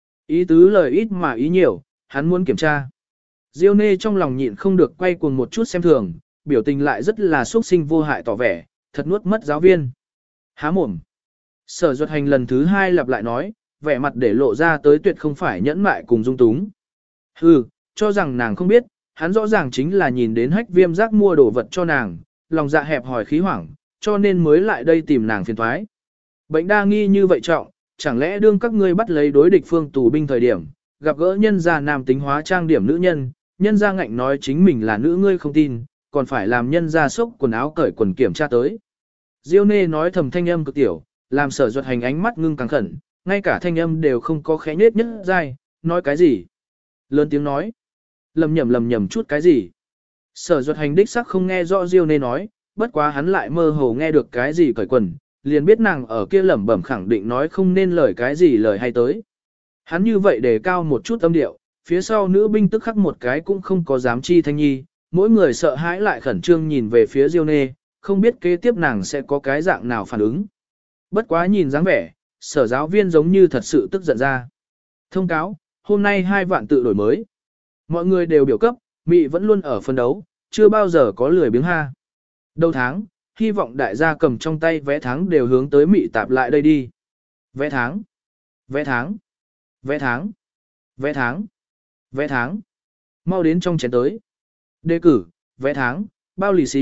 Ý tứ lời ít mà ý nhiều, hắn muốn kiểm tra. Diêu Nê trong lòng nhịn không được quay cuồng một chút xem thường, biểu tình lại rất là xuất sinh vô hại tỏ vẻ, thật nuốt mất giáo viên. Há mồm. Sở duật hành lần thứ 2 lặp lại nói, vẻ mặt để lộ ra tới tuyệt không phải nhẫn mại cùng dung túng. Hừ, cho rằng nàng không biết, hắn rõ ràng chính là nhìn đến Hách Viêm Giác mua đồ vật cho nàng, lòng dạ hẹp hỏi khí hoảng, cho nên mới lại đây tìm nàng phiền thoái. Bệnh đa nghi như vậy trọng, chẳng lẽ đương các ngươi bắt lấy đối địch phương tù binh thời điểm, gặp gỡ nhân gia nam tính hóa trang điểm nữ nhân gia ngạnh nói chính mình là nữ ngươi không tin, còn phải làm nhân gia xốc quần áo cởi quần kiểm tra tới. Diêu Nê nói thầm thanh âm cực tiểu, làm sở duật hành ánh mắt ngưng càng khẩn, ngay cả thanh âm đều không có khẽ nết nhất dai, nói cái gì? Lớn tiếng nói, lầm nhầm chút cái gì? Sở duật hành đích sắc không nghe rõ Diêu Nê nói, bất quá hắn lại mơ hồ nghe được cái gì cởi quần, liền biết nàng ở kia lẩm bẩm khẳng định nói không nên lời cái gì lời hay tới. Hắn như vậy đề cao một chút âm điệu, phía sau nữ binh tức khắc một cái cũng không có dám chi thanh nhi, mỗi người sợ hãi lại khẩn trương nhìn về phía Diêu Nê, không biết kế tiếp nàng sẽ có cái dạng nào phản ứng. Bất quá nhìn dáng vẻ, sở giáo viên giống như thật sự tức giận ra. Thông cáo, hôm nay 2 vạn tự đổi mới. Mọi người đều biểu cấp, Mị vẫn luôn ở phân đấu, chưa bao giờ có lười biếng ha. Đầu tháng, hy vọng đại gia cầm trong tay vé tháng đều hướng tới Mị tạp lại đây đi. Vé tháng, vé tháng, vé tháng, vé tháng, vé tháng. Mau đến trong chén tới. Đề cử, vé tháng, bao lì xì,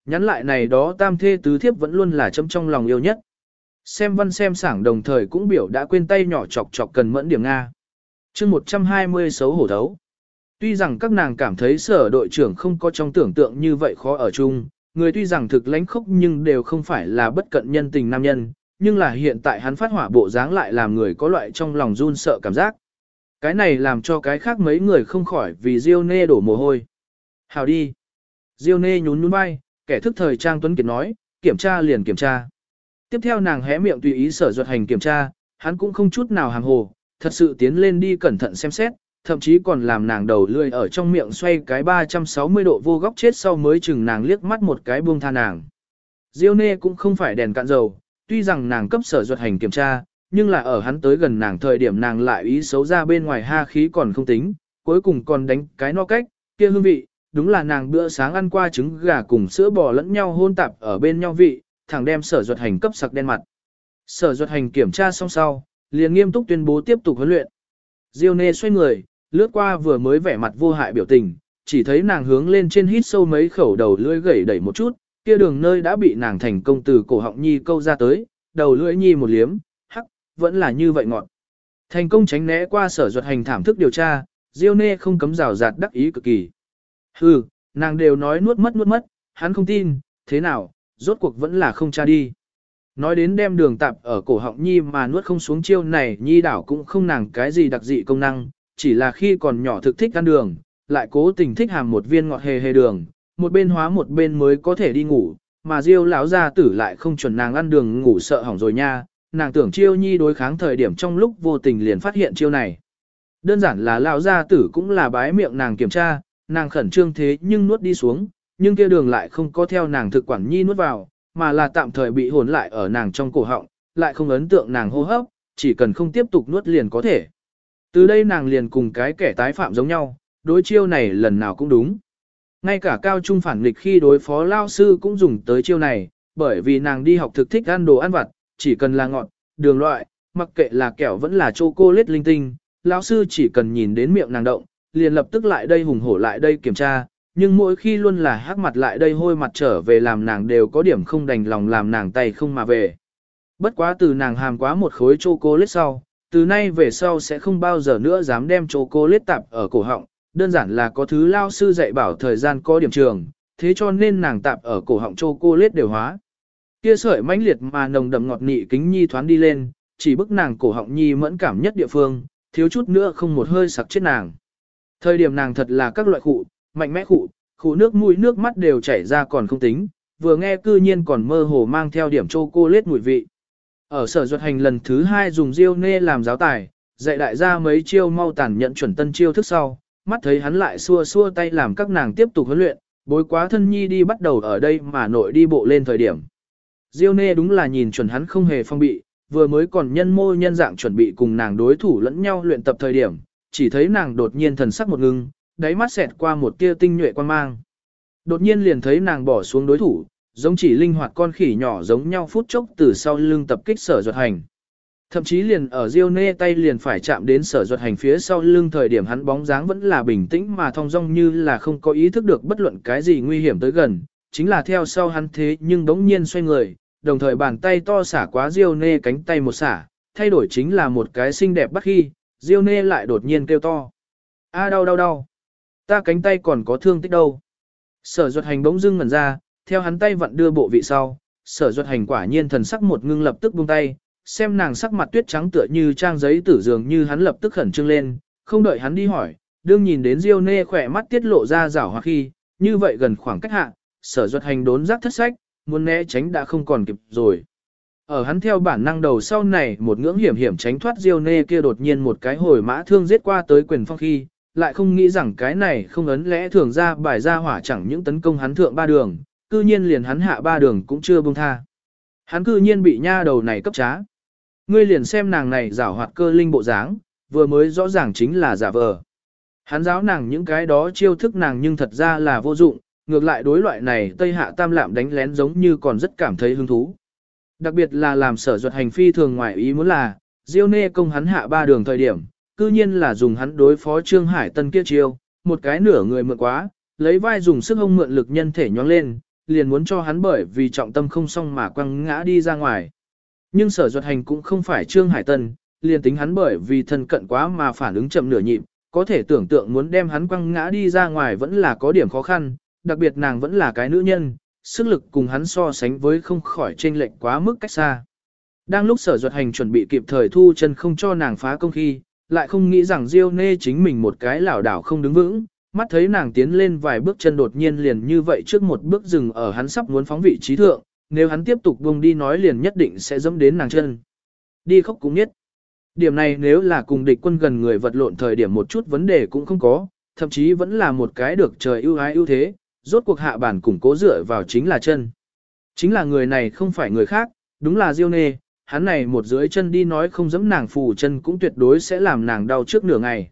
nhắn lại này đó tam thê tứ thiếp vẫn luôn là chấm trong lòng yêu nhất. Xem văn xem sảng đồng thời cũng biểu đã quên tay nhỏ chọc chọc cần mẫn điểm Nga. chương 120 xấu hổ thấu. Tuy rằng các nàng cảm thấy Sở đội trưởng không có trong tưởng tượng như vậy khó ở chung, người tuy rằng thực lãnh khốc nhưng đều không phải là bất cận nhân tình nam nhân, nhưng là hiện tại hắn phát hỏa bộ dáng lại làm người có loại trong lòng run sợ cảm giác. Cái này làm cho cái khác mấy người không khỏi vì Diêu Nê đổ mồ hôi. Hào đi. Diêu Nê nhún nhún vai, kẻ thức thời Trang Tuấn Kiệt nói, kiểm tra liền kiểm tra. Tiếp theo nàng hé miệng tùy ý Sở Duật Hành kiểm tra, hắn cũng không chút nào hàng hồ, thật sự tiến lên đi cẩn thận xem xét, thậm chí còn làm nàng đầu lươi ở trong miệng xoay cái 360 độ vô góc chết sau mới chừng nàng liếc mắt một cái buông tha nàng. Diêu Nê cũng không phải đèn cạn dầu, tuy rằng nàng cấp Sở Duật Hành kiểm tra, nhưng là ở hắn tới gần nàng thời điểm nàng lại ý xấu ra bên ngoài ha khí còn không tính, cuối cùng còn đánh cái no cách, kia hương vị, đúng là nàng bữa sáng ăn qua trứng gà cùng sữa bò lẫn nhau hôn tạp ở bên nhau vị, thẳng đem Sở Duật Hành cấp sặc đen mặt. Sở Duật Hành kiểm tra xong sau, liền nghiêm túc tuyên bố tiếp tục huấn luyện. Diêu Nê xoay người, lướt qua vừa mới vẻ mặt vô hại biểu tình, chỉ thấy nàng hướng lên trên hít sâu mấy khẩu đầu lưỡi gẩy đẩy một chút, kia đường nơi đã bị nàng thành công từ cổ họng nhi câu ra tới, đầu lưỡi nhi một liếm, hắc, vẫn là như vậy ngọt. Thành công tránh né qua Sở Duật Hành thảm thức điều tra, Diêu Nê không cấm rào rạt đắc ý cực kỳ. Hừ, nàng đều nói nuốt mất, hắn không tin, thế nào, rốt cuộc vẫn là không tra đi. Nói đến đem đường tạp ở cổ họng nhi mà nuốt không xuống chiêu này nhi đảo cũng không nàng cái gì đặc dị công năng, chỉ là khi còn nhỏ thực thích ăn đường, lại cố tình thích hàm một viên ngọt hề hề đường, một bên hóa một bên mới có thể đi ngủ, mà Diêu lão gia tử lại không chuẩn nàng ăn đường ngủ sợ hỏng rồi nha, nàng tưởng chiêu nhi đối kháng thời điểm trong lúc vô tình liền phát hiện chiêu này. Đơn giản là lão gia tử cũng là bái miệng nàng kiểm tra, nàng khẩn trương thế nhưng nuốt đi xuống, nhưng kia đường lại không có theo nàng thực quản nhi nuốt vào, mà là tạm thời bị hồn lại ở nàng trong cổ họng, lại không ấn tượng nàng hô hấp, chỉ cần không tiếp tục nuốt liền có thể. Từ đây nàng liền cùng cái kẻ tái phạm giống nhau, đối chiêu này lần nào cũng đúng. Ngay cả cao trung phản nghịch khi đối phó lao sư cũng dùng tới chiêu này, bởi vì nàng đi học thực thích ăn đồ ăn vặt, chỉ cần là ngọt, đường loại, mặc kệ là kẹo vẫn là chocolate linh tinh, lão sư chỉ cần nhìn đến miệng nàng động, liền lập tức lại đây hùng hổ lại đây kiểm tra, nhưng mỗi khi luôn là hắc mặt lại đây hôi mặt trở về làm nàng đều có điểm không đành lòng làm nàng tay không mà về. Bất quá từ nàng hàm quá một khối chocolate sau, từ nay về sau sẽ không bao giờ nữa dám đem chocolate tạp ở cổ họng, đơn giản là có thứ lao sư dạy bảo thời gian có điểm trường, thế cho nên nàng tạp ở cổ họng chocolate đều hóa. Kia sợi mãnh liệt mà nồng đậm ngọt nị kính nhi thoáng đi lên, chỉ bức nàng cổ họng nhi mẫn cảm nhất địa phương, thiếu chút nữa không một hơi sặc chết nàng. Thời điểm nàng thật là các loại khụ, mạnh mẽ khụ nước mũi nước mắt đều chảy ra còn không tính, vừa nghe cư nhiên còn mơ hồ mang theo điểm chocolate mùi vị. Ở Sở Duật Hành lần thứ 2 dùng Diêu Nê làm giáo tài, dạy đại gia mấy chiêu mau tàn nhận chuẩn tân chiêu thức sau, mắt thấy hắn lại xua xua tay làm các nàng tiếp tục huấn luyện, bối quá thân nhi đi bắt đầu ở đây mà nội đi bộ lên thời điểm. Diêu Nê đúng là nhìn chuẩn hắn không hề phong bị, vừa mới còn nhân mô nhân dạng chuẩn bị cùng nàng đối thủ lẫn nhau luyện tập thời điểm, chỉ thấy nàng đột nhiên thần sắc một ngưng, đáy mắt xẹt qua một tia tinh nhuệ quan mang. Đột nhiên liền thấy nàng bỏ xuống đối thủ, giống chỉ linh hoạt con khỉ nhỏ giống nhau phút chốc từ sau lưng tập kích Sở Duật Hành. Thậm chí liền ở Diêu Nê tay liền phải chạm đến Sở Duật Hành phía sau lưng thời điểm hắn bóng dáng vẫn là bình tĩnh mà thong dong như là không có ý thức được bất luận cái gì nguy hiểm tới gần, chính là theo sau hắn thế nhưng đống nhiên xoay người, đồng thời bàn tay to xả quá Diêu Nê cánh tay một xả, thay đổi chính là một cái xinh đẹp bắt khi, Diêu Nê lại đột nhiên kêu to. A đau. Ta cánh tay còn có thương tích đâu. Sở Duật Hành bỗng dưng ngẩn ra, theo hắn tay vặn đưa bộ vị sau, Sở Duật Hành quả nhiên thần sắc một ngưng lập tức buông tay, xem nàng sắc mặt tuyết trắng tựa như trang giấy tử dường như hắn lập tức khẩn trương lên, không đợi hắn đi hỏi, đương nhìn đến Diêu Nê khỏe mắt tiết lộ ra rảo hoa khi, như vậy gần khoảng cách hạ, Sở Duật Hành đốn giác thất sách, muốn né tránh đã không còn kịp rồi. Ở hắn theo bản năng đầu sau này một ngưỡng hiểm tránh thoát Diêu Nê kia đột nhiên một cái hồi mã thương giết qua tới quyền phong khi, lại không nghĩ rằng cái này không ấn lẽ thường ra bài ra hỏa chẳng những tấn công hắn thượng 3 đường, cư nhiên liền hắn hạ 3 đường cũng chưa buông tha. Hắn cư nhiên bị nha đầu này cấp trá. Ngươi liền xem nàng này giảo hoạt cơ linh bộ dáng, vừa mới rõ ràng chính là giả vờ. Hắn giáo nàng những cái đó chiêu thức nàng nhưng thật ra là vô dụng, ngược lại đối loại này Tây Hạ Tam Lạm đánh lén giống như còn rất cảm thấy hứng thú. Đặc biệt là làm Sở Duật Hành phi thường ngoài ý muốn là, Diêu Nê công hắn hạ 3 đường thời điểm, cư nhiên là dùng hắn đối phó Trương Hải Tân kia chiêu, một cái nửa người mượn quá, lấy vai dùng sức hông mượn lực nhân thể nhoáng lên, liền muốn cho hắn bởi vì trọng tâm không xong mà quăng ngã đi ra ngoài. Nhưng Sở Duật Hành cũng không phải Trương Hải Tân, liền tính hắn bởi vì thân cận quá mà phản ứng chậm nửa nhịp, có thể tưởng tượng muốn đem hắn quăng ngã đi ra ngoài vẫn là có điểm khó khăn, đặc biệt nàng vẫn là cái nữ nhân, sức lực cùng hắn so sánh với không khỏi chênh lệch quá mức cách xa. Đang lúc Sở Duật Hành chuẩn bị kịp thời thu chân không cho nàng phá công khi, lại không nghĩ rằng Diêu Nê chính mình một cái lảo đảo không đứng vững, mắt thấy nàng tiến lên vài bước chân đột nhiên liền như vậy trước một bước dừng ở hắn sắp muốn phóng vị trí thượng, nếu hắn tiếp tục buông đi nói liền nhất định sẽ dẫm đến nàng chân. Đi khóc cũng nhất. Điểm này nếu là cùng địch quân gần người vật lộn thời điểm một chút vấn đề cũng không có, thậm chí vẫn là một cái được trời ưu ái ưu thế, rốt cuộc hạ bản củng cố dựa vào chính là chân. Chính là người này không phải người khác, đúng là Diêu Nê, hắn này một dưới chân đi nói không dẫm nàng phù chân cũng tuyệt đối sẽ làm nàng đau trước nửa ngày.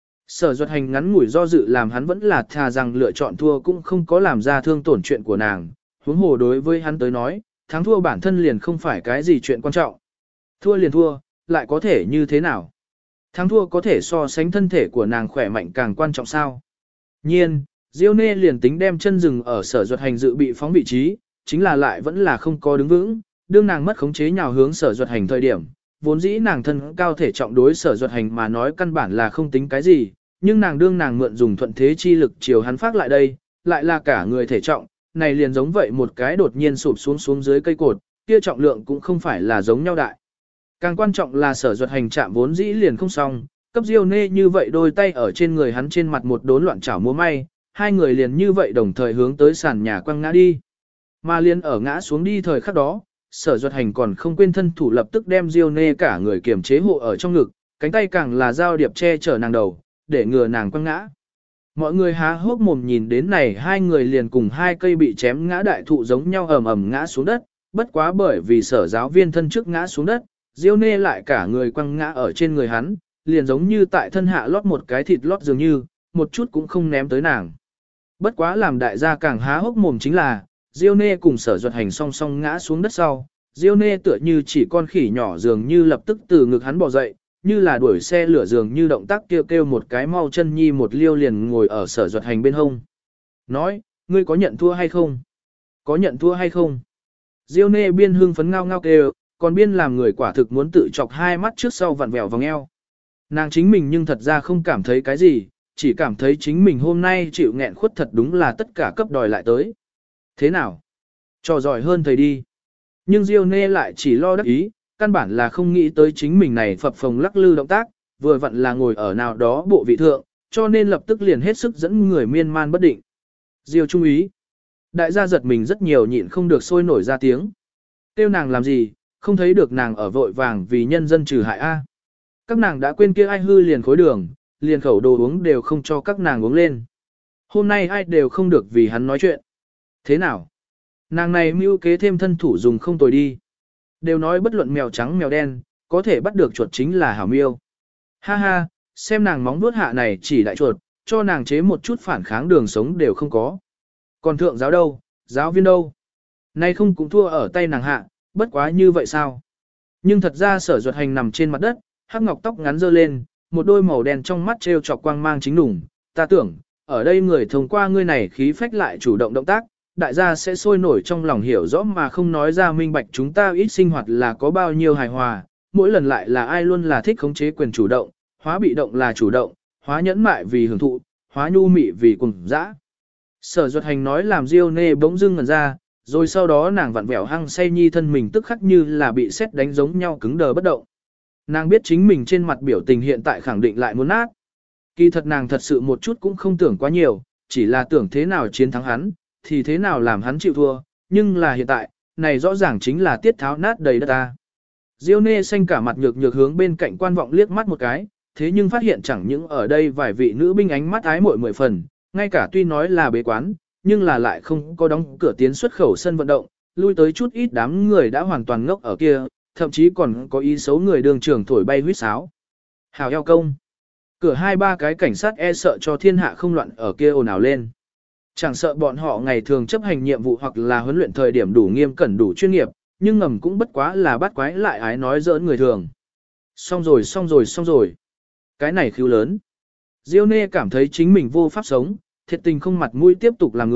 Sở Duật Hành ngắn ngủi do dự làm hắn vẫn là thà rằng lựa chọn thua cũng không có làm ra thương tổn chuyện của nàng, huống hồ đối với hắn tới nói, thắng thua bản thân liền không phải cái gì chuyện quan trọng. Thua liền thua, lại có thể như thế nào? Thắng thua có thể so sánh thân thể của nàng khỏe mạnh càng quan trọng sao? Nhiên, Diêu Nê liền tính đem chân dừng ở Sở Duật Hành dự bị phóng vị trí, chính là lại vẫn là không có đứng vững, đương nàng mất khống chế nhào hướng Sở Duật Hành thời điểm, vốn dĩ nàng thân cao thể trọng đối Sở Duật Hành mà nói căn bản là không tính cái gì, nhưng nàng đương nàng mượn dùng thuận thế chi lực chiều hắn phát lại đây, lại là cả người thể trọng, này liền giống vậy một cái đột nhiên sụp xuống dưới cây cột, kia trọng lượng cũng không phải là giống nhau đại. Càng quan trọng là Sở Duật Hành chạm vốn dĩ liền không xong, cấp Diêu Nê như vậy đôi tay ở trên người hắn trên mặt một đốn loạn chảo múa may, hai người liền như vậy đồng thời hướng tới sàn nhà quăng ngã đi. Mà liền ở ngã xuống đi thời khắc đó, Sở Duật Hành còn không quên thân thủ lập tức đem Diêu Nê cả người kiềm chế hộ ở trong ngực, cánh tay càng là dao điệp che chở nàng đầu, để ngừa nàng quăng ngã. Mọi người há hốc mồm nhìn đến này hai người liền cùng hai cây bị chém ngã đại thụ giống nhau ầm ầm ngã xuống đất, bất quá bởi vì Sở giáo viên thân trước ngã xuống đất, Diêu Nê lại cả người quăng ngã ở trên người hắn, liền giống như tại thân hạ lót một cái thịt lót dường như, một chút cũng không ném tới nàng. Bất quá làm đại gia càng há hốc mồm chính là, Diêu Nê cùng Sở Duật Hành song song ngã xuống đất sau, Diêu Nê tựa như chỉ con khỉ nhỏ dường như lập tức từ ngực hắn bò dậy, như là đuổi xe lửa dường như động tác kêu kêu một cái mau chân nhi một liêu liền ngồi ở Sở Duật Hành bên hông. Nói, ngươi có nhận thua hay không? Có nhận thua hay không? Diêu Nê biên hưng phấn ngao ngao kêu, còn biên làm người quả thực muốn tự chọc hai mắt trước sau vặn vẹo vòng eo. Nàng chính mình nhưng thật ra không cảm thấy cái gì, chỉ cảm thấy chính mình hôm nay chịu nghẹn khuất thật đúng là tất cả cấp đòi lại tới. Thế nào? Trò giỏi hơn thầy đi. Nhưng Diêu Nê lại chỉ lo đắc ý, căn bản là không nghĩ tới chính mình này phập phồng lắc lư động tác, vừa vặn là ngồi ở nào đó bộ vị thượng, cho nên lập tức liền hết sức dẫn người miên man bất định. Diêu trung ý. Đại gia giật mình rất nhiều nhịn không được sôi nổi ra tiếng. Tiêu nàng làm gì, không thấy được nàng ở vội vàng vì nhân dân trừ hại A. Các nàng đã quên kia ai hư liền khối đường, liền khẩu đồ uống đều không cho các nàng uống lên. Hôm nay ai đều không được vì hắn nói chuyện. Thế nào? Nàng này mưu kế thêm thân thủ dùng không tồi đi. Đều nói bất luận mèo trắng mèo đen, có thể bắt được chuột chính là hảo miêu. Ha ha, xem nàng móng vuốt hạ này chỉ đại chuột, cho nàng chế một chút phản kháng đường sống đều không có. Còn thượng giáo đâu, giáo viên đâu? Nay không cũng thua ở tay nàng hạ, bất quá như vậy sao? Nhưng thật ra Sở Duật Hành nằm trên mặt đất, hắc ngọc tóc ngắn dơ lên, một đôi màu đen trong mắt treo chọc quang mang chính đủng. Ta tưởng, ở đây người thông qua ngươi này khí phách lại chủ động động tác, đại gia sẽ sôi nổi trong lòng hiểu rõ mà không nói ra minh bạch chúng ta ít sinh hoạt là có bao nhiêu hài hòa, mỗi lần lại là ai luôn là thích khống chế quyền chủ động, hóa bị động là chủ động, hóa nhẫn mại vì hưởng thụ, hóa nhu mị vì cùng dã. Sở Duật Hành nói làm Diêu Nê bỗng dưng ngẩn ra, rồi sau đó nàng vặn vẹo hăng say nhi thân mình tức khắc như là bị sét đánh giống nhau cứng đờ bất động. Nàng biết chính mình trên mặt biểu tình hiện tại khẳng định lại muốn nát. Kỳ thật nàng thật sự một chút cũng không tưởng quá nhiều, chỉ là tưởng thế nào chiến thắng hắn, thì thế nào làm hắn chịu thua, nhưng là hiện tại, này rõ ràng chính là tiết tháo nát đầy đất ta. Diêu Nê xanh cả mặt nhược nhược hướng bên cạnh quan vọng liếc mắt một cái, thế nhưng phát hiện chẳng những ở đây vài vị nữ binh ánh mắt ái muội mười phần, ngay cả tuy nói là bế quán, nhưng là lại không có đóng cửa tiến xuất khẩu sân vận động, lui tới chút ít đám người đã hoàn toàn ngốc ở kia, thậm chí còn có ý xấu người đường trưởng thổi bay huýt sáo. Hào eo công. Cửa hai ba cái cảnh sát e sợ cho thiên hạ không loạn ở kia ồn ào lên. Chẳng sợ bọn họ ngày thường chấp hành nhiệm vụ hoặc là huấn luyện thời điểm đủ nghiêm cẩn đủ chuyên nghiệp, nhưng ngầm cũng bất quá là bắt quái lại ái nói giỡn người thường. Xong rồi xong rồi xong rồi. Cái này khiêu lớn. Diêu Nê cảm thấy chính mình vô pháp sống, thiệt tình không mặt mũi tiếp tục làm người,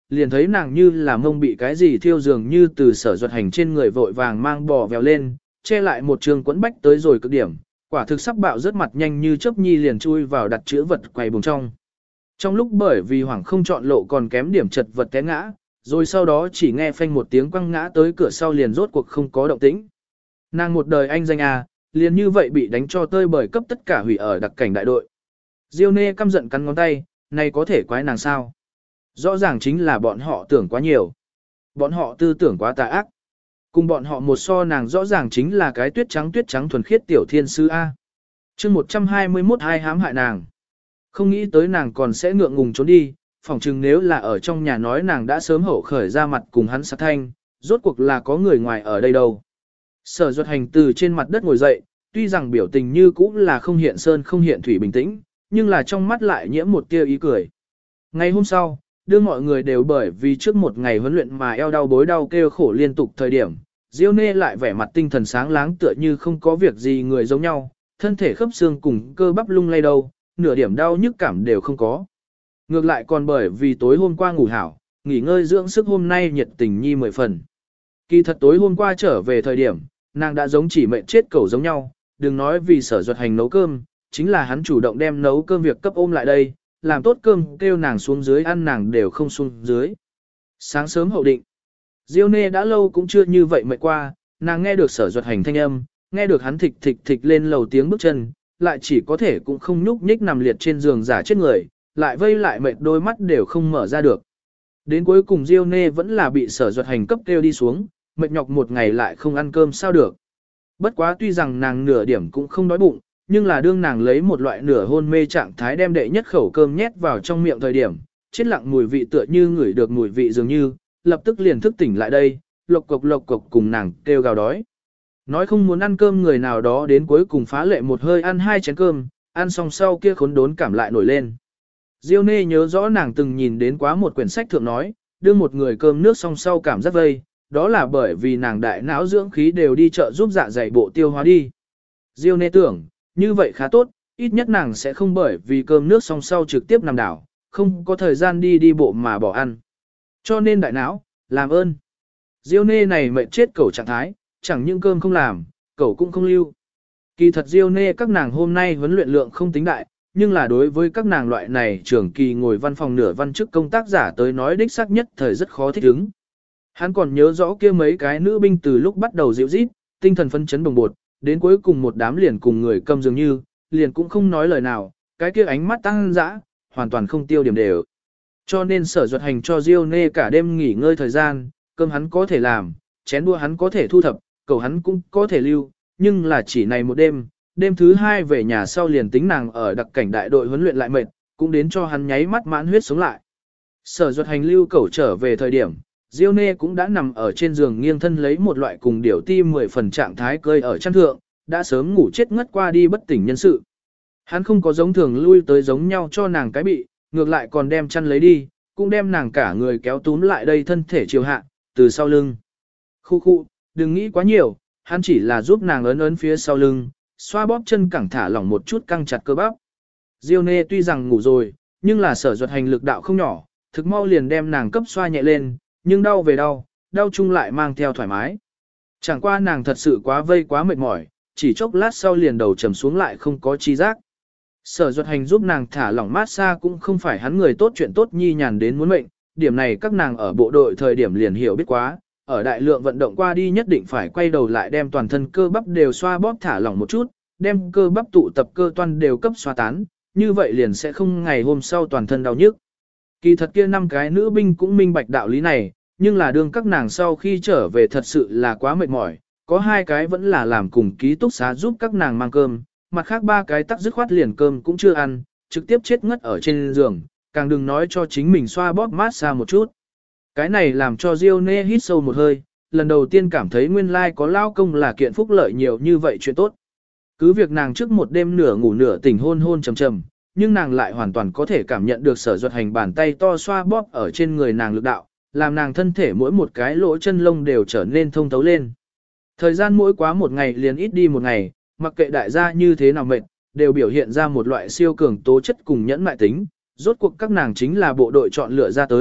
liền thấy nàng như là mông bị cái gì thiêu dường như từ Sở Duật Hành trên người vội vàng mang bò vèo lên, che lại một trường quấn bách tới rồi cực điểm, quả thực sắp bạo rớt mặt nhanh như chớp nhi liền chui vào đặt chữ vật quầy bùng trong. Trong lúc bởi vì hoảng không chọn lộ còn kém điểm chật vật té ngã, rồi sau đó chỉ nghe phanh một tiếng quăng ngã tới cửa sau liền rốt cuộc không có động tĩnh. Nàng một đời anh danh liền như vậy bị đánh cho tơi bời cấp tất cả hủy ở đặc cảnh đại đội. Diêu Nê căm giận cắn ngón tay, này có thể quái nàng sao? Rõ ràng chính là bọn họ tưởng quá nhiều. Bọn họ tư tưởng quá tà ác. Cùng bọn họ một so nàng rõ ràng chính là cái tuyết trắng thuần khiết tiểu thiên sư A. chương 121 hai hãm hại nàng. Không nghĩ tới nàng còn sẽ ngượng ngùng trốn đi, phỏng chừng nếu là ở trong nhà nói nàng đã sớm hậu khởi ra mặt cùng hắn sát thanh, rốt cuộc là có người ngoài ở đây đâu. Sở Duật Hành từ trên mặt đất ngồi dậy, tuy rằng biểu tình như cũ là không hiện sơn không hiện thủy bình tĩnh, nhưng là trong mắt lại nhiễm một tia ý cười. Ngày hôm sau, đưa mọi người đều bởi vì trước một ngày huấn luyện mà eo đau bối đau kêu khổ liên tục thời điểm, Diêu Nê lại vẻ mặt tinh thần sáng láng tựa như không có việc gì người giống nhau, thân thể khớp xương cùng cơ bắp lung lay đâu, nửa điểm đau nhức cảm đều không có. Ngược lại còn bởi vì tối hôm qua ngủ hảo, nghỉ ngơi dưỡng sức hôm nay nhiệt tình nhi 10 phần. Kỳ thật tối hôm qua trở về thời điểm, nàng đã giống chỉ mệnh chết cẩu giống nhau, đừng nói vì Sở Duật Hành nấu cơm, chính là hắn chủ động đem nấu cơm việc cấp ôm lại đây, làm tốt cơm kêu nàng xuống dưới ăn nàng đều không xuống dưới. Sáng sớm hậu định, Diêu Nê đã lâu cũng chưa như vậy mệt qua, nàng nghe được Sở Duật Hành thanh âm, nghe được hắn thịch thịch thịch lên lầu tiếng bước chân, lại chỉ có thể cũng không nhúc nhích nằm liệt trên giường giả chết người, lại vây lại mệt đôi mắt đều không mở ra được. Đến cuối cùng Diêu Nê vẫn là bị Sở Duật Hành cấp kêu đi xuống, mệt nhọc một ngày lại không ăn cơm sao được. Bất quá tuy rằng nàng nửa điểm cũng không đói bụng, nhưng là đương nàng lấy một loại nửa hôn mê trạng thái đem đệ nhất khẩu cơm nhét vào trong miệng thời điểm, chết lặng mùi vị tựa như ngửi được mùi vị dường như, lập tức liền thức tỉnh lại đây, lộc cộc cùng nàng kêu gào đói. Nói không muốn ăn cơm người nào đó đến cuối cùng phá lệ một hơi ăn 2 chén cơm, ăn xong sau kia khốn đốn cảm lại nổi lên. Diêu Nê nhớ rõ nàng từng nhìn đến quá một quyển sách thượng nói, đưa một người cơm nước xong sau cảm giác vây, đó là bởi vì nàng đại não dưỡng khí đều đi chợ giúp dạ dày bộ tiêu hóa đi. Diêu Nê tưởng, như vậy khá tốt, ít nhất nàng sẽ không bởi vì cơm nước xong sau trực tiếp nằm đảo, không có thời gian đi bộ mà bỏ ăn. Cho nên đại não, làm ơn. Diêu Nê này mệt chết cẩu trạng thái, chẳng những cơm không làm, cẩu cũng không lưu. Kỳ thật Diêu Nê các nàng hôm nay huấn luyện lượng không tính đại, nhưng là đối với các nàng loại này trưởng kỳ ngồi văn phòng nửa văn chức công tác giả tới nói đích xác nhất thời rất khó thích ứng. Hắn còn nhớ rõ kia mấy cái nữ binh từ lúc bắt đầu dịu rít, tinh thần phấn chấn bồng bột, đến cuối cùng một đám liền cùng người câm dường như, liền cũng không nói lời nào, cái kia ánh mắt tăng dã, hoàn toàn không tiêu điểm đều. Cho nên Sở Duật Hành cho Diêu Nê cả đêm nghỉ ngơi thời gian, cơm hắn có thể làm, chén đũa hắn có thể thu thập, cầu hắn cũng có thể lưu, nhưng là chỉ này một đêm, đêm thứ 2 về nhà sau liền tính nàng ở đặc cảnh đại đội huấn luyện lại mệt, cũng đến cho hắn nháy mắt mãn huyết sống lại. Sở Duật Hành lưu cẩu trở về thời điểm, Diêu Nê cũng đã nằm ở trên giường nghiêng thân lấy một loại cùng điểu ti 10 phần trạng thái cơi ở chăn thượng, đã sớm ngủ chết ngất qua đi bất tỉnh nhân sự. Hắn không có giống thường lui tới giống nhau cho nàng cái bị, ngược lại còn đem chăn lấy đi, cũng đem nàng cả người kéo túm lại đây thân thể chiều hạ, từ sau lưng. Khu, đừng nghĩ quá nhiều, hắn chỉ là giúp nàng ấn phía sau lưng, xoa bóp chân cẳng thả lỏng một chút căng chặt cơ bắp. Diêu Nê tuy rằng ngủ rồi, nhưng là Sở Duật Hành lực đạo không nhỏ, thực mau liền đem nàng cấp xoa nhẹ lên, nhưng đau về đau chung lại mang theo thoải mái. Chẳng qua nàng thật sự quá vây quá mệt mỏi, chỉ chốc lát sau liền đầu trầm xuống lại không có chi giác. Sở Duật Hành giúp nàng thả lỏng mát xa cũng không phải hắn người tốt chuyện tốt nhi nhàn đến muốn mệnh, điểm này các nàng ở bộ đội thời điểm liền hiểu biết quá, ở đại lượng vận động qua đi nhất định phải quay đầu lại đem toàn thân cơ bắp đều xoa bóp thả lỏng một chút, đem cơ bắp tụ tập cơ toan đều cấp xoa tán, như vậy liền sẽ không ngày hôm sau toàn thân đau nhức. Kỳ thật kia 5 cái nữ binh cũng minh bạch đạo lý này, nhưng là đương các nàng sau khi trở về thật sự là quá mệt mỏi, có 2 cái vẫn là làm cùng ký túc xá giúp các nàng mang cơm, mặt khác 3 cái tắc dứt khoát liền cơm cũng chưa ăn, trực tiếp chết ngất ở trên giường, càng đừng nói cho chính mình xoa bóp mát xa một chút. Cái này làm cho Diêu Nê hít sâu một hơi, lần đầu tiên cảm thấy nguyên lai có lao công là kiện phúc lợi nhiều như vậy chuyện tốt. Cứ việc nàng trước một đêm nửa ngủ nửa tỉnh hôn trầm trầm, nhưng nàng lại hoàn toàn có thể cảm nhận được Sở Duật Hành bàn tay to xoa bóp ở trên người nàng lực đạo, làm nàng thân thể mỗi một cái lỗ chân lông đều trở nên thông thấu lên. Thời gian mỗi quá một ngày liền ít đi một ngày, mặc kệ đại gia như thế nào mệt, đều biểu hiện ra một loại siêu cường tố chất cùng nhẫn mại tính, rốt cuộc các nàng chính là bộ đội chọn lựa ra tới,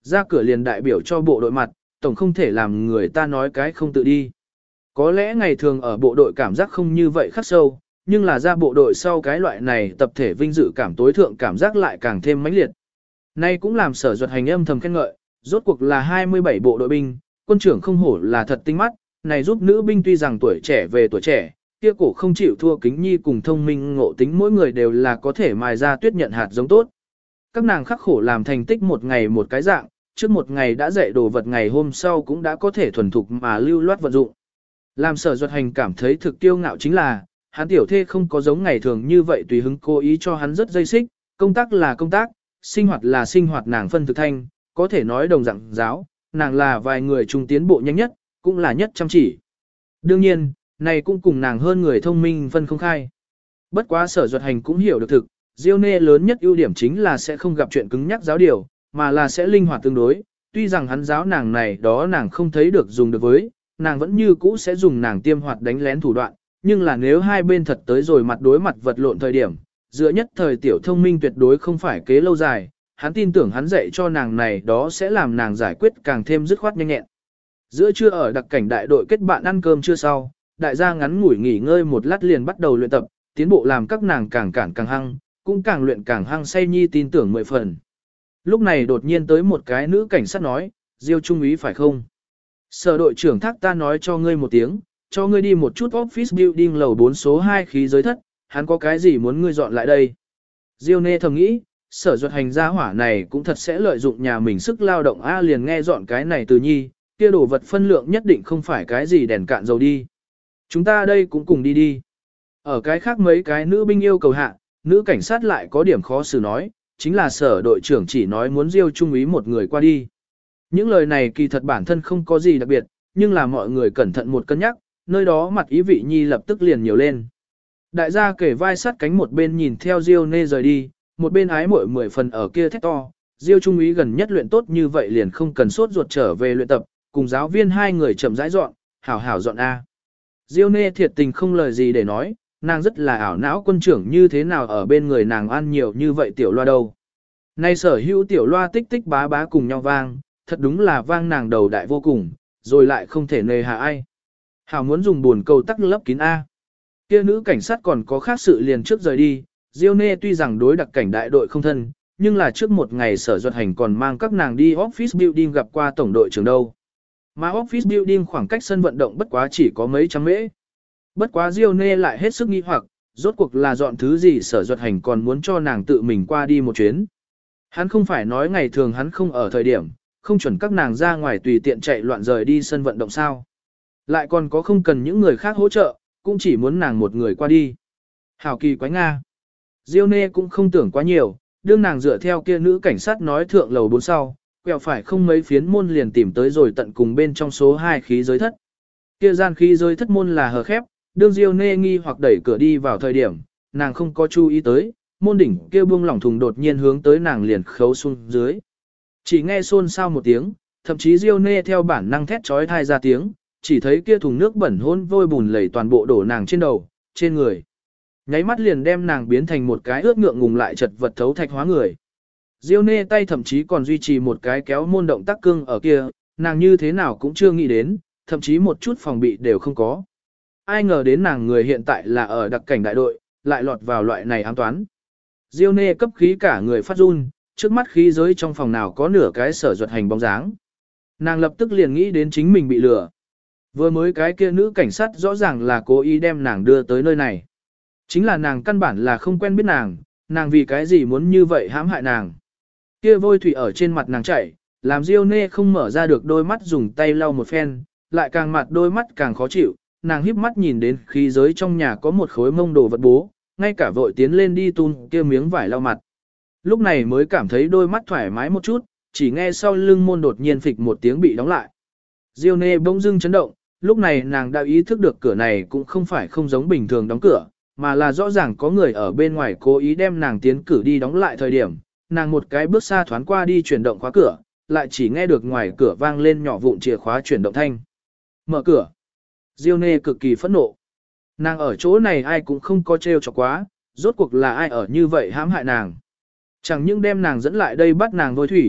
ra cửa liền đại biểu cho bộ đội mặt, tổng không thể làm người ta nói cái không tự đi. Có lẽ ngày thường ở bộ đội cảm giác không như vậy khắc sâu, nhưng là ra bộ đội sau cái loại này tập thể vinh dự cảm tối thượng cảm giác lại càng thêm mãnh liệt. Nay cũng làm Sở Duật Hành âm thầm khen ngợi, rốt cuộc là 27 bộ đội binh, quân trưởng không hổ là thật tinh mắt, này giúp nữ binh tuy rằng tuổi trẻ về tuổi trẻ, kia cổ không chịu thua kính nhi cùng thông minh ngộ tính mỗi người đều là có thể mài ra tuyết nhận hạt giống tốt. Các nàng khắc khổ làm thành tích một ngày một cái dạng, trước một ngày đã dạy đồ vật ngày hôm sau cũng đã có thể thuần thục mà lưu loát vận dụng. Làm Sở Duật Hành cảm thấy thực tiêu ngạo chính là, hắn tiểu thê không có giống ngày thường như vậy tùy hứng cố ý cho hắn rất dây xích, công tác là công tác, sinh hoạt là sinh hoạt, nàng phân thực thanh, có thể nói đồng dạng giáo, nàng là vài người trung tiến bộ nhanh nhất, cũng là nhất chăm chỉ. Đương nhiên, này cũng cùng nàng hơn người thông minh phân không khai. Bất quá Sở Duật Hành cũng hiểu được thực, Diêu Nê lớn nhất ưu điểm chính là sẽ không gặp chuyện cứng nhắc giáo điều, mà là sẽ linh hoạt tương đối, tuy rằng hắn giáo nàng này đó nàng không thấy được dùng được với, nàng vẫn như cũ sẽ dùng nàng tiêm hoạt đánh lén thủ đoạn, nhưng là nếu hai bên thật tới rồi mặt đối mặt vật lộn thời điểm, giữa nhất thời tiểu thông minh tuyệt đối không phải kế lâu dài, hắn tin tưởng hắn dạy cho nàng này đó sẽ làm nàng giải quyết càng thêm dứt khoát nhanh nhẹn. Giữa trưa ở đặc cảnh đại đội kết bạn ăn cơm trưa sau, đại gia ngắn ngủi nghỉ ngơi một lát liền bắt đầu luyện tập, tiến bộ làm các nàng càng cản càng hăng, cũng càng luyện càng hăng say nhi tin tưởng 10 phần. Lúc này đột nhiên tới một cái nữ cảnh sát nói, Diêu trung úy phải không? Sở đội trưởng thác ta nói cho ngươi một tiếng, cho ngươi đi một chút office building lầu 4 số 2 khí giới thất, hắn có cái gì muốn ngươi dọn lại đây? Diêu Nê thầm nghĩ, Sở Duật Hành gia hỏa này cũng thật sẽ lợi dụng nhà mình sức lao động a, liền nghe dọn cái này từ nhi, kia đồ vật phân lượng nhất định không phải cái gì đèn cạn dầu đi. Chúng ta đây cũng cùng đi đi. Ở cái khác mấy cái nữ binh yêu cầu hạ, nữ cảnh sát lại có điểm khó xử nói, chính là Sở đội trưởng chỉ nói muốn Diêu trung úy một người qua đi. Những lời này kỳ thật bản thân không có gì đặc biệt, nhưng là mọi người cẩn thận một cân nhắc, nơi đó mặt ý vị nhi lập tức liền nhiều lên. Đại gia kể vai sát cánh một bên nhìn theo Diêu Nê rời đi, một bên ái muội 10 phần ở kia thét to, Diêu trung úy gần nhất luyện tốt như vậy liền không cần sốt ruột trở về luyện tập, cùng giáo viên hai người chậm rãi dọn, hảo hảo dọn A. Diêu Nê thiệt tình không lời gì để nói, nàng rất là ảo não quân trưởng như thế nào ở bên người nàng ăn nhiều như vậy tiểu loa đâu. Nay sở hữu tiểu loa tích tích bá bá cùng nhau vang, thật đúng là vang nàng đầu đại vô cùng, rồi lại không thể nề hà ai. Hảo muốn dùng buồn cầu tắc lấp kín A. Kia nữ cảnh sát còn có khác sự liền trước rời đi, Diêu Nê tuy rằng đối đặc cảnh đại đội không thân, nhưng là trước một ngày Sở Duật Hành còn mang các nàng đi office building gặp qua tổng đội trưởng đâu. Mà office building khoảng cách sân vận động bất quá chỉ có mấy trăm mễ. Bất quá Diêu Nê lại hết sức nghi hoặc, rốt cuộc là dọn thứ gì Sở Duật Hành còn muốn cho nàng tự mình qua đi một chuyến. Hắn không phải nói ngày thường hắn không ở thời điểm, không chuẩn các nàng ra ngoài tùy tiện chạy loạn rời đi sân vận động sao. Lại còn có không cần những người khác hỗ trợ, cũng chỉ muốn nàng một người qua đi. Hảo kỳ quái Nga. Diêu Nê cũng không tưởng quá nhiều, đương nàng dựa theo kia nữ cảnh sát nói thượng lầu 4 sau, quẹo phải không mấy phiến môn liền tìm tới rồi tận cùng bên trong số 2 khí giới thất. Kia gian khí giới thất môn là hờ khép, đương Diêu Nê nghi hoặc đẩy cửa đi vào thời điểm, nàng không có chú ý tới, môn đỉnh kia buông lỏng thùng đột nhiên hướng tới nàng liền khấu xuống dưới. Chỉ nghe xôn xao một tiếng, thậm chí Diêu Nê theo bản năng thét trói thai ra tiếng, chỉ thấy kia thùng nước bẩn hôn vôi bùn lầy toàn bộ đổ nàng trên đầu, trên người. Nháy mắt liền đem nàng biến thành một cái ướt ngượng ngùng lại chật vật thấu thạch hóa người. Diêu Nê tay thậm chí còn duy trì một cái kéo môn động tác cương ở kia, nàng như thế nào cũng chưa nghĩ đến, thậm chí một chút phòng bị đều không có. Ai ngờ đến nàng người hiện tại là ở đặc cảnh đại đội, lại lọt vào loại này ám toán. Diêu Nê cấp khí cả người phát run, trước mắt khí giới trong phòng nào có nửa cái Sở Duật Hành bóng dáng. Nàng lập tức liền nghĩ đến chính mình bị lừa. Vừa mới cái kia nữ cảnh sát rõ ràng là cố ý đem nàng đưa tới nơi này. Chính là nàng căn bản là không quen biết nàng vì cái gì muốn như vậy hãm hại nàng. Kia vôi thủy ở trên mặt nàng chảy, làm Diêu Nê không mở ra được đôi mắt dùng tay lau một phen, lại càng mặt đôi mắt càng khó chịu, nàng híp mắt nhìn đến khí giới trong nhà có một khối mông đồ vật bố, ngay cả vội tiến lên đi tun kia miếng vải lau mặt. Lúc này mới cảm thấy đôi mắt thoải mái một chút, chỉ nghe sau lưng môn đột nhiên phịch một tiếng bị đóng lại. Diêu Nê bỗng dưng chấn động, lúc này nàng đã ý thức được cửa này cũng không phải không giống bình thường đóng cửa, mà là rõ ràng có người ở bên ngoài cố ý đem nàng tiến cử đi đóng lại thời điểm, nàng một cái bước xa thoáng qua đi chuyển động khóa cửa, lại chỉ nghe được ngoài cửa vang lên nhỏ vụn chìa khóa chuyển động thanh. Mở cửa. Diêu Nê cực kỳ phẫn nộ. Nàng ở chỗ này ai cũng không có trêu chọc quá, rốt cuộc là ai ở như vậy hãm hại nàng. Chẳng những đem nàng dẫn lại đây bắt nàng vôi thủy,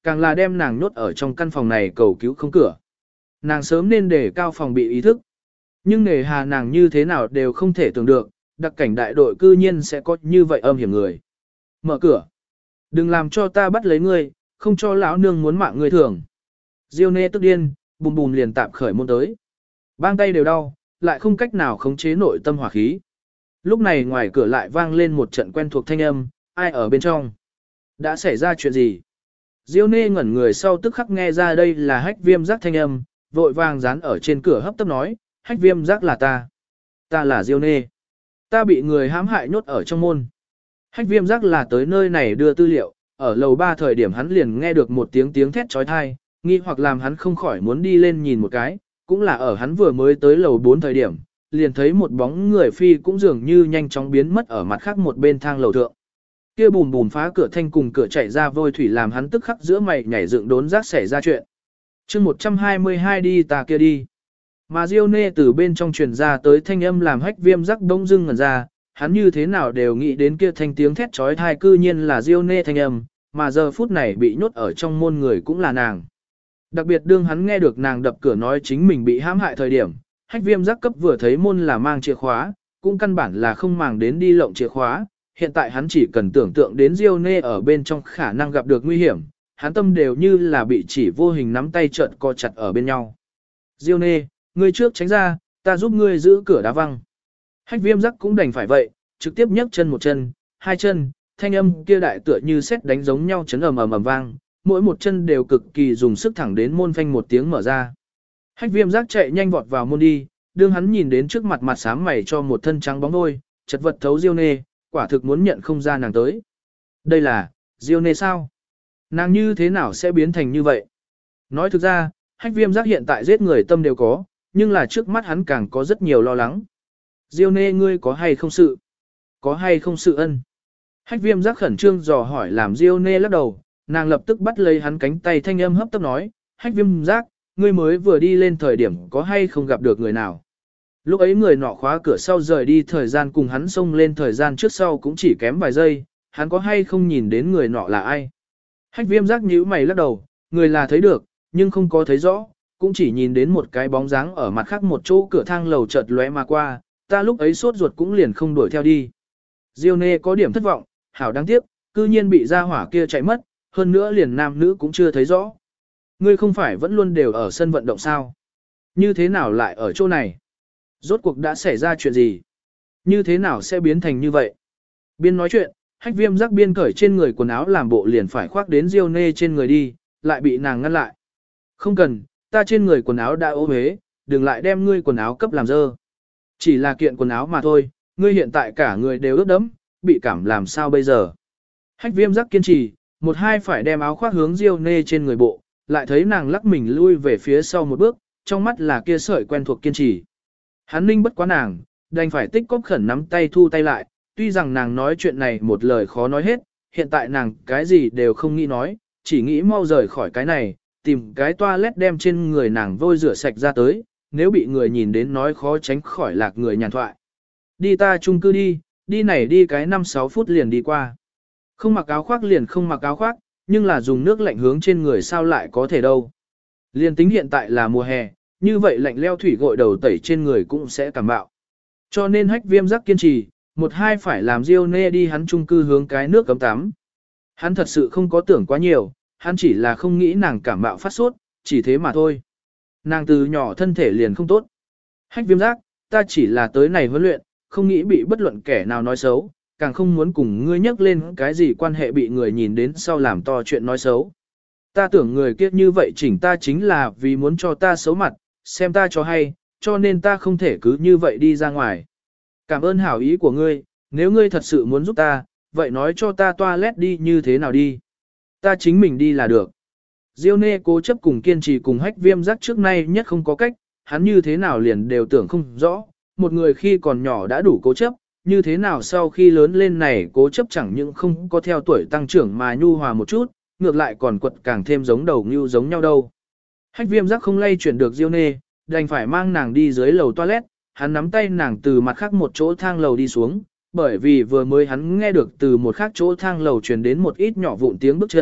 càng là đem nàng nhốt ở trong căn phòng này cầu cứu không cửa. Nàng sớm nên để cao phòng bị ý thức. Nhưng nề hà nàng như thế nào đều không thể tưởng được, đặc cảnh đại đội cư nhiên sẽ có như vậy âm hiểm người. Mở cửa. Đừng làm cho ta bắt lấy ngươi, không cho lão nương muốn mạng ngươi thường. Diêu nê tức điên, bùm bùm liền tạm khởi môn tới. Bang tay đều đau, lại không cách nào khống chế nội tâm hỏa khí. Lúc này ngoài cửa lại vang lên một trận quen thuộc thanh âm, ai ở bên trong? Đã xảy ra chuyện gì? Diêu nê ngẩn người sau tức khắc nghe ra đây là Hách Viêm Giác thanh âm, vội vàng dán ở trên cửa hấp tấp nói, Hách Viêm Giác là ta. Ta là Diêu nê. Ta bị người hãm hại nhốt ở trong môn. Hách Viêm Giác là tới nơi này đưa tư liệu, ở lầu 3 thời điểm hắn liền nghe được một tiếng thét trói thai, nghi hoặc làm hắn không khỏi muốn đi lên nhìn một cái, cũng là ở hắn vừa mới tới lầu 4 thời điểm, liền thấy một bóng người phi cũng dường như nhanh chóng biến mất ở mặt khác một bên thang lầu thượng. Kia bùm bùm phá cửa thanh cùng cửa chạy ra vôi thủy làm hắn tức khắc giữa mày nhảy dựng đốn giác xảy ra chuyện. Chương 122 đi ta kia đi. Mà Diêu nê từ bên trong truyền ra tới thanh âm làm Hách Viêm Giác bỗng dưng ngẩn ra, hắn như thế nào đều nghĩ đến kia thanh tiếng thét trói thai cư nhiên là Diêu nê thanh âm, mà giờ phút này bị nhốt ở trong môn người cũng là nàng. Đặc biệt đương hắn nghe được nàng đập cửa nói chính mình bị hãm hại thời điểm, Hách Viêm Giác cấp vừa thấy môn là mang chìa khóa, cũng căn bản là không màng đến đi lộng chìa khóa, hiện tại hắn chỉ cần tưởng tượng đến Diêu nê ở bên trong khả năng gặp được nguy hiểm, hắn tâm đều như là bị chỉ vô hình nắm tay trợn co chặt ở bên nhau. Diêu nê, ngươi trước tránh ra, ta giúp ngươi giữ cửa đá văng. Hách Viêm Giác cũng đành phải vậy, trực tiếp nhấc chân một chân, hai chân, thanh âm kia đại tựa như sét đánh giống nhau chấn ầm ầm ầm vang, mỗi một chân đều cực kỳ dùng sức thẳng đến môn phanh một tiếng mở ra. Hách Viêm Giác chạy nhanh vọt vào môn đi, đương hắn nhìn đến trước mặt mặt xám mày cho một thân trắng bóng đôi, chật vật thấu Diêu nê, quả thực muốn nhận không ra nàng tới. Đây là, Diêu nê sao? Nàng như thế nào sẽ biến thành như vậy? Nói thực ra, Hách Viêm Giác hiện tại giết người tâm đều có, nhưng là trước mắt hắn càng có rất nhiều lo lắng. Diêu nê ngươi có hay không sự? Có hay không sự ân? Hách Viêm Giác khẩn trương dò hỏi làm Diêu nê lắc đầu, nàng lập tức bắt lấy hắn cánh tay thanh âm hấp tấp nói, Hách Viêm Giác, ngươi mới vừa đi lên thời điểm có hay không gặp được người nào? Lúc ấy người nọ khóa cửa sau rời đi thời gian cùng hắn xông lên thời gian trước sau cũng chỉ kém vài giây, hắn có hay không nhìn đến người nọ là ai? Hách Viêm Giác nhíu mày lắc đầu, người là thấy được, nhưng không có thấy rõ, cũng chỉ nhìn đến một cái bóng dáng ở mặt khác một chỗ cửa thang lầu chợt lóe mà qua, ta lúc ấy sốt ruột cũng liền không đuổi theo đi. Diêu nê có điểm thất vọng, hảo đáng tiếc, cư nhiên bị gia hỏa kia chạy mất, hơn nữa liền nam nữ cũng chưa thấy rõ. Ngươi không phải vẫn luôn đều ở sân vận động sao? Như thế nào lại ở chỗ này? Rốt cuộc đã xảy ra chuyện gì? Như thế nào sẽ biến thành như vậy? Biên nói chuyện, Hách Viêm Giác biên cởi trên người quần áo làm bộ liền phải khoác đến Diêu nê trên người đi, lại bị nàng ngăn lại. Không cần, ta trên người quần áo đã ố huế, đừng lại đem ngươi quần áo cấp làm dơ. Chỉ là kiện quần áo mà thôi, ngươi hiện tại cả người đều ướt đẫm, bị cảm làm sao bây giờ? Hách Viêm Giác kiên trì, một hai phải đem áo khoác hướng Diêu nê trên người bộ, lại thấy nàng lắc mình lui về phía sau một bước, trong mắt là kia sợi quen thuộc kiên trì. Hắn ninh bất quá nàng, đành phải tích cóp khẩn nắm tay thu tay lại, tuy rằng nàng nói chuyện này một lời khó nói hết, hiện tại nàng cái gì đều không nghĩ nói, chỉ nghĩ mau rời khỏi cái này, tìm cái toilet đem trên người nàng vôi rửa sạch ra tới, nếu bị người nhìn đến nói khó tránh khỏi lạc người nhàn thoại. Đi ta chung cư đi, đi này đi cái 5-6 phút liền đi qua. Không mặc áo khoác liền không mặc áo khoác, nhưng là dùng nước lạnh hướng trên người sao lại có thể đâu. Liên tính hiện tại là mùa hè, như vậy lạnh leo thủy gội đầu tẩy trên người cũng sẽ cảm bạo. Cho nên Hách Viêm Giác kiên trì, một hai phải làm Diêu nê đi hắn chung cư hướng cái nước cấm tắm. Hắn thật sự không có tưởng quá nhiều, hắn chỉ là không nghĩ nàng cảm bạo phát sốt, chỉ thế mà thôi. Nàng từ nhỏ thân thể liền không tốt. Hách Viêm Giác, ta chỉ là tới này huấn luyện, không nghĩ bị bất luận kẻ nào nói xấu, càng không muốn cùng ngươi nhắc lên cái gì quan hệ bị người nhìn đến sau làm to chuyện nói xấu. Ta tưởng người kia như vậy chỉnh ta chính là vì muốn cho ta xấu mặt, xem ta cho hay, cho nên ta không thể cứ như vậy đi ra ngoài. Cảm ơn hảo ý của ngươi, nếu ngươi thật sự muốn giúp ta, vậy nói cho ta toilet đi như thế nào đi. Ta chính mình đi là được. Diêu nê cố chấp cùng kiên trì cùng Hách Viêm Giác trước nay nhất không có cách, hắn như thế nào liền đều tưởng không rõ, một người khi còn nhỏ đã đủ cố chấp, như thế nào sau khi lớn lên này cố chấp chẳng những không có theo tuổi tăng trưởng mà nhu hòa một chút, ngược lại còn quật càng thêm giống đầu như giống nhau đâu. Hách Viêm Giác không lay chuyển được Diêu nê, đành phải mang nàng đi dưới lầu toilet, hắn nắm tay nàng từ mặt khác một chỗ thang lầu đi xuống, bởi vì vừa mới hắn nghe được từ một khác chỗ thang lầu truyền đến một ít nhỏ vụn tiếng bước chân,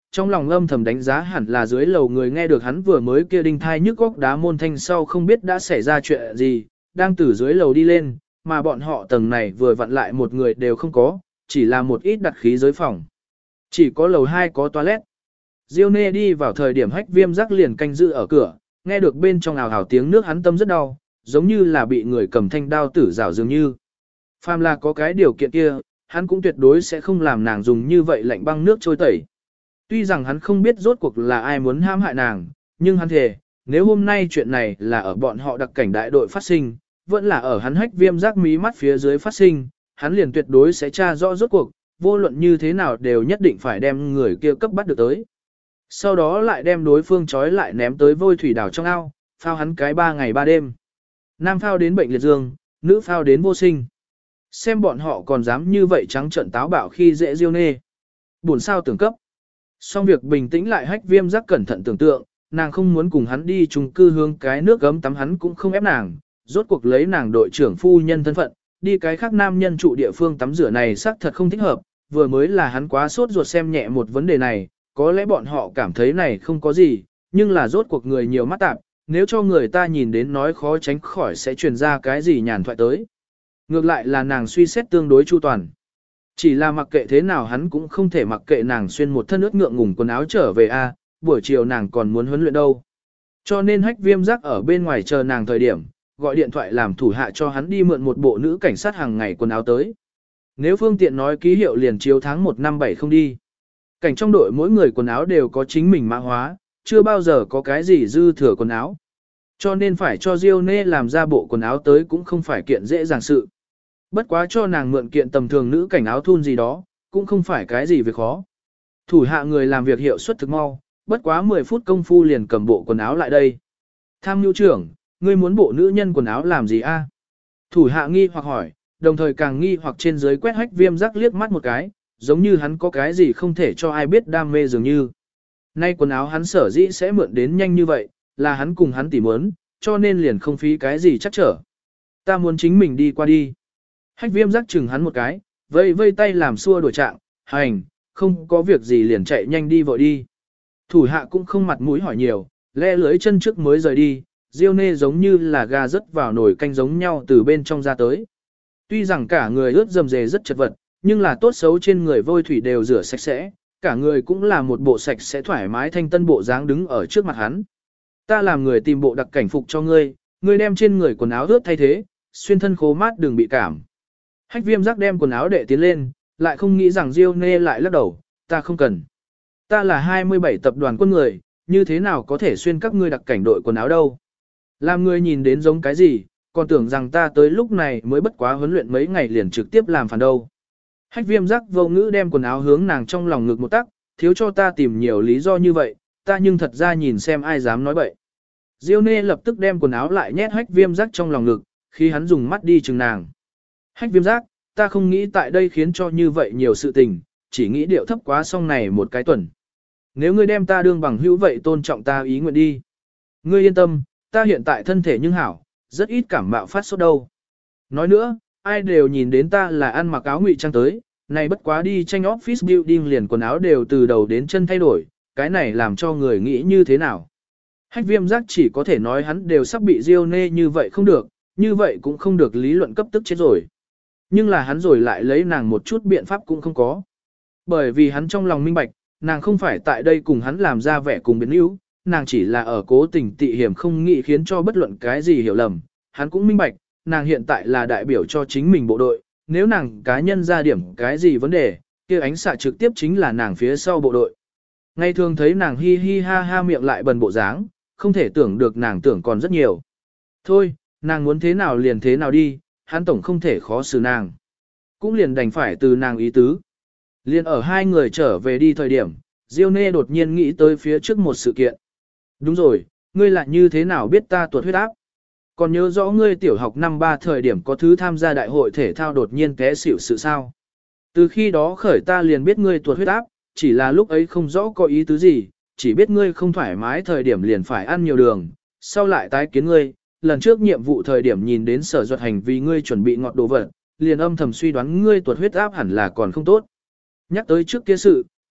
trong lòng âm thầm đánh giá hẳn là dưới lầu người nghe được hắn vừa mới kia đinh thai nhức góc đá môn thanh sau không biết đã xảy ra chuyện gì, đang từ dưới lầu đi lên, mà bọn họ tầng này vừa vặn lại một người đều không có, chỉ là một ít đặt khí giới phòng. Chỉ có lầu 2 có toilet. Diêu Nê đi vào thời điểm Hách Viêm Giác liền canh giữ ở cửa, nghe được bên trong ào ào tiếng nước hắn tâm rất đau, giống như là bị người cầm thanh đao tử rảo dường như. Phàm là có cái điều kiện kia, hắn cũng tuyệt đối sẽ không làm nàng dùng như vậy lạnh băng nước trôi tẩy. Tuy rằng hắn không biết rốt cuộc là ai muốn hãm hại nàng, nhưng hắn thề, nếu hôm nay chuyện này là ở bọn họ đặc cảnh đại đội phát sinh, vẫn là ở hắn Hách Viêm Giác mí mắt phía dưới phát sinh, hắn liền tuyệt đối sẽ tra rõ rốt cuộc, vô luận như thế nào đều nhất định phải đem người kia cấp bắt được tới. Sau đó lại đem đối phương trói lại ném tới vôi thủy đảo trong ao, phao hắn cái 3 ngày 3 đêm. Nam phao đến bệnh liệt dương, nữ phao đến vô sinh. Xem bọn họ còn dám như vậy trắng trợn táo bạo khi dễ Diêu Nê. Buồn sao tưởng cấp. Xong việc bình tĩnh lại Hách Viêm Giác cẩn thận tưởng tượng, nàng không muốn cùng hắn đi chung cư hướng cái nước gấm tắm hắn cũng không ép nàng, rốt cuộc lấy nàng đội trưởng phu nhân thân phận, đi cái khác nam nhân trụ địa phương tắm rửa này xác thật không thích hợp, vừa mới là hắn quá sốt ruột xem nhẹ một vấn đề này, có lẽ bọn họ cảm thấy này không có gì, nhưng là rốt cuộc người nhiều mắt tạp, nếu cho người ta nhìn đến nói khó tránh khỏi sẽ truyền ra cái gì nhàn thoại tới. Ngược lại là nàng suy xét tương đối chu toàn. Chỉ là mặc kệ thế nào hắn cũng không thể mặc kệ nàng xuyên một thân ướt ngượng ngùng quần áo trở về a, buổi chiều nàng còn muốn huấn luyện đâu. Cho nên Hách Viêm Giác ở bên ngoài chờ nàng thời điểm, gọi điện thoại làm thủ hạ cho hắn đi mượn một bộ nữ cảnh sát hàng ngày quần áo tới. Nếu phương tiện nói ký hiệu liền chiếu tháng 1 năm 7 không đi. Cảnh trong đội mỗi người quần áo đều có chính mình mã hóa, chưa bao giờ có cái gì dư thừa quần áo. Cho nên phải cho Diêu Nê làm ra bộ quần áo tới cũng không phải kiện dễ dàng sự. Bất quá cho nàng mượn kiện tầm thường nữ cảnh áo thun gì đó, cũng không phải cái gì việc khó. Thủ hạ người làm việc hiệu suất thực mau, bất quá 10 phút công phu liền cầm bộ quần áo lại đây. Tham nhu trưởng, ngươi muốn bộ nữ nhân quần áo làm gì a? Thủ hạ nghi hoặc hỏi, đồng thời càng nghi hoặc trên dưới quét Hách Viêm Giác liếc mắt một cái, giống như hắn có cái gì không thể cho ai biết đam mê dường như. Nay quần áo hắn sở dĩ sẽ mượn đến nhanh như vậy, là hắn cùng hắn tỉ muốn, cho nên liền không phí cái gì chắc trở. Ta muốn chính mình đi qua đi. Hách Viêm Giác chừng hắn một cái, vây vây tay làm xua đổi trạng, hành, không có việc gì liền chạy nhanh đi vội đi. Thủ hạ cũng không mặt mũi hỏi nhiều, le lưới chân trước mới rời đi, Diêu Nê giống như là gà rớt vào nồi canh giống nhau từ bên trong ra tới. Tuy rằng cả người ướt dầm dề rất chật vật, nhưng là tốt xấu trên người vôi thủy đều rửa sạch sẽ, cả người cũng là một bộ sạch sẽ thoải mái thanh tân bộ dáng đứng ở trước mặt hắn. Ta làm người tìm bộ đặc cảnh phục cho ngươi, ngươi đem trên người quần áo ướt thay thế, xuyên thân khố mát đừng bị cảm. Hách Viêm Giác đem quần áo đệ tiến lên, lại không nghĩ rằng Diêu Nê lại lắc đầu, ta không cần. Ta là 27 tập đoàn quân người, như thế nào có thể xuyên các ngươi đặc cảnh đội quần áo đâu. Làm người nhìn đến giống cái gì, còn tưởng rằng ta tới lúc này mới bất quá huấn luyện mấy ngày liền trực tiếp làm phản đâu. Hách Viêm Giác vô ngữ đem quần áo hướng nàng trong lòng ngực một tắc, thiếu cho ta tìm nhiều lý do như vậy, ta nhưng thật ra nhìn xem ai dám nói bậy. Diêu Nê lập tức đem quần áo lại nhét Hách Viêm Giác trong lòng ngực, khi hắn dùng mắt đi chừng nàng. Hách Viêm Giác, ta không nghĩ tại đây khiến cho như vậy nhiều sự tình, chỉ nghĩ điệu thấp quá xong này một cái tuần. Nếu ngươi đem ta đương bằng hữu vậy tôn trọng ta ý nguyện đi. Ngươi yên tâm, ta hiện tại thân thể nhưng hảo, rất ít cảm mạo phát sốt đâu. Nói nữa, ai đều nhìn đến ta là ăn mặc áo ngụy trang tới, này bất quá đi tranh office building liền quần áo đều từ đầu đến chân thay đổi, cái này làm cho người nghĩ như thế nào. Hách Viêm Giác chỉ có thể nói hắn đều sắp bị Diêu Nê như vậy không được, như vậy cũng không được lý luận cấp tức chết rồi. Nhưng là hắn rồi lại lấy nàng một chút biện pháp cũng không có. Bởi vì hắn trong lòng minh bạch, nàng không phải tại đây cùng hắn làm ra vẻ cùng biến yếu, nàng chỉ là ở cố tình tị hiểm không nghĩ khiến cho bất luận cái gì hiểu lầm. Hắn cũng minh bạch, nàng hiện tại là đại biểu cho chính mình bộ đội, nếu nàng cá nhân ra điểm cái gì vấn đề, kia ánh xạ trực tiếp chính là nàng phía sau bộ đội. Ngày thường thấy nàng hi hi ha ha miệng lại bần bộ dáng, không thể tưởng được nàng tưởng còn rất nhiều. Thôi, nàng muốn thế nào liền thế nào đi, hắn tổng không thể khó xử nàng. Cũng liền đành phải từ nàng ý tứ. Liền ở hai người trở về đi thời điểm, Diêu Nê đột nhiên nghĩ tới phía trước một sự kiện. Đúng rồi, ngươi lại như thế nào biết ta tuột huyết áp? Còn nhớ rõ ngươi tiểu học năm 3 thời điểm có thứ tham gia đại hội thể thao đột nhiên té xỉu sự sao? Từ khi đó khởi ta liền biết ngươi tuột huyết áp, chỉ là lúc ấy không rõ có ý tứ gì, chỉ biết ngươi không thoải mái thời điểm liền phải ăn nhiều đường, sau lại tái kiến ngươi, lần trước nhiệm vụ thời điểm nhìn đến sở duật hành vì ngươi chuẩn bị ngọt đồ vật, liền âm thầm suy đoán ngươi tuột huyết áp hẳn là còn không tốt. Nhắc tới trước kia sự,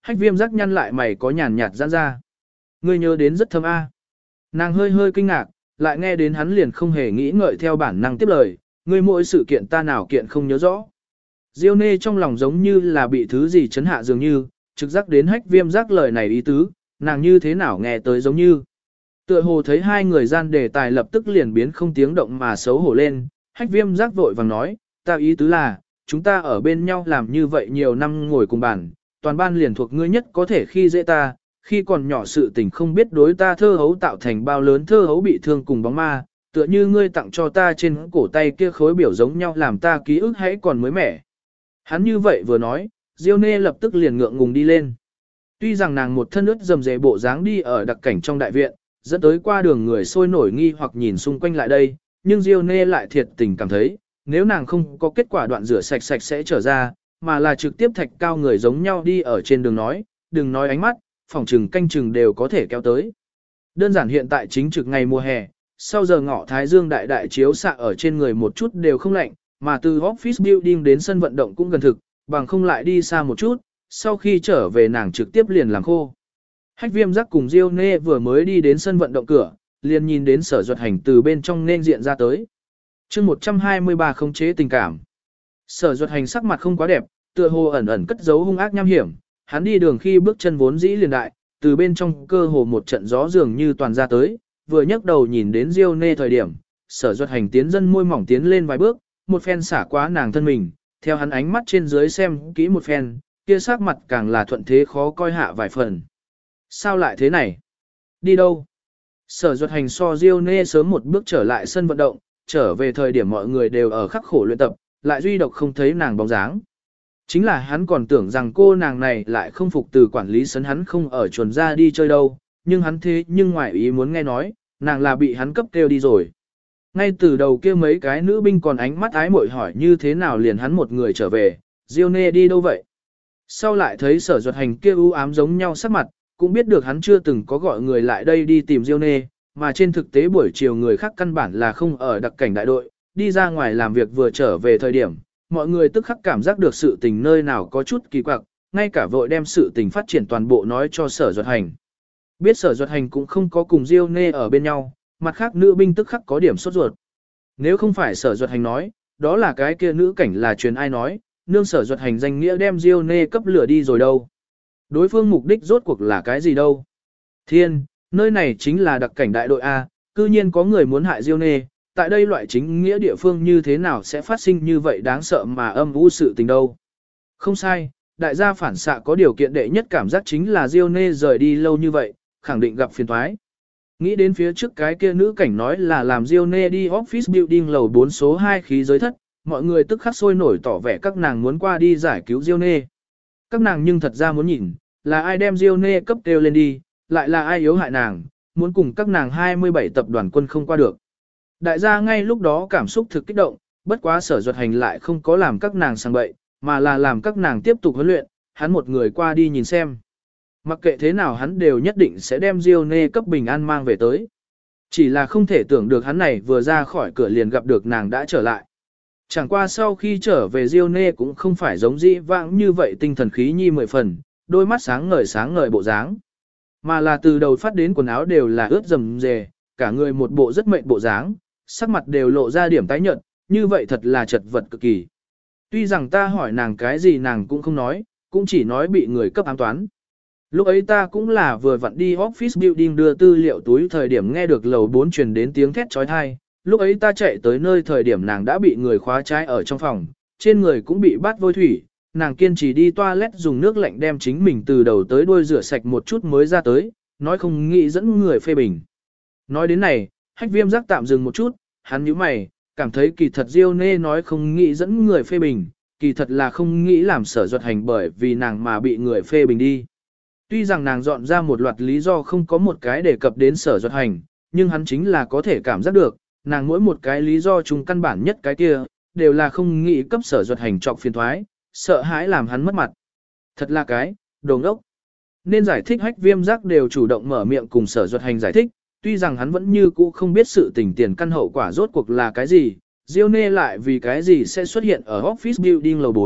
Hách Viêm Giác nhăn lại mày có nhàn nhạt giãn ra. Ngươi nhớ đến rất thâm a. Nàng hơi hơi kinh ngạc, lại nghe đến hắn liền không hề nghĩ ngợi theo bản năng tiếp lời, ngươi mỗi sự kiện ta nào kiện không nhớ rõ. Diêu Nê trong lòng giống như là bị thứ gì chấn hạ dường như, trực giác đến Hách Viêm Giác lời này ý tứ, nàng như thế nào nghe tới giống như. Tựa hồ thấy hai người gian đề tài lập tức liền biến không tiếng động mà xấu hổ lên, Hách Viêm Giác vội vàng nói, ta ý tứ là, chúng ta ở bên nhau làm như vậy nhiều năm ngồi cùng bàn, toàn ban liền thuộc ngươi nhất có thể khi dễ ta, khi còn nhỏ sự tình không biết đối ta thơ hấu tạo thành bao lớn thơ hấu bị thương cùng bóng ma, tựa như ngươi tặng cho ta trên cổ tay kia khối biểu giống nhau làm ta ký ức hãy còn mới mẻ. Hắn như vậy vừa nói, Diêu Nê lập tức liền ngượng ngùng đi lên. Tuy rằng nàng một thân ướt dầm dề bộ dáng đi ở đặc cảnh trong đại viện, dẫn tới qua đường người sôi nổi nghi hoặc nhìn xung quanh lại đây, nhưng Diêu Nê lại thiệt tình cảm thấy, nếu nàng không có kết quả đoạn rửa sạch sạch sẽ trở ra, mà là trực tiếp thạch cao người giống nhau đi ở trên đường nói, đừng nói ánh mắt, phòng trừng canh chừng đều có thể kéo tới. Đơn giản hiện tại chính trực ngày mùa hè, sau giờ ngọ thái dương đại đại chiếu xạ ở trên người một chút đều không lạnh, mà từ office building đến sân vận động cũng gần thực, bằng không lại đi xa một chút, sau khi trở về nàng trực tiếp liền làm khô. Hách Viêm Giác cùng Diêu Nê vừa mới đi đến sân vận động cửa, liền nhìn đến Sở Duật Hành từ bên trong nên diện ra tới. chương 123 khống chế tình cảm. Sở Duật Hành sắc mặt không quá đẹp, tựa hồ ẩn ẩn cất giấu hung ác nham hiểm, hắn đi đường khi bước chân vốn dĩ liền đại, từ bên trong cơ hồ một trận gió dường như toàn ra tới, vừa nhấc đầu nhìn đến Diêu Nê thời điểm, Sở Duật Hành tiến dân môi mỏng tiến lên vài bước, một phen xả quá nàng thân mình, theo hắn ánh mắt trên dưới xem kỹ một phen, kia sắc mặt càng là thuận thế khó coi hạ vài phần. Sao lại thế này? Đi đâu? Sở Duật Hành so Diêu Nê sớm một bước trở lại sân vận động, trở về thời điểm mọi người đều ở khắc khổ luyện tập, lại duy độc không thấy nàng bóng dáng. Chính là hắn còn tưởng rằng cô nàng này lại không phục từ quản lý sấn hắn không ở chuồn ra đi chơi đâu, nhưng hắn thế nhưng ngoài ý muốn nghe nói, nàng là bị hắn cấp kêu đi rồi. Ngay từ đầu kia mấy cái nữ binh còn ánh mắt ái mội hỏi như thế nào liền hắn một người trở về, Diêu Nê đi đâu vậy? Sau lại thấy Sở Duật Hành kia u ám giống nhau sắc mặt, cũng biết được hắn chưa từng có gọi người lại đây đi tìm Diêu Nê, mà trên thực tế buổi chiều người khác căn bản là không ở đặc cảnh đại đội, đi ra ngoài làm việc vừa trở về thời điểm, mọi người tức khắc cảm giác được sự tình nơi nào có chút kỳ quặc, ngay cả vội đem sự tình phát triển toàn bộ nói cho Sở Duật Hành. Biết Sở Duật Hành cũng không có cùng Diêu Nê ở bên nhau, mặt khác nữ binh tức khắc có điểm sốt ruột. Nếu không phải Sở Duật Hành nói, đó là cái kia nữ cảnh là truyền ai nói, nương Sở Duật Hành danh nghĩa đem Diêu Nê cấp lửa đi rồi đâu. Đối phương mục đích rốt cuộc là cái gì đâu. Thiên, nơi này chính là đặc cảnh đại đội A, cư nhiên có người muốn hại Diêu Nê, tại đây loại chính nghĩa địa phương như thế nào sẽ phát sinh như vậy đáng sợ mà âm u sự tình đâu. Không sai, đại gia phản xạ có điều kiện đệ nhất cảm giác chính là Diêu Nê rời đi lâu như vậy, khẳng định gặp phiền toái. Nghĩ đến phía trước cái kia nữ cảnh nói là làm Diêu Nê đi office building lầu 4 số 2 khí giới thất, mọi người tức khắc sôi nổi tỏ vẻ các nàng muốn qua đi giải cứu Diêu Nê. Các nàng nhưng thật ra muốn nhìn, là ai đem Diêu Nê cấp kêu lên đi, lại là ai yếu hại nàng, muốn cùng các nàng 27 tập đoàn quân không qua được. Đại gia ngay lúc đó cảm xúc thực kích động, bất quá Sở Duật Hành lại không có làm các nàng sang bậy, mà là làm các nàng tiếp tục huấn luyện, hắn một người qua đi nhìn xem. Mặc kệ thế nào hắn đều nhất định sẽ đem Diêu Nê cấp bình an mang về tới. Chỉ là không thể tưởng được hắn này vừa ra khỏi cửa liền gặp được nàng đã trở lại. Chẳng qua sau khi trở về Diêu Nê cũng không phải giống dĩ vãng như vậy tinh thần khí nhi 10 phần, đôi mắt sáng ngời bộ dáng. Mà là từ đầu phát đến quần áo đều là ướt rầm rề, cả người một bộ rất mệt bộ dáng, sắc mặt đều lộ ra điểm tái nhợt, như vậy thật là chật vật cực kỳ. Tuy rằng ta hỏi nàng cái gì nàng cũng không nói, cũng chỉ nói bị người cấp ám toán. Lúc ấy ta cũng là vừa vặn đi office building đưa tư liệu túi thời điểm nghe được lầu 4 truyền đến tiếng thét chói tai. Lúc ấy ta chạy tới nơi thời điểm nàng đã bị người khóa trái ở trong phòng, trên người cũng bị bắt vôi thủy, nàng kiên trì đi toilet dùng nước lạnh đem chính mình từ đầu tới đuôi rửa sạch một chút mới ra tới, nói không nghĩ dẫn người phê bình. Nói đến này, Hách Viêm Giác tạm dừng một chút, hắn nhíu mày, cảm thấy kỳ thật Diêu Nê nói không nghĩ dẫn người phê bình, kỳ thật là không nghĩ làm Sở Duật Hành bởi vì nàng mà bị người phê bình đi. Tuy rằng nàng dọn ra một loạt lý do không có một cái đề cập đến Sở Duật Hành, nhưng hắn chính là có thể cảm giác được, nàng mỗi một cái lý do chung căn bản nhất cái kia, đều là không nghĩ cấp Sở Duật Hành trọc phiền thoái, sợ hãi làm hắn mất mặt. Thật là cái, đồ ngốc. Nên giải thích Hách Viêm Giác đều chủ động mở miệng cùng Sở Duật Hành giải thích, tuy rằng hắn vẫn như cũ không biết sự tình tiền căn hậu quả rốt cuộc là cái gì, Diêu Nê lại vì cái gì sẽ xuất hiện ở office building lầu 4,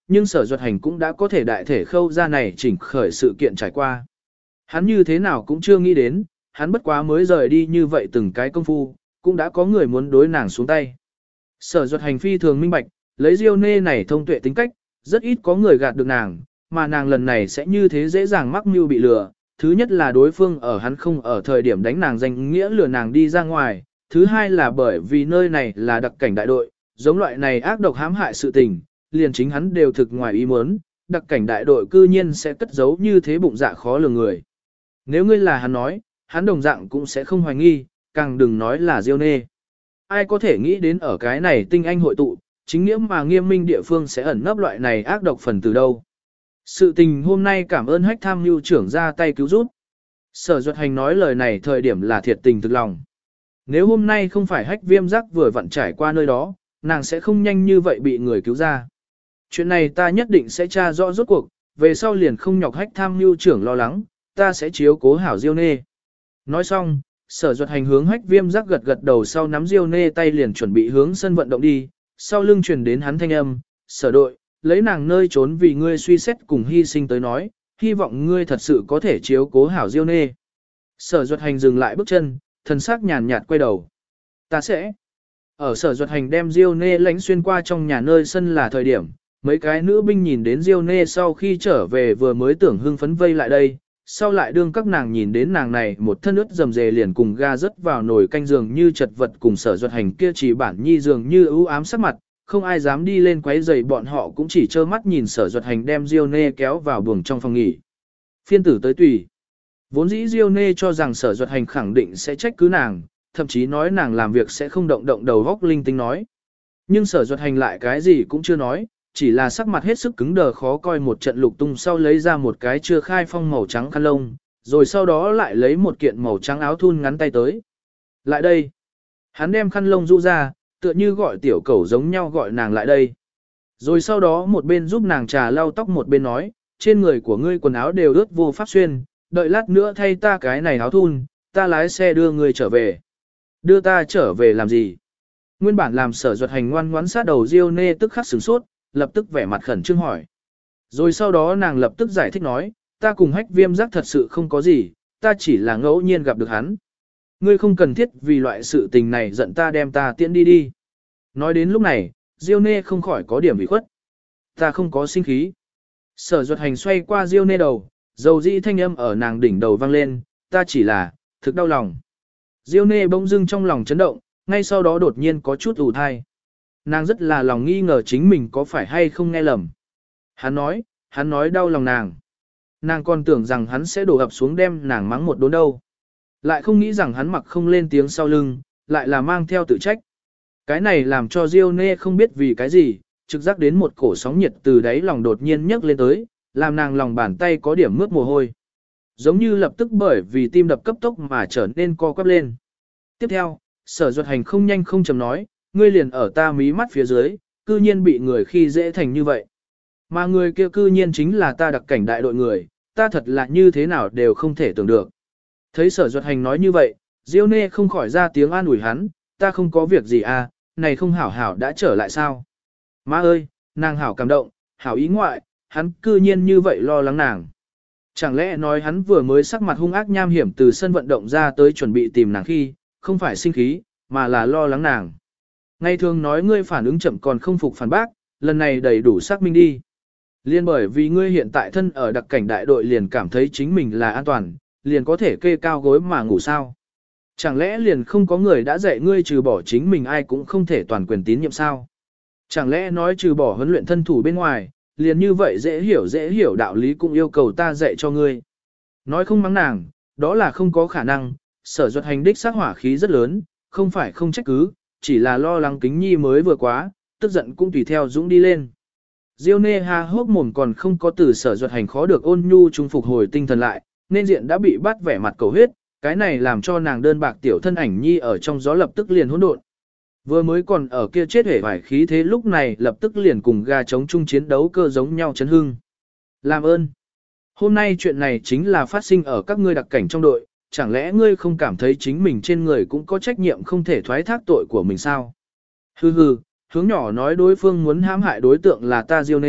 nhưng Sở Duật Hành cũng đã có thể đại thể khâu ra này chỉnh khởi sự kiện trải qua. Hắn như thế nào cũng chưa nghĩ đến, hắn bất quá mới rời đi như vậy từng cái công phu, cũng đã có người muốn đối nàng xuống tay. Sở Duật Hành phi thường minh bạch, lấy Diêu Nê này thông tuệ tính cách, rất ít có người gạt được nàng, mà nàng lần này sẽ như thế dễ dàng mắc mưu bị lừa. Thứ nhất là đối phương ở hắn không ở thời điểm đánh nàng danh nghĩa lừa nàng đi ra ngoài, thứ hai là bởi vì nơi này là đặc cảnh đại đội, giống loại này ác độc hãm hại sự tình, liền chính hắn đều thực ngoài ý muốn, đặc cảnh đại đội cư nhiên sẽ cất giấu như thế bụng dạ khó lường người. Nếu ngươi là hắn nói, hắn đồng dạng cũng sẽ không hoài nghi, càng đừng nói là Diêu Nê. Ai có thể nghĩ đến ở cái này tinh anh hội tụ, chính nghĩa mà nghiêm minh địa phương sẽ ẩn nấp loại này ác độc phần từ đâu. Sự tình hôm nay cảm ơn Hách tham mưu trưởng ra tay cứu giúp. Sở Duật Hành nói lời này thời điểm là thiệt tình thực lòng. Nếu hôm nay không phải Hách Viêm Giác vừa vặn trải qua nơi đó, nàng sẽ không nhanh như vậy bị người cứu ra. Chuyện này ta nhất định sẽ tra rõ rốt cuộc, về sau liền không nhọc Hách tham mưu trưởng lo lắng, ta sẽ chiếu cố hảo Diêu Nê. Nói xong, Sở Duật Hành hướng Hách Viêm Giác gật gật đầu sau nắm Diêu Nê tay liền chuẩn bị hướng sân vận động đi, sau lưng truyền đến hắn thanh âm, "Sở đội, lấy nàng nơi trốn vì ngươi suy xét cùng hy sinh tới nói, hy vọng ngươi thật sự có thể chiếu cố hảo Diêu Nê." Sở Duật Hành dừng lại bước chân, thần sắc nhàn nhạt quay đầu. "Ta sẽ." Ở Sở Duật Hành đem Diêu Nê lánh xuyên qua trong nhà nơi sân là thời điểm, mấy cái nữ binh nhìn đến Diêu Nê sau khi trở về vừa mới tưởng hưng phấn vây lại đây, sau lại đương các nàng nhìn đến nàng này một thân ướt rầm rề liền cùng ga rớt vào nồi canh giường như chật vật cùng Sở Duật Hành kia chỉ bản nhi dường như ưu ám sắc mặt, không ai dám đi lên quấy rầy bọn họ cũng chỉ trơ mắt nhìn Sở Duật Hành đem Diêu Nê kéo vào buồng trong phòng nghỉ. Phiên tử tới tùy. Vốn dĩ Diêu Nê cho rằng Sở Duật Hành khẳng định sẽ trách cứ nàng, thậm chí nói nàng làm việc sẽ không động động đầu góc linh tinh nói. Nhưng Sở Duật Hành lại cái gì cũng chưa nói, chỉ là sắc mặt hết sức cứng đờ khó coi một trận lục tung sau lấy ra một cái chưa khai phong màu trắng khăn lông, rồi sau đó lại lấy một kiện màu trắng áo thun ngắn tay tới. Lại đây. Hắn đem khăn lông rũ ra, tựa như gọi tiểu cẩu giống nhau gọi nàng lại đây. Rồi sau đó một bên giúp nàng trà lau tóc một bên nói, trên người của ngươi quần áo đều ướt vô pháp xuyên, đợi lát nữa thay ta cái này áo thun, ta lái xe đưa ngươi trở về. Đưa ta trở về làm gì? Nguyên bản làm Sở Duật Hành ngoan ngoãn sát đầu Diêu Nê tức khắc sửng sốt, lập tức vẻ mặt khẩn trương hỏi. Rồi sau đó nàng lập tức giải thích nói, ta cùng Hách Viêm Giác thật sự không có gì, ta chỉ là ngẫu nhiên gặp được hắn. Ngươi không cần thiết vì loại sự tình này giận ta đem ta tiễn đi đi. Nói đến lúc này, Diêu Nê không khỏi có điểm bị khuất. Ta không có sinh khí. Sở Duật Hành xoay qua Diêu Nê đầu, dầu dĩ thanh âm ở nàng đỉnh đầu vang lên, ta chỉ là, thực đau lòng. Diêu Nê bỗng dưng trong lòng chấn động, ngay sau đó đột nhiên có chút ủ thai. Nàng rất là lòng nghi ngờ chính mình có phải hay không nghe lầm. Hắn nói đau lòng nàng. Nàng còn tưởng rằng hắn sẽ đổ ập xuống đem nàng mắng một đốn đâu. Lại không nghĩ rằng hắn mặc không lên tiếng sau lưng, lại là mang theo tự trách. Cái này làm cho Diêu Nê không biết vì cái gì, trực giác đến một cổ sóng nhiệt từ đáy lòng đột nhiên nhấc lên tới, làm nàng lòng bàn tay có điểm mướt mồ hôi. Giống như lập tức bởi vì tim đập cấp tốc mà trở nên co quắp lên. Tiếp theo, Sở Duật Hành không nhanh không chậm nói, ngươi liền ở ta mí mắt phía dưới, cư nhiên bị người khi dễ thành như vậy. Mà người kia cư nhiên chính là ta đặc cảnh đại đội người, ta thật là như thế nào đều không thể tưởng được. Thấy Sở Duật Hành nói như vậy, Diêu Nê không khỏi ra tiếng an ủi hắn, ta không có việc gì à, này không hảo hảo đã trở lại sao. Má ơi, nàng hảo cảm động, hảo ý ngoại, hắn cư nhiên như vậy lo lắng nàng. Chẳng lẽ nói hắn vừa mới sắc mặt hung ác nham hiểm từ sân vận động ra tới chuẩn bị tìm nàng khi, không phải sinh khí, mà là lo lắng nàng. Ngày thường nói ngươi phản ứng chậm còn không phục phản bác, lần này đầy đủ xác minh đi. Liên bởi vì ngươi hiện tại thân ở đặc cảnh đại đội liền cảm thấy chính mình là an toàn, liền có thể kê cao gối mà ngủ sao. Chẳng lẽ liền không có người đã dạy ngươi trừ bỏ chính mình ai cũng không thể toàn quyền tín nhiệm sao? Chẳng lẽ nói trừ bỏ huấn luyện thân thủ bên ngoài, liền như vậy dễ hiểu đạo lý cũng yêu cầu ta dạy cho ngươi. Nói không mắng nàng, đó là không có khả năng, Sở Duật Hành đích sát hỏa khí rất lớn, không phải không trách cứ, chỉ là lo lắng Kính Nhi mới vừa quá, tức giận cũng tùy theo dũng đi lên. Diêu Nê ha hốc mồm còn không có từ Sở Duật Hành khó được ôn nhu trung phục hồi tinh thần lại, nên diện đã bị bắt vẻ mặt cầu huyết, cái này làm cho nàng đơn bạc tiểu thân ảnh nhi ở trong gió lập tức liền hỗn độn. Vừa mới còn ở kia chết hể vải khí thế lúc này lập tức liền cùng gà chống chung chiến đấu cơ giống nhau chấn hưng. Làm ơn. Hôm nay chuyện này chính là phát sinh ở các ngươi đặc cảnh trong đội, chẳng lẽ ngươi không cảm thấy chính mình trên người cũng có trách nhiệm không thể thoái thác tội của mình sao? Hừ hừ, hướng nhỏ nói đối phương muốn hãm hại đối tượng là ta Diêu Nê,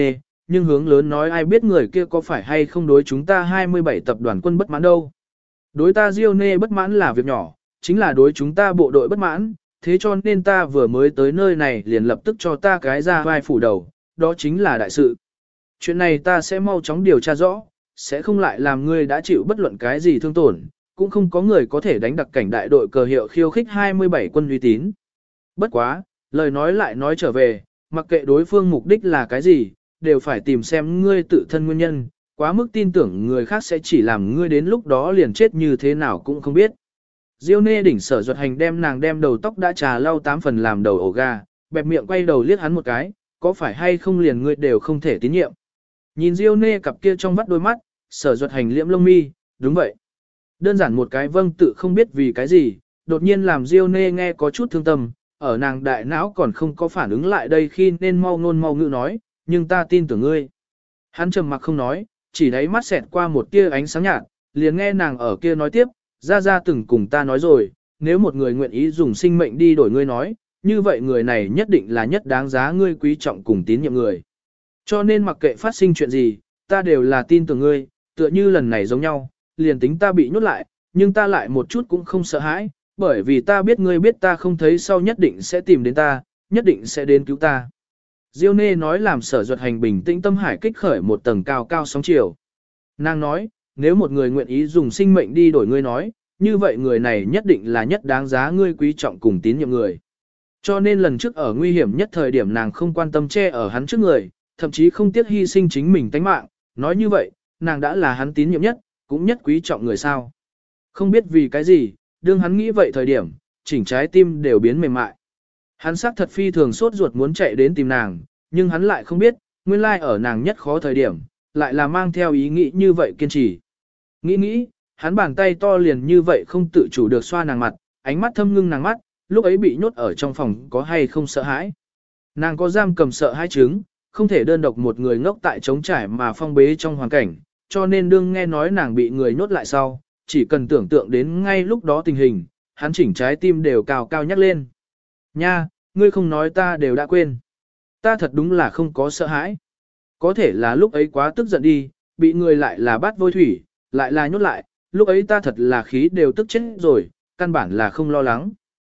nhưng hướng lớn nói ai biết người kia có phải hay không đối chúng ta 27 tập đoàn quân bất mãn đâu. Đối ta Dione bất mãn là việc nhỏ, chính là đối chúng ta bộ đội bất mãn, thế cho nên ta vừa mới tới nơi này liền lập tức cho ta cái ra vai phủ đầu, đó chính là đại sự. Chuyện này ta sẽ mau chóng điều tra rõ, sẽ không lại làm ngươi đã chịu bất luận cái gì thương tổn, cũng không có người có thể đánh đặc cảnh đại đội cờ hiệu khiêu khích 27 quân uy tín. Bất quá, lời nói lại nói trở về, mặc kệ đối phương mục đích là cái gì, đều phải tìm xem ngươi tự thân nguyên nhân, quá mức tin tưởng người khác sẽ chỉ làm ngươi đến lúc đó liền chết như thế nào cũng không biết. Diêu Nê đỉnh Sở Duật Hành đem nàng đem đầu tóc đã trà lau 8 phần làm đầu ổ gà, bẹp miệng quay đầu liếc hắn một cái, có phải hay không liền ngươi đều không thể tín nhiệm. Nhìn Diêu Nê cặp kia trong vắt đôi mắt, Sở Duật Hành liễm lông mi, đúng vậy. Đơn giản một cái vâng tự không biết vì cái gì, đột nhiên làm Diêu Nê nghe có chút thương tâm, ở nàng đại não còn không có phản ứng lại đây khi nên mau ngôn mau ngữ nói, nhưng ta tin tưởng ngươi. Hắn trầm mặc không nói, chỉ đáy mắt xẹt qua một tia ánh sáng nhạt, liền nghe nàng ở kia nói tiếp, ra từng cùng ta nói rồi, nếu một người nguyện ý dùng sinh mệnh đi đổi ngươi nói, như vậy người này nhất định là nhất đáng giá ngươi quý trọng cùng tín nhiệm người. Cho nên mặc kệ phát sinh chuyện gì, ta đều là tin tưởng ngươi, tựa như lần này giống nhau, liền tính ta bị nhốt lại, nhưng ta lại một chút cũng không sợ hãi, bởi vì ta biết ngươi biết ta không thấy sau nhất định sẽ tìm đến ta, nhất định sẽ đến cứu ta. Diêu Nê nói làm Sở Duật Hành bình tĩnh tâm hải kích khởi một tầng cao cao sóng chiều. Nàng nói, nếu một người nguyện ý dùng sinh mệnh đi đổi ngươi nói, như vậy người này nhất định là nhất đáng giá ngươi quý trọng cùng tín nhiệm người. Cho nên lần trước ở nguy hiểm nhất thời điểm nàng không quan tâm che ở hắn trước người, thậm chí không tiếc hy sinh chính mình tánh mạng, nói như vậy, nàng đã là hắn tín nhiệm nhất, cũng nhất quý trọng người sao. Không biết vì cái gì, đương hắn nghĩ vậy thời điểm, chỉnh trái tim đều biến mềm mại. Hắn xác thật phi thường sốt ruột muốn chạy đến tìm nàng, nhưng hắn lại không biết, nguyên lai ở nàng nhất khó thời điểm, lại là mang theo ý nghĩ như vậy kiên trì. Nghĩ, hắn bàn tay to liền như vậy không tự chủ được xoa nàng mặt, ánh mắt thâm ngưng nàng mắt, lúc ấy bị nhốt ở trong phòng có hay không sợ hãi. Nàng có giam cầm sợ hãi chứng, không thể đơn độc một người ngốc tại trống trải mà phong bế trong hoàn cảnh, cho nên đương nghe nói nàng bị người nhốt lại sau, chỉ cần tưởng tượng đến ngay lúc đó tình hình, hắn chỉnh trái tim đều cao cao nhắc lên. Nha, ngươi không nói ta đều đã quên. Ta thật đúng là không có sợ hãi. Có thể là lúc ấy quá tức giận đi, bị người lại là bắt vôi thủy, lại là nhốt lại, lúc ấy ta thật là khí đều tức chết rồi, căn bản là không lo lắng.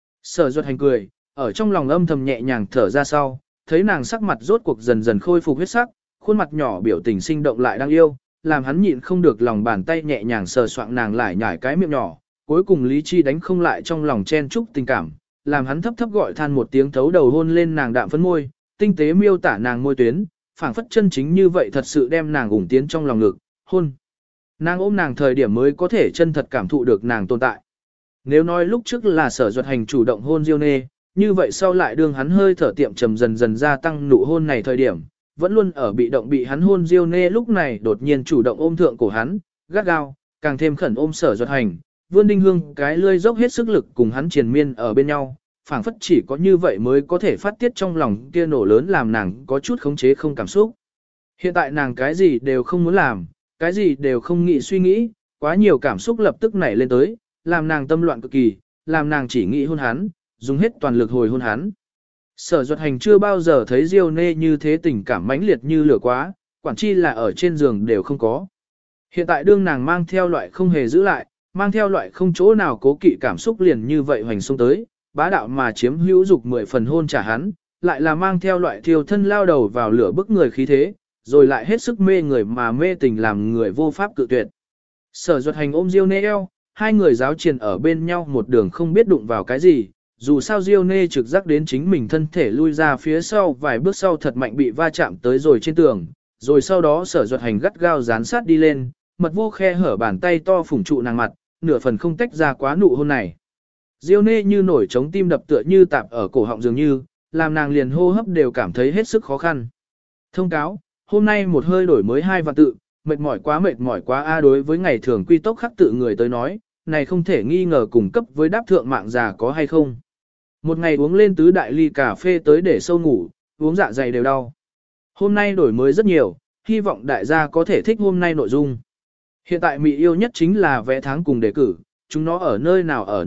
Sở Duật Hành cười, ở trong lòng âm thầm nhẹ nhàng thở ra sau, thấy nàng sắc mặt rốt cuộc dần dần khôi phục huyết sắc, khuôn mặt nhỏ biểu tình sinh động lại đang yêu, làm hắn nhịn không được lòng bàn tay nhẹ nhàng sờ soạng nàng lại nhải cái miệng nhỏ, cuối cùng lý trí đánh không lại trong lòng chen chúc tình cảm, làm hắn thấp thấp gọi than một tiếng thấu đầu hôn lên nàng đạm phấn môi, tinh tế miêu tả nàng môi tuyến, phảng phất chân chính như vậy thật sự đem nàng ủng tiến trong lòng ngực, hôn. Nàng ôm nàng thời điểm mới có thể chân thật cảm thụ được nàng tồn tại. Nếu nói lúc trước là Sở Duật Hành chủ động hôn Diêu Nê, như vậy sau lại đương hắn hơi thở tiệm trầm dần dần gia tăng nụ hôn này thời điểm, vẫn luôn ở bị động bị hắn hôn Diêu Nê lúc này đột nhiên chủ động ôm thượng cổ hắn, gắt gao, càng thêm khẩn ôm Sở Duật Hành, vươn đinh hương cái lươi dốc hết sức lực cùng hắn triền miên ở bên nhau, phảng phất chỉ có như vậy mới có thể phát tiết trong lòng kia nổ lớn làm nàng có chút khống chế không cảm xúc. Hiện tại nàng cái gì đều không muốn làm, cái gì đều không nghĩ suy nghĩ, quá nhiều cảm xúc lập tức nảy lên tới, làm nàng tâm loạn cực kỳ, làm nàng chỉ nghĩ hôn hắn, dùng hết toàn lực hồi hôn hắn. Sở Duật Hành chưa bao giờ thấy Diêu Nê như thế tình cảm mãnh liệt như lửa quá, quản chi là ở trên giường đều không có. Hiện tại đương nàng mang theo loại không hề giữ lại, mang theo loại không chỗ nào cố kỵ cảm xúc liền như vậy hoành xông tới, bá đạo mà chiếm hữu dục 10 phần hôn trả hắn, lại là mang theo loại thiêu thân lao đầu vào lửa bức người khí thế, rồi lại hết sức mê người mà mê tình làm người vô pháp cự tuyệt. Sở Duật Hành ôm Diêu Nê eo, hai người giáo triền ở bên nhau một đường không biết đụng vào cái gì, dù sao Diêu Nê trực giác đến chính mình thân thể lui ra phía sau vài bước sau thật mạnh bị va chạm tới rồi trên tường, rồi sau đó Sở Duật Hành gắt gao dán sát đi lên, mật vô khe hở bàn tay to phủng trụ nàng mặt, nửa phần không tách ra quá nụ hôn này. Diêu Nê như nổi trống tim đập tựa như tạp ở cổ họng dường như, làm nàng liền hô hấp đều cảm thấy hết sức khó khăn. Thông cáo, hôm nay một hơi đổi mới 2 vạn tự, mệt mỏi quá a đối với ngày thường quy tốc khắc tự người tới nói, này không thể nghi ngờ cùng cấp với đáp thượng mạng già có hay không. Một ngày uống lên tứ đại ly cà phê tới để sâu ngủ, uống dạ dày đều đau. Hôm nay đổi mới rất nhiều, hy vọng đại gia có thể thích hôm nay nội dung. Hiện tại Mị yêu nhất chính là vẽ tháng cùng đề cử, chúng nó ở nơi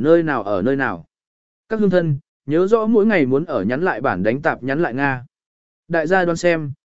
nào. Các hương thân, nhớ rõ mỗi ngày muốn ở nhắn lại bản đánh tạp nhắn lại Nga. Đại gia đoán xem,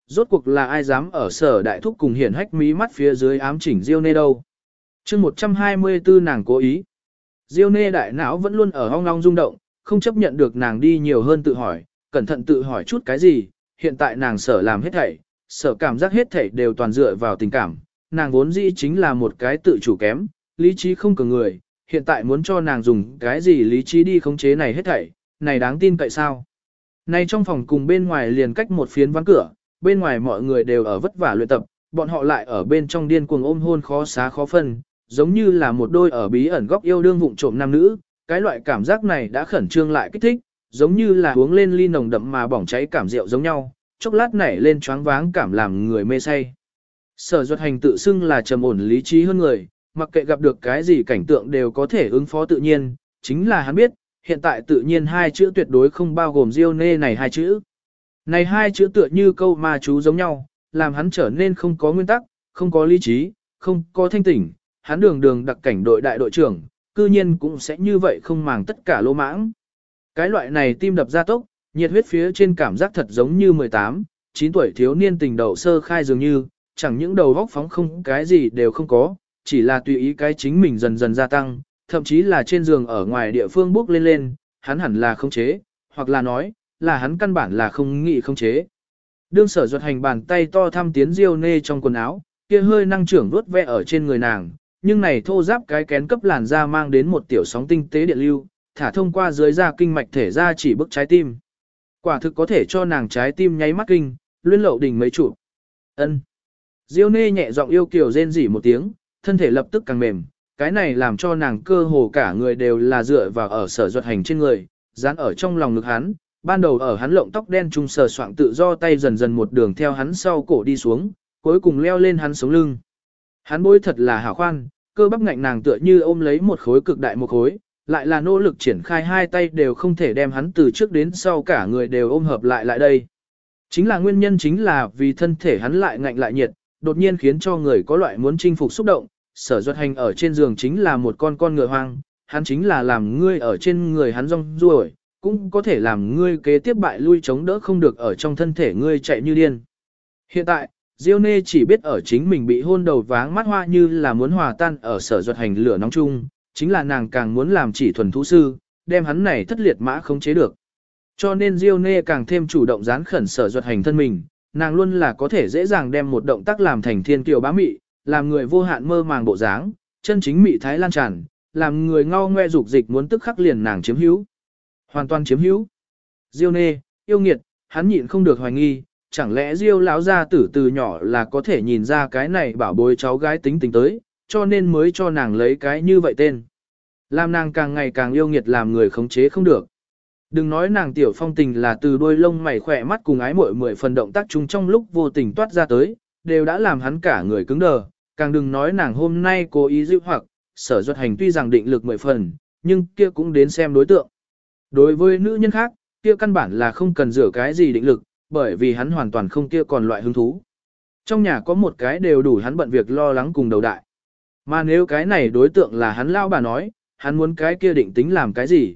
Rốt cuộc là ai dám ở Sở Đại Thúc cùng hiển hách mí mắt phía dưới ám chỉnh Diêu Nê đâu. chương 124 nàng cố ý. Diêu Nê đại não vẫn luôn ở ong ong rung động, không chấp nhận được nàng đi nhiều hơn tự hỏi, cẩn thận tự hỏi chút cái gì, hiện tại nàng sở làm hết thảy, sở cảm giác hết thảy đều toàn dựa vào tình cảm, nàng vốn dĩ chính là một cái tự chủ kém, lý trí không cường người, hiện tại muốn cho nàng dùng cái gì lý trí đi khống chế này hết thảy, này đáng tin cậy sao? Này trong phòng cùng bên ngoài liền cách một phiến ván cửa, bên ngoài mọi người đều ở vất vả luyện tập, bọn họ lại ở bên trong điên cuồng ôm hôn khó xá khó phân, giống như là một đôi ở bí ẩn góc yêu đương vụng trộm nam nữ, cái loại cảm giác này đã khẩn trương lại kích thích, giống như là uống lên ly nồng đậm mà bỏng cháy cảm rượu giống nhau, chốc lát nảy lên choáng váng cảm làm người mê say. Sở Duật Hành tự xưng là trầm ổn lý trí hơn người, mặc kệ gặp được cái gì cảnh tượng đều có thể ứng phó tự nhiên, chính là hắn biết, hiện tại tự nhiên hai chữ tuyệt đối không bao gồm Diêu Nê này hai chữ. Này hai chữ tựa như câu ma chú giống nhau, làm hắn trở nên không có nguyên tắc, không có lý trí, không có thanh tỉnh, hắn đường đường đặc cảnh đội đại đội trưởng, cư nhiên cũng sẽ như vậy không màng tất cả lỗ mãng. Cái loại này tim đập gia tốc, nhiệt huyết phía trên cảm giác thật giống như 18, 9 tuổi thiếu niên tình đầu sơ khai dường như, chẳng những đầu góc phóng không cái gì đều không có, chỉ là tùy ý cái chính mình dần dần gia tăng, thậm chí là trên giường ở ngoài địa phương bước lên lên, hắn hẳn là không chế, hoặc là nói, là hắn căn bản là không nghĩ không chế. Đương Sở Duật Hành bàn tay to thăm tiến Diêu Nê trong quần áo, kia hơi năng trưởng vuốt ve ở trên người nàng, nhưng này thô giáp cái kén cấp làn da mang đến một tiểu sóng tinh tế điện lưu, thả thông qua dưới da kinh mạch thể ra chỉ bức trái tim. Quả thực có thể cho nàng trái tim nháy mắt kinh, luyên lậu đỉnh mấy trụ. Ân. Diêu Nê nhẹ giọng yêu kiều rên rỉ một tiếng, thân thể lập tức càng mềm, cái này làm cho nàng cơ hồ cả người đều là dựa vào ở Sở Duật Hành trên người, dán ở trong lòng ngực hắn, ban đầu ở hắn lộng tóc đen trung sờ soạng tự do tay dần dần một đường theo hắn sau cổ đi xuống, cuối cùng leo lên hắn sống lưng. Hắn bối thật là hảo khoan, cơ bắp ngạnh nàng tựa như ôm lấy một khối cực đại một khối, lại là nỗ lực triển khai hai tay đều không thể đem hắn từ trước đến sau cả người đều ôm hợp lại đây. Chính là nguyên nhân chính là vì thân thể hắn lại ngạnh lại nhiệt, đột nhiên khiến cho người có loại muốn chinh phục xúc động. Sở Duật Hành ở trên giường chính là một con ngựa hoang, hắn chính là làm ngươi ở trên người hắn rong ruổi, cũng có thể làm ngươi kế tiếp bại lui chống đỡ không được ở trong thân thể ngươi chạy như điên. Hiện tại, Diêu Nê chỉ biết ở chính mình bị hôn đầu váng mắt hoa như là muốn hòa tan ở Sở Duật Hành lửa nóng chung, chính là nàng càng muốn làm chỉ thuần thú sư, đem hắn này thất liệt mã không chế được. Cho nên Diêu Nê càng thêm chủ động dán khẩn Sở Duật Hành thân mình, nàng luôn là có thể dễ dàng đem một động tác làm thành thiên kiều bá mị, làm người vô hạn mơ màng bộ dáng, chân chính mị thái lan tràn, làm người ngao ngoe dục dịch muốn tức khắc liền nàng chiếm hữu. Hoàn toàn chiếm hữu. Diêu Nê, yêu nghiệt, hắn nhịn không được hoài nghi, chẳng lẽ Diêu lão gia tử từ nhỏ là có thể nhìn ra cái này bảo bối cháu gái tính tình tới, cho nên mới cho nàng lấy cái như vậy tên. Làm nàng càng ngày càng yêu nghiệt làm người khống chế không được. Đừng nói nàng tiểu phong tình là từ đôi lông mày khỏe mắt cùng ái muội 10 phần động tác chung trong lúc vô tình toát ra tới, đều đã làm hắn cả người cứng đờ, càng đừng nói nàng hôm nay cố ý dịu hoặc, Sở Duật Hành tuy rằng định lực 10 phần, nhưng kia cũng đến xem đối tượng. Đối với nữ nhân khác, kia căn bản là không cần rửa cái gì định lực, bởi vì hắn hoàn toàn không kia còn loại hứng thú. Trong nhà có một cái đều đủ hắn bận việc lo lắng cùng đầu đại. Mà nếu cái này đối tượng là hắn lao bà nói, hắn muốn cái kia định tính làm cái gì?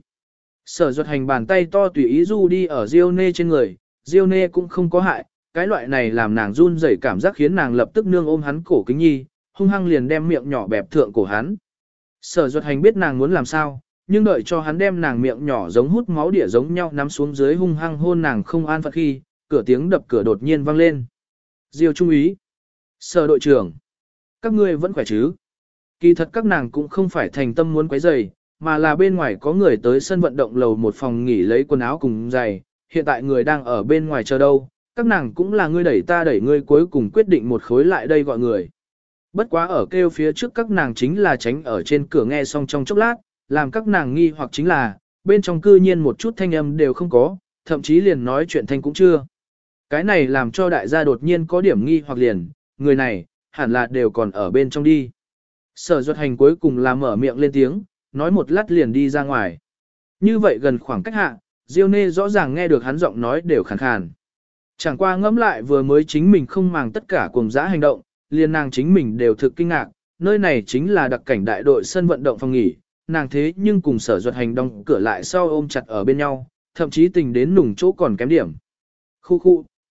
Sở Duật Hành bàn tay to tùy ý du đi ở Diêu Nê trên người, Diêu Nê cũng không có hại, cái loại này làm nàng run rẩy cảm giác khiến nàng lập tức nương ôm hắn cổ kính nhi, hung hăng liền đem miệng nhỏ bẹp thượng cổ hắn. Sở Duật Hành biết nàng muốn làm sao, nhưng đợi cho hắn đem nàng miệng nhỏ giống hút máu đỉa giống nhau nắm xuống dưới hung hăng hôn nàng không an phận khi, cửa tiếng đập cửa đột nhiên vang lên. Diêu trung úy, Sở đội trưởng, các ngươi vẫn khỏe chứ? Kỳ thật các nàng cũng không phải thành tâm muốn quấy rầy, mà là bên ngoài có người tới sân vận động lầu một phòng nghỉ lấy quần áo cùng giày, hiện tại người đang ở bên ngoài chờ đâu, các nàng cũng là ngươi đẩy ta đẩy ngươi cuối cùng quyết định một khối lại đây gọi người. Bất quá ở kêu phía trước các nàng chính là tránh ở trên cửa nghe xong trong chốc lát, làm các nàng nghi hoặc chính là, bên trong cư nhiên một chút thanh âm đều không có, thậm chí liền nói chuyện thanh cũng chưa. Cái này làm cho đại gia đột nhiên có điểm nghi hoặc liền, người này, hẳn là đều còn ở bên trong đi. Sở Duật Hành cuối cùng là mở miệng lên tiếng, nói một lát liền đi ra ngoài. Như vậy gần khoảng cách hạ, Diêu Nê rõ ràng nghe được hắn giọng nói đều khàn khàn. Chẳng qua ngẫm lại vừa mới chính mình không màng tất cả cùng dã hành động, liền nàng chính mình đều thực kinh ngạc, nơi này chính là đặc cảnh đại đội sân vận động phòng nghỉ, nàng thế nhưng cùng Sở Duật Hành đóng cửa lại sau ôm chặt ở bên nhau, thậm chí tình đến nùng chỗ còn kém điểm. Khu khu,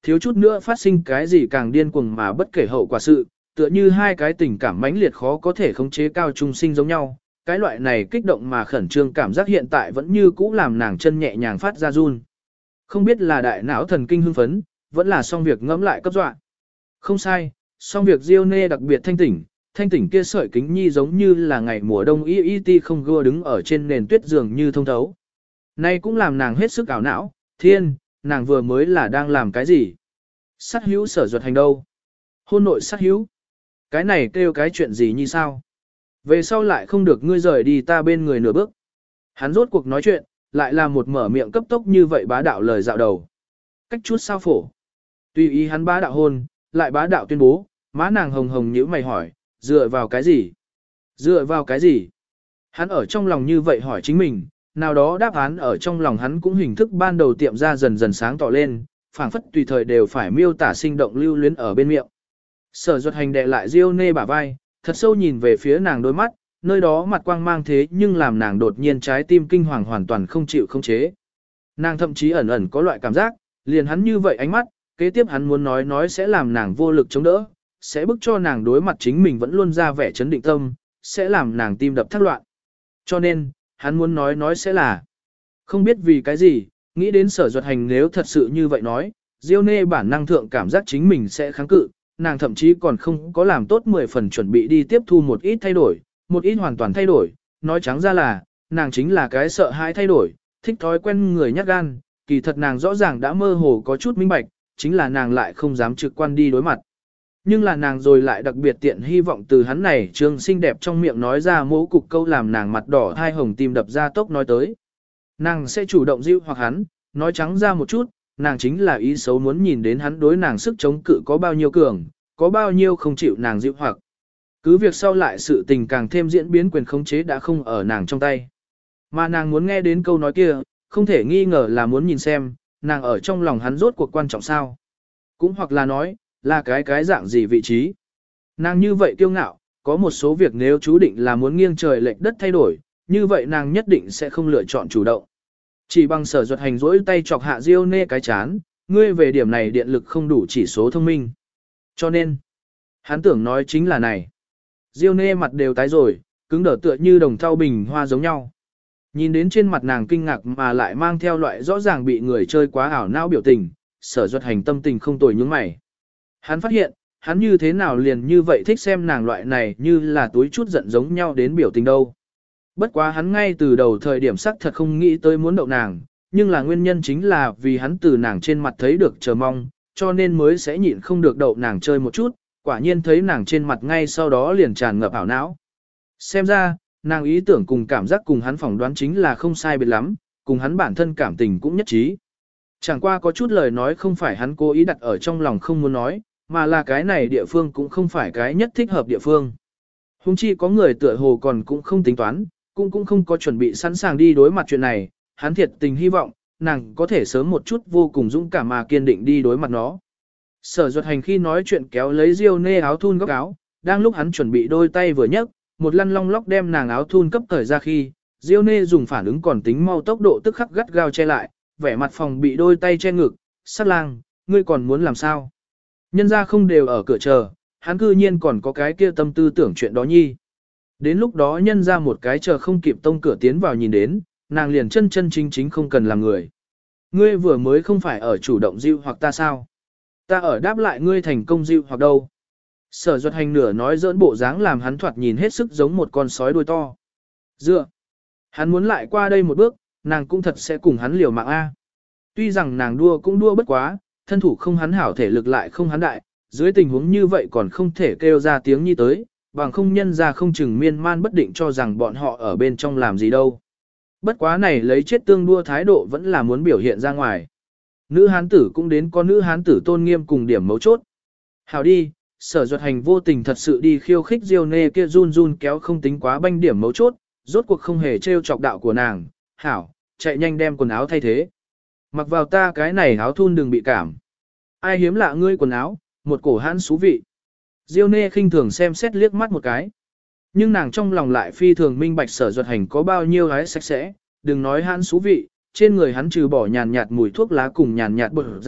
thiếu chút nữa phát sinh cái gì càng điên cuồng mà bất kể hậu quả sự, tựa như hai cái tình cảm mãnh liệt khó có thể khống chế cao trung sinh giống nhau. Cái loại này kích động mà khẩn trương cảm giác hiện tại vẫn như cũ làm nàng chân nhẹ nhàng phát ra run. Không biết là đại não thần kinh hưng phấn, vẫn là xong việc ngẫm lại cấp dọa. Không sai, xong việc Diêu Nê đặc biệt thanh tỉnh kia sợi kính nhi giống như là ngày mùa đông y không gua đứng ở trên nền tuyết dường như thông thấu. Nay cũng làm nàng hết sức ảo não, thiên, nàng vừa mới là đang làm cái gì? Sát hữu Sở Duật Hành đâu? Hôn nội sát hữu? Cái này kêu cái chuyện gì như sao? Về sau lại không được ngươi rời đi ta bên người nửa bước. Hắn rốt cuộc nói chuyện, lại là một mở miệng cấp tốc như vậy bá đạo lời dạo đầu. Cách chút sao phổ. Tùy ý hắn bá đạo hôn, lại bá đạo tuyên bố, má nàng hồng hồng nhíu mày hỏi, dựa vào cái gì? Dựa vào cái gì? Hắn ở trong lòng như vậy hỏi chính mình, nào đó đáp án ở trong lòng hắn cũng hình thức ban đầu tiệm ra dần dần sáng tỏ lên, phảng phất tùy thời đều phải miêu tả sinh động lưu luyến ở bên miệng. Sở Duật Hành đè lại Diêu Nê bả vai, thật sâu nhìn về phía nàng đôi mắt, nơi đó mặt quang mang thế nhưng làm nàng đột nhiên trái tim kinh hoàng hoàn toàn không chịu khống chế. Nàng thậm chí ẩn ẩn có loại cảm giác, liền hắn như vậy ánh mắt, kế tiếp hắn muốn nói sẽ làm nàng vô lực chống đỡ, sẽ bức cho nàng đối mặt chính mình vẫn luôn ra vẻ chấn định tâm, sẽ làm nàng tim đập thắt loạn. Cho nên, hắn muốn nói sẽ là không biết vì cái gì, nghĩ đến Sở Duật Hành nếu thật sự như vậy nói, Diêu Nê bản năng thượng cảm giác chính mình sẽ kháng cự, nàng thậm chí còn không có làm tốt 10 phần chuẩn bị đi tiếp thu một ít thay đổi, một ít hoàn toàn thay đổi, nói trắng ra là, nàng chính là cái sợ hãi thay đổi, thích thói quen người nhát gan, kỳ thật nàng rõ ràng đã mơ hồ có chút minh bạch, chính là nàng lại không dám trực quan đi đối mặt. Nhưng là nàng rồi lại đặc biệt tiện hy vọng từ hắn này trương xinh đẹp trong miệng nói ra mỗ cục câu làm nàng mặt đỏ hai hồng tim đập ra tốc nói tới. Nàng sẽ chủ động dịu hoặc hắn, nói trắng ra một chút, nàng chính là ý xấu muốn nhìn đến hắn đối nàng sức chống cự có bao nhiêu cường, có bao nhiêu không chịu nàng dịu hoặc. Cứ việc sau lại sự tình càng thêm diễn biến quyền khống chế đã không ở nàng trong tay. Mà nàng muốn nghe đến câu nói kia, không thể nghi ngờ là muốn nhìn xem, nàng ở trong lòng hắn rốt cuộc quan trọng sao. Cũng hoặc là nói, là cái dạng gì vị trí. Nàng như vậy kiêu ngạo, có một số việc nếu chú định là muốn nghiêng trời lệch đất thay đổi, như vậy nàng nhất định sẽ không lựa chọn chủ động. Chỉ bằng Sở Duật Hành rỗi tay chọc hạ Diêu Nê cái chán, ngươi về điểm này điện lực không đủ chỉ số thông minh. Cho nên, hắn tưởng nói chính là này. Diêu Nê mặt đều tái rồi, cứng đờ tựa như đồng thau bình hoa giống nhau. Nhìn đến trên mặt nàng kinh ngạc mà lại mang theo loại rõ ràng bị người chơi quá ảo não biểu tình, Sở Duật Hành tâm tình không tồi nhướng mày. Hắn phát hiện, hắn như thế nào liền như vậy thích xem nàng loại này như là túi chút giận giống nhau đến biểu tình đâu. Bất quá hắn ngay từ đầu thời điểm sắc thật không nghĩ tới muốn đậu nàng, nhưng là nguyên nhân chính là vì hắn từ nàng trên mặt thấy được chờ mong, cho nên mới sẽ nhịn không được đậu nàng chơi một chút, quả nhiên thấy nàng trên mặt ngay sau đó liền tràn ngập ảo não. Xem ra, nàng ý tưởng cùng cảm giác cùng hắn phỏng đoán chính là không sai biệt lắm, cùng hắn bản thân cảm tình cũng nhất trí. Chẳng qua có chút lời nói không phải hắn cố ý đặt ở trong lòng không muốn nói, mà là cái này địa phương cũng không phải cái nhất thích hợp địa phương. Hùng chi có người tựa hồ còn cũng không tính toán, cũng không có chuẩn bị sẵn sàng đi đối mặt chuyện này, hắn thiệt tình hy vọng, nàng có thể sớm một chút vô cùng dũng cảm mà kiên định đi đối mặt nó. Sở Duật Hành khi nói chuyện kéo lấy Diêu Nê áo thun góc áo, đang lúc hắn chuẩn bị đôi tay vừa nhấc, một lăn long lóc đem nàng áo thun cấp cởi ra khi, Diêu Nê dùng phản ứng còn tính mau tốc độ tức khắc gắt gao che lại, vẻ mặt phòng bị đôi tay che ngực, sát lang, ngươi còn muốn làm sao? Nhân ra không đều ở cửa chờ, hắn cư nhiên còn có cái kia tâm tư tưởng chuyện đó nhi. Đến lúc đó nhân ra một cái chờ không kịp tông cửa tiến vào nhìn đến, nàng liền chân chính không cần làm người. Ngươi vừa mới không phải ở chủ động dịu hoặc ta sao? Ta ở đáp lại ngươi thành công dịu hoặc đâu? Sở Duật Hành nửa nói giỡn bộ dáng làm hắn thoạt nhìn hết sức giống một con sói đuôi to. Dựa! Hắn muốn lại qua đây một bước, nàng cũng thật sẽ cùng hắn liều mạng A. Tuy rằng nàng đua cũng đua bất quá, thân thủ không hắn hảo thể lực lại không hắn đại, dưới tình huống như vậy còn không thể kêu ra tiếng nhi tới, bằng không nhân ra không chừng miên man bất định cho rằng bọn họ ở bên trong làm gì đâu. Bất quá này lấy chết tương đua thái độ vẫn là muốn biểu hiện ra ngoài. Nữ hán tử cũng đến có nữ hán tử tôn nghiêm cùng điểm mấu chốt. Hảo đi, Sở Duật Hành vô tình thật sự đi khiêu khích Diêu Nê kia run kéo không tính quá banh điểm mấu chốt, rốt cuộc không hề trêu chọc đạo của nàng. Hảo, chạy nhanh đem quần áo thay thế. Mặc vào ta cái này áo thun đừng bị cảm. Ai hiếm lạ ngươi quần áo, một cổ hãn xú vị. Diêu Nê khinh thường xem xét liếc mắt một cái. Nhưng nàng trong lòng lại phi thường minh bạch Sở Duật Hành có bao nhiêu gái sạch sẽ, đừng nói hãn xú vị, trên người hắn trừ bỏ nhàn nhạt mùi thuốc lá cùng nhàn nhạt bột giặt,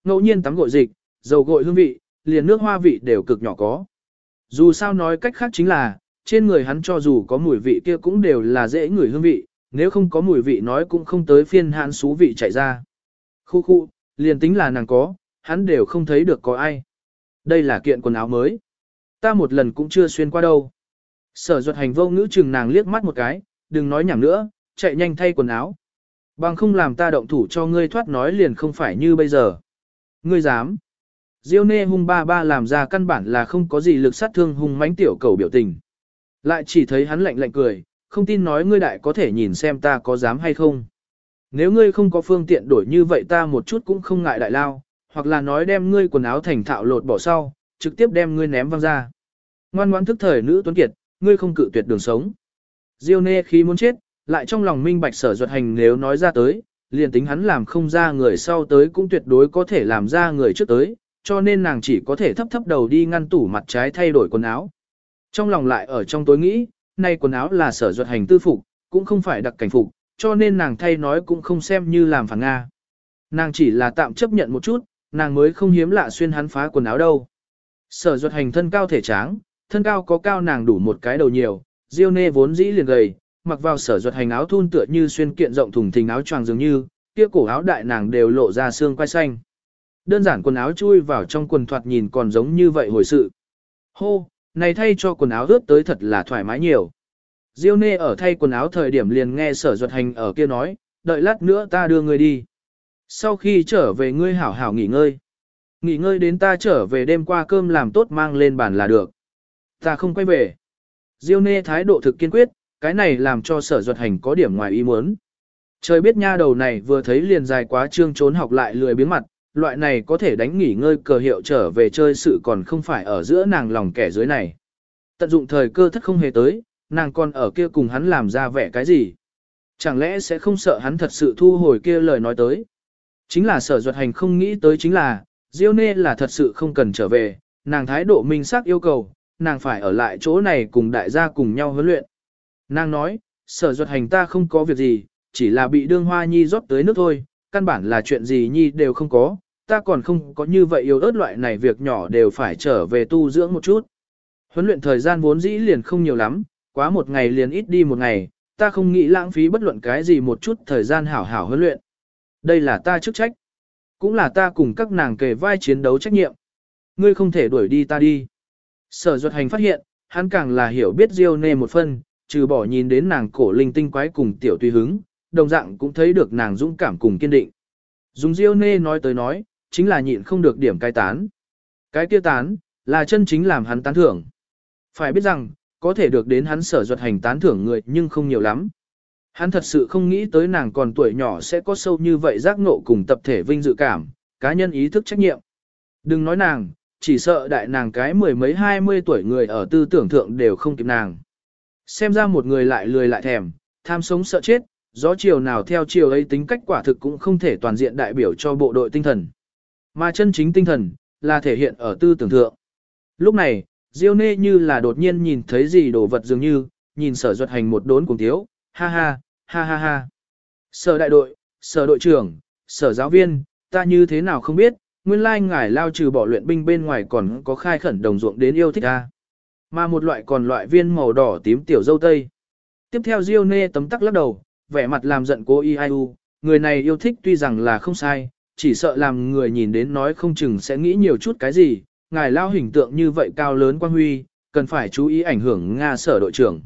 ngẫu nhiên tắm gội dịch, dầu gội hương vị, liền nước hoa vị đều cực nhỏ có. Dù sao nói cách khác chính là, trên người hắn cho dù có mùi vị kia cũng đều là dễ ngửi hương vị, nếu không có mùi vị nói cũng không tới phiên hắn xú vị chạy ra. Khu khu, liền tính là nàng có, hắn đều không thấy được có ai. Đây là kiện quần áo mới. Ta một lần cũng chưa xuyên qua đâu. Sở Duật Hành vô ngữ chừng nàng liếc mắt một cái, đừng nói nhảm nữa, chạy nhanh thay quần áo. Bằng không làm ta động thủ cho ngươi thoát nói liền không phải như bây giờ. Ngươi dám. Diêu nê hung ba ba làm ra căn bản là không có gì lực sát thương hung mãnh tiểu cầu biểu tình. Lại chỉ thấy hắn lạnh lạnh cười, không tin nói ngươi đại có thể nhìn xem ta có dám hay không. Nếu ngươi không có phương tiện đổi như vậy ta một chút cũng không ngại đại lao, hoặc là nói đem ngươi quần áo thành thạo lột bỏ sau, trực tiếp đem ngươi ném văng ra. Ngoan ngoãn thức thời nữ tuấn kiệt, ngươi không cự tuyệt đường sống. Diêu nê khí muốn chết, lại trong lòng minh bạch Sở Duật Hành nếu nói ra tới, liền tính hắn làm không ra người sau tới cũng tuyệt đối có thể làm ra người trước tới, cho nên nàng chỉ có thể thấp thấp đầu đi ngăn tủ mặt trái thay đổi quần áo. Trong lòng lại ở trong tối nghĩ, nay quần áo là Sở Duật Hành tư phục, cũng không phải đặc cảnh phục, cho nên nàng thay nói cũng không xem như làm phản Nga. Nàng chỉ là tạm chấp nhận một chút, nàng mới không hiếm lạ xuyên hắn phá quần áo đâu. Sở Duật Hành thân cao thể tráng, thân cao có cao nàng đủ một cái đầu nhiều, Diêu nê vốn dĩ liền gầy, mặc vào Sở Duật Hành áo thun tựa như xuyên kiện rộng thùng thình áo choàng dường như, kia cổ áo đại nàng đều lộ ra xương quai xanh. Đơn giản quần áo chui vào trong quần thoạt nhìn còn giống như vậy hồi sự. Hô, này thay cho quần áo ướt tới thật là thoải mái nhiều. Diêu nê ở thay quần áo thời điểm liền nghe Sở Duật Hành ở kia nói, đợi lát nữa ta đưa ngươi đi. Sau khi trở về ngươi hảo hảo nghỉ ngơi. Nghỉ ngơi đến ta trở về đêm qua cơm làm tốt mang lên bàn là được. Ta không quay về. Diêu nê thái độ thực kiên quyết, cái này làm cho Sở Duật Hành có điểm ngoài ý muốn. Trời biết nha đầu này vừa thấy liền dài quá trương trốn học lại lười biếng mặt, loại này có thể đánh nghỉ ngơi cờ hiệu trở về chơi sự còn không phải ở giữa nàng lòng kẻ dưới này. Tận dụng thời cơ thất không hề tới, nàng còn ở kia cùng hắn làm ra vẻ cái gì. Chẳng lẽ sẽ không sợ hắn thật sự thu hồi kia lời nói tới. Chính là Sở Duật Hành không nghĩ tới chính là, Diêu nê là thật sự không cần trở về, nàng thái độ minh xác yêu cầu, nàng phải ở lại chỗ này cùng đại gia cùng nhau huấn luyện. Nàng nói, Sở Duật Hành ta không có việc gì, chỉ là bị đương hoa nhi rót tới nước thôi, căn bản là chuyện gì nhi đều không có, ta còn không có như vậy yêu ớt loại này việc nhỏ đều phải trở về tu dưỡng một chút. Huấn luyện thời gian vốn dĩ liền không nhiều lắm, quá một ngày liền ít đi một ngày, ta không nghĩ lãng phí bất luận cái gì một chút thời gian hảo hảo huấn luyện. Đây là ta chức trách, cũng là ta cùng các nàng kề vai chiến đấu trách nhiệm. Ngươi không thể đuổi đi ta đi. Sở Duật Hành phát hiện, hắn càng là hiểu biết Diêu nê một phân, trừ bỏ nhìn đến nàng cổ linh tinh quái cùng tiểu tùy hứng, đồng dạng cũng thấy được nàng dũng cảm cùng kiên định. Dùng Diêu nê nói tới nói, chính là nhịn không được điểm cái tán. Cái kia tán, là chân chính làm hắn tán thưởng. Phải biết rằng, có thể được đến hắn Sở Duật Hành tán thưởng người nhưng không nhiều lắm. Hắn thật sự không nghĩ tới nàng còn tuổi nhỏ sẽ có sâu như vậy giác ngộ cùng tập thể vinh dự cảm, cá nhân ý thức trách nhiệm. Đừng nói nàng, chỉ sợ đại nàng cái mười mấy 20 tuổi người ở tư tưởng thượng đều không kịp nàng. Xem ra một người lại lười lại thèm, tham sống sợ chết, gió chiều nào theo chiều ấy tính cách quả thực cũng không thể toàn diện đại biểu cho bộ đội tinh thần. Mà chân chính tinh thần, là thể hiện ở tư tưởng thượng. Lúc này, Diêu nê như là đột nhiên nhìn thấy gì đồ vật dường như, nhìn Sở Duật Hành một đốn cùng thiếu, ha ha, ha ha ha. Sở đại đội, Sở đội trưởng, Sở giáo viên, ta như thế nào không biết, nguyên lai ngài lao trừ bỏ luyện binh bên ngoài còn có khai khẩn đồng ruộng đến yêu thích ta. Mà một loại còn loại viên màu đỏ tím tiểu dâu tây. Tiếp theo Diêu nê tấm tắc lắc đầu, vẻ mặt làm giận cô Iu, người này yêu thích tuy rằng là không sai, chỉ sợ làm người nhìn đến nói không chừng sẽ nghĩ nhiều chút cái gì, ngài lao hình tượng như vậy cao lớn quang huy, cần phải chú ý ảnh hưởng Nga Sở đội trưởng.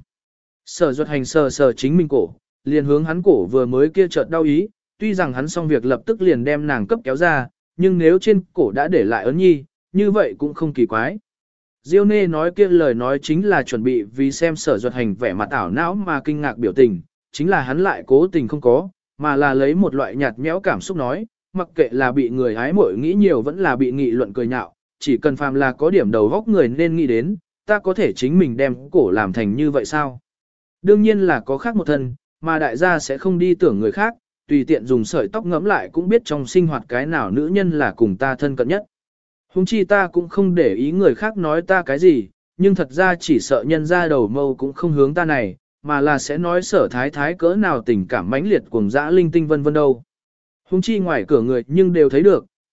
Sở Duật Hành sờ sờ chính mình cổ, liền hướng hắn cổ vừa mới kia chợt đau ý, tuy rằng hắn xong việc lập tức liền đem nàng cấp kéo ra, nhưng nếu trên cổ đã để lại ấn nhi, như vậy cũng không kỳ quái. Diêu nê nói kia lời nói chính là chuẩn bị vì xem Sở Duật Hành vẻ mặt ảo não mà kinh ngạc biểu tình, chính là hắn lại cố tình không có, mà là lấy một loại nhạt nhẽo cảm xúc nói, mặc kệ là bị người ái mội nghĩ nhiều vẫn là bị nghị luận cười nhạo, chỉ cần phàm là có điểm đầu góc người nên nghĩ đến, ta có thể chính mình đem cổ làm thành như vậy sao? Đương nhiên là có khác một thân, mà đại gia sẽ không đi tưởng người khác, tùy tiện dùng sợi tóc ngẫm lại cũng biết trong sinh hoạt cái nào nữ nhân là cùng ta thân cận nhất. Hùng chi ta cũng không để ý người khác nói ta cái gì, nhưng thật ra chỉ sợ nhân ra đầu mâu cũng không hướng ta này, mà là sẽ nói Sở thái thái cỡ nào tình cảm mãnh liệt cuồng dã linh tinh vân vân đâu. Hùng chi ngoài cửa người nhưng đều thấy được,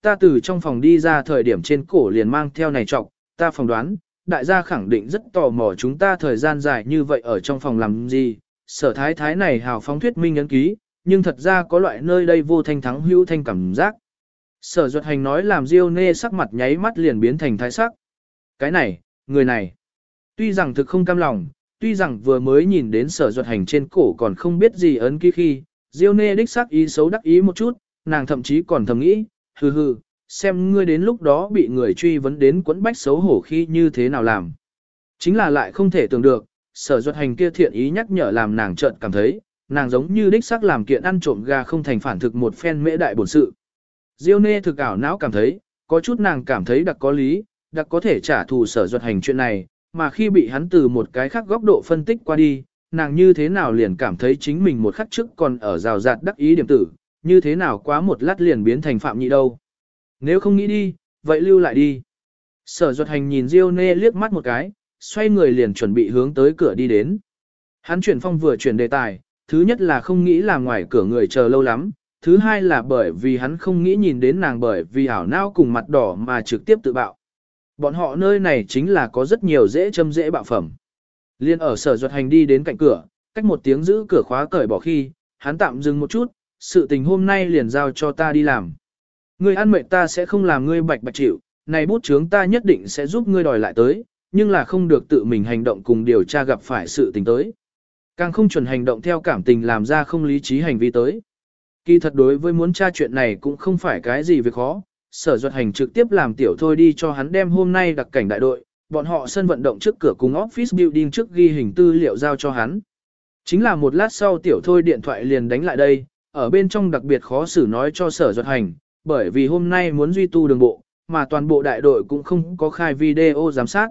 ta từ trong phòng đi ra thời điểm trên cổ liền mang theo này trọc, ta phỏng đoán, đại gia khẳng định rất tò mò chúng ta thời gian dài như vậy ở trong phòng làm gì, Sở thái thái này hào phóng thuyết minh ấn ký, nhưng thật ra có loại nơi đây vô thanh thắng hữu thanh cảm giác. Sở Duật Hành nói làm Diêu Nê sắc mặt nháy mắt liền biến thành thái sắc. Cái này, người này, tuy rằng thực không cam lòng, tuy rằng vừa mới nhìn đến Sở Duật Hành trên cổ còn không biết gì ấn ký khi, Diêu Nê đích xác ý xấu đắc ý một chút, nàng thậm chí còn thầm nghĩ, hừ hừ, xem ngươi đến lúc đó bị người truy vấn đến quẫn bách xấu hổ khi như thế nào làm. Chính là lại không thể tưởng được, Sở Duật Hành kia thiện ý nhắc nhở làm nàng chợt cảm thấy, nàng giống như đích xác làm kiện ăn trộm gà không thành phản thực một phen mễ đại bổn sự. Diêu Nê thực ảo não cảm thấy, có chút nàng cảm thấy đặc có lý, đặc có thể trả thù Sở Duật Hành chuyện này, mà khi bị hắn từ một cái khác góc độ phân tích qua đi, nàng như thế nào liền cảm thấy chính mình một khắc trước còn ở rào rạt đắc ý điểm tử, như thế nào quá một lát liền biến thành phạm nhị đâu. Nếu không nghĩ đi, vậy lưu lại đi. Sở Duật Hành nhìn Diêu Nê liếc mắt một cái, xoay người liền chuẩn bị hướng tới cửa đi đến. Hắn chuyển phong vừa chuyển đề tài, thứ nhất là không nghĩ là ngoài cửa người chờ lâu lắm, thứ hai là bởi vì hắn không nghĩ nhìn đến nàng bởi vì ảo não cùng mặt đỏ mà trực tiếp tự bạo. Bọn họ nơi này chính là có rất nhiều dễ châm dễ bạo phẩm. Liên ở Sở Duật Hành đi đến cạnh cửa, cách một tiếng giữ cửa khóa cởi bỏ khi, hắn tạm dừng một chút, sự tình hôm nay liền giao cho ta đi làm. Ngươi ăn mệt ta sẽ không làm ngươi bạch bạch chịu, này bút chướng ta nhất định sẽ giúp ngươi đòi lại tới, nhưng là không được tự mình hành động cùng điều tra gặp phải sự tình tới. Càng không chuẩn hành động theo cảm tình làm ra không lý trí hành vi tới. Kỳ thật đối với muốn tra chuyện này cũng không phải cái gì việc khó, Sở Duật Hành trực tiếp làm tiểu thôi đi cho hắn đem hôm nay đặc cảnh đại đội, bọn họ sân vận động trước cửa cùng office building trước ghi hình tư liệu giao cho hắn. Chính là một lát sau tiểu thôi điện thoại liền đánh lại đây, ở bên trong đặc biệt khó xử nói cho Sở Duật Hành, bởi vì hôm nay muốn duy tu đường bộ, mà toàn bộ đại đội cũng không có khai video giám sát.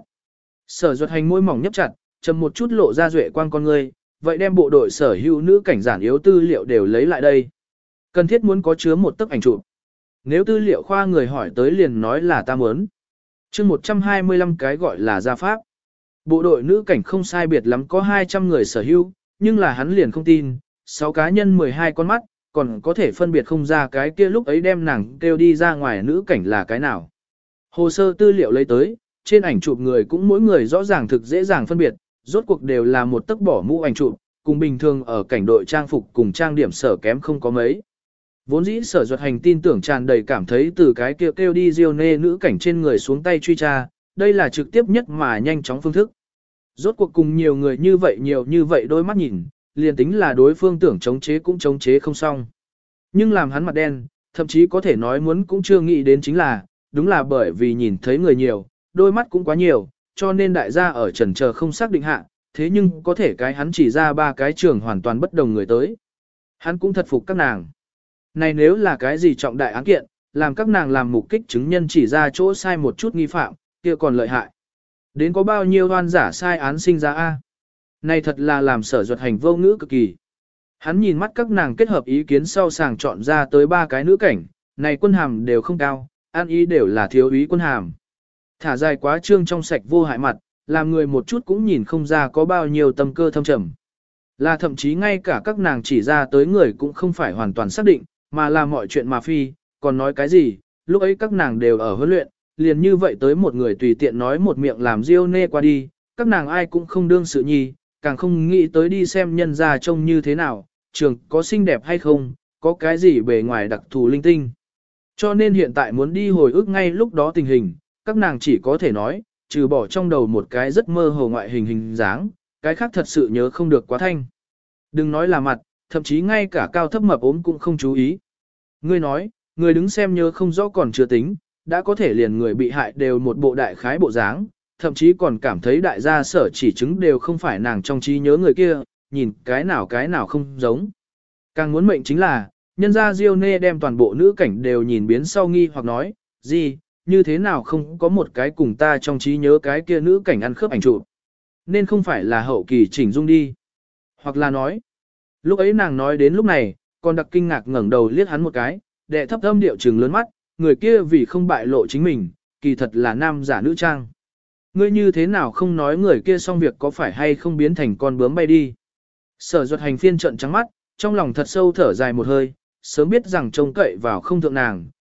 Sở Duật Hành môi mỏng nhấp chặt, chầm một chút lộ ra duệ quang con người, vậy đem bộ đội sở hữu nữ cảnh giản yếu tư liệu đều lấy lại đây. Cần thiết muốn có chứa một tấc ảnh chụp. Nếu tư liệu khoa người hỏi tới liền nói là ta muốn. Chương 125 cái gọi là gia pháp. Bộ đội nữ cảnh không sai biệt lắm có 200 người sở hữu, nhưng là hắn liền không tin, 6 cá nhân 12 con mắt, còn có thể phân biệt không ra cái kia lúc ấy đem nàng kêu đi ra ngoài nữ cảnh là cái nào. Hồ sơ tư liệu lấy tới, trên ảnh chụp người cũng mỗi người rõ ràng thực dễ dàng phân biệt, rốt cuộc đều là một tấc bỏ mũ ảnh chụp, cùng bình thường ở cảnh đội trang phục cùng trang điểm sở kém không có mấy. Vốn dĩ Sở Duật Hành tin tưởng tràn đầy cảm thấy từ cái kêu đi Diêu Nê nữ cảnh trên người xuống tay truy tra, đây là trực tiếp nhất mà nhanh chóng phương thức. Rốt cuộc cùng nhiều người như vậy đôi mắt nhìn, liền tính là đối phương tưởng chống chế cũng chống chế không xong. Nhưng làm hắn mặt đen, thậm chí có thể nói muốn cũng chưa nghĩ đến chính là, đúng là bởi vì nhìn thấy người nhiều, đôi mắt cũng quá nhiều, cho nên đại gia ở chần chờ không xác định hạ, thế nhưng có thể cái hắn chỉ ra 3 cái trường hoàn toàn bất đồng người tới. Hắn cũng thật phục các nàng. Này nếu là cái gì trọng đại án kiện, làm các nàng làm mục kích chứng nhân chỉ ra chỗ sai một chút nghi phạm, kia còn lợi hại. Đến có bao nhiêu oan giả sai án sinh ra a? Này thật là làm Sở Duật Hành vô ngữ cực kỳ. Hắn nhìn mắt các nàng kết hợp ý kiến sau sàng chọn ra tới 3 cái nữ cảnh, này quân hàm đều không cao, an ý đều là thiếu úy quân hàm. Thả dài quá trương trong sạch vô hại mặt, làm người một chút cũng nhìn không ra có bao nhiêu tâm cơ thâm trầm. Là thậm chí ngay cả các nàng chỉ ra tới người cũng không phải hoàn toàn xác định, mà là mọi chuyện mà phi, còn nói cái gì, lúc ấy các nàng đều ở huấn luyện, liền như vậy tới một người tùy tiện nói một miệng làm Diêu Nê qua đi, các nàng ai cũng không đương sự nhi, càng không nghĩ tới đi xem nhân ra trông như thế nào, trường có xinh đẹp hay không, có cái gì bề ngoài đặc thù linh tinh. Cho nên hiện tại muốn đi hồi ức ngay lúc đó tình hình, các nàng chỉ có thể nói, trừ bỏ trong đầu một cái rất mơ hồ ngoại hình hình dáng, cái khác thật sự nhớ không được quá thanh. Đừng nói là mặt, thậm chí ngay cả cao thấp mập ốm cũng không chú ý. Ngươi nói, người đứng xem nhớ không rõ còn chưa tính, đã có thể liền người bị hại đều một bộ đại khái bộ dáng, thậm chí còn cảm thấy đại gia sở chỉ chứng đều không phải nàng trong trí nhớ người kia, nhìn cái nào không giống. Càng muốn mệnh chính là, nhân gia Diêu Nê đem toàn bộ nữ cảnh đều nhìn biến sau nghi hoặc nói, gì, như thế nào không có một cái cùng ta trong trí nhớ cái kia nữ cảnh ăn khớp ảnh chụp, nên không phải là hậu kỳ chỉnh dung đi. Hoặc là nói, lúc ấy nàng nói đến lúc này, còn đặc kinh ngạc ngẩng đầu liếc hắn một cái, đệ thấp âm điệu trừng lớn mắt, người kia vì không bại lộ chính mình, kỳ thật là nam giả nữ trang. Ngươi như thế nào không nói người kia xong việc có phải hay không biến thành con bướm bay đi. Sở Duật Hành phiên trận trắng mắt, trong lòng thật sâu thở dài một hơi, sớm biết rằng trông cậy vào không thượng nàng,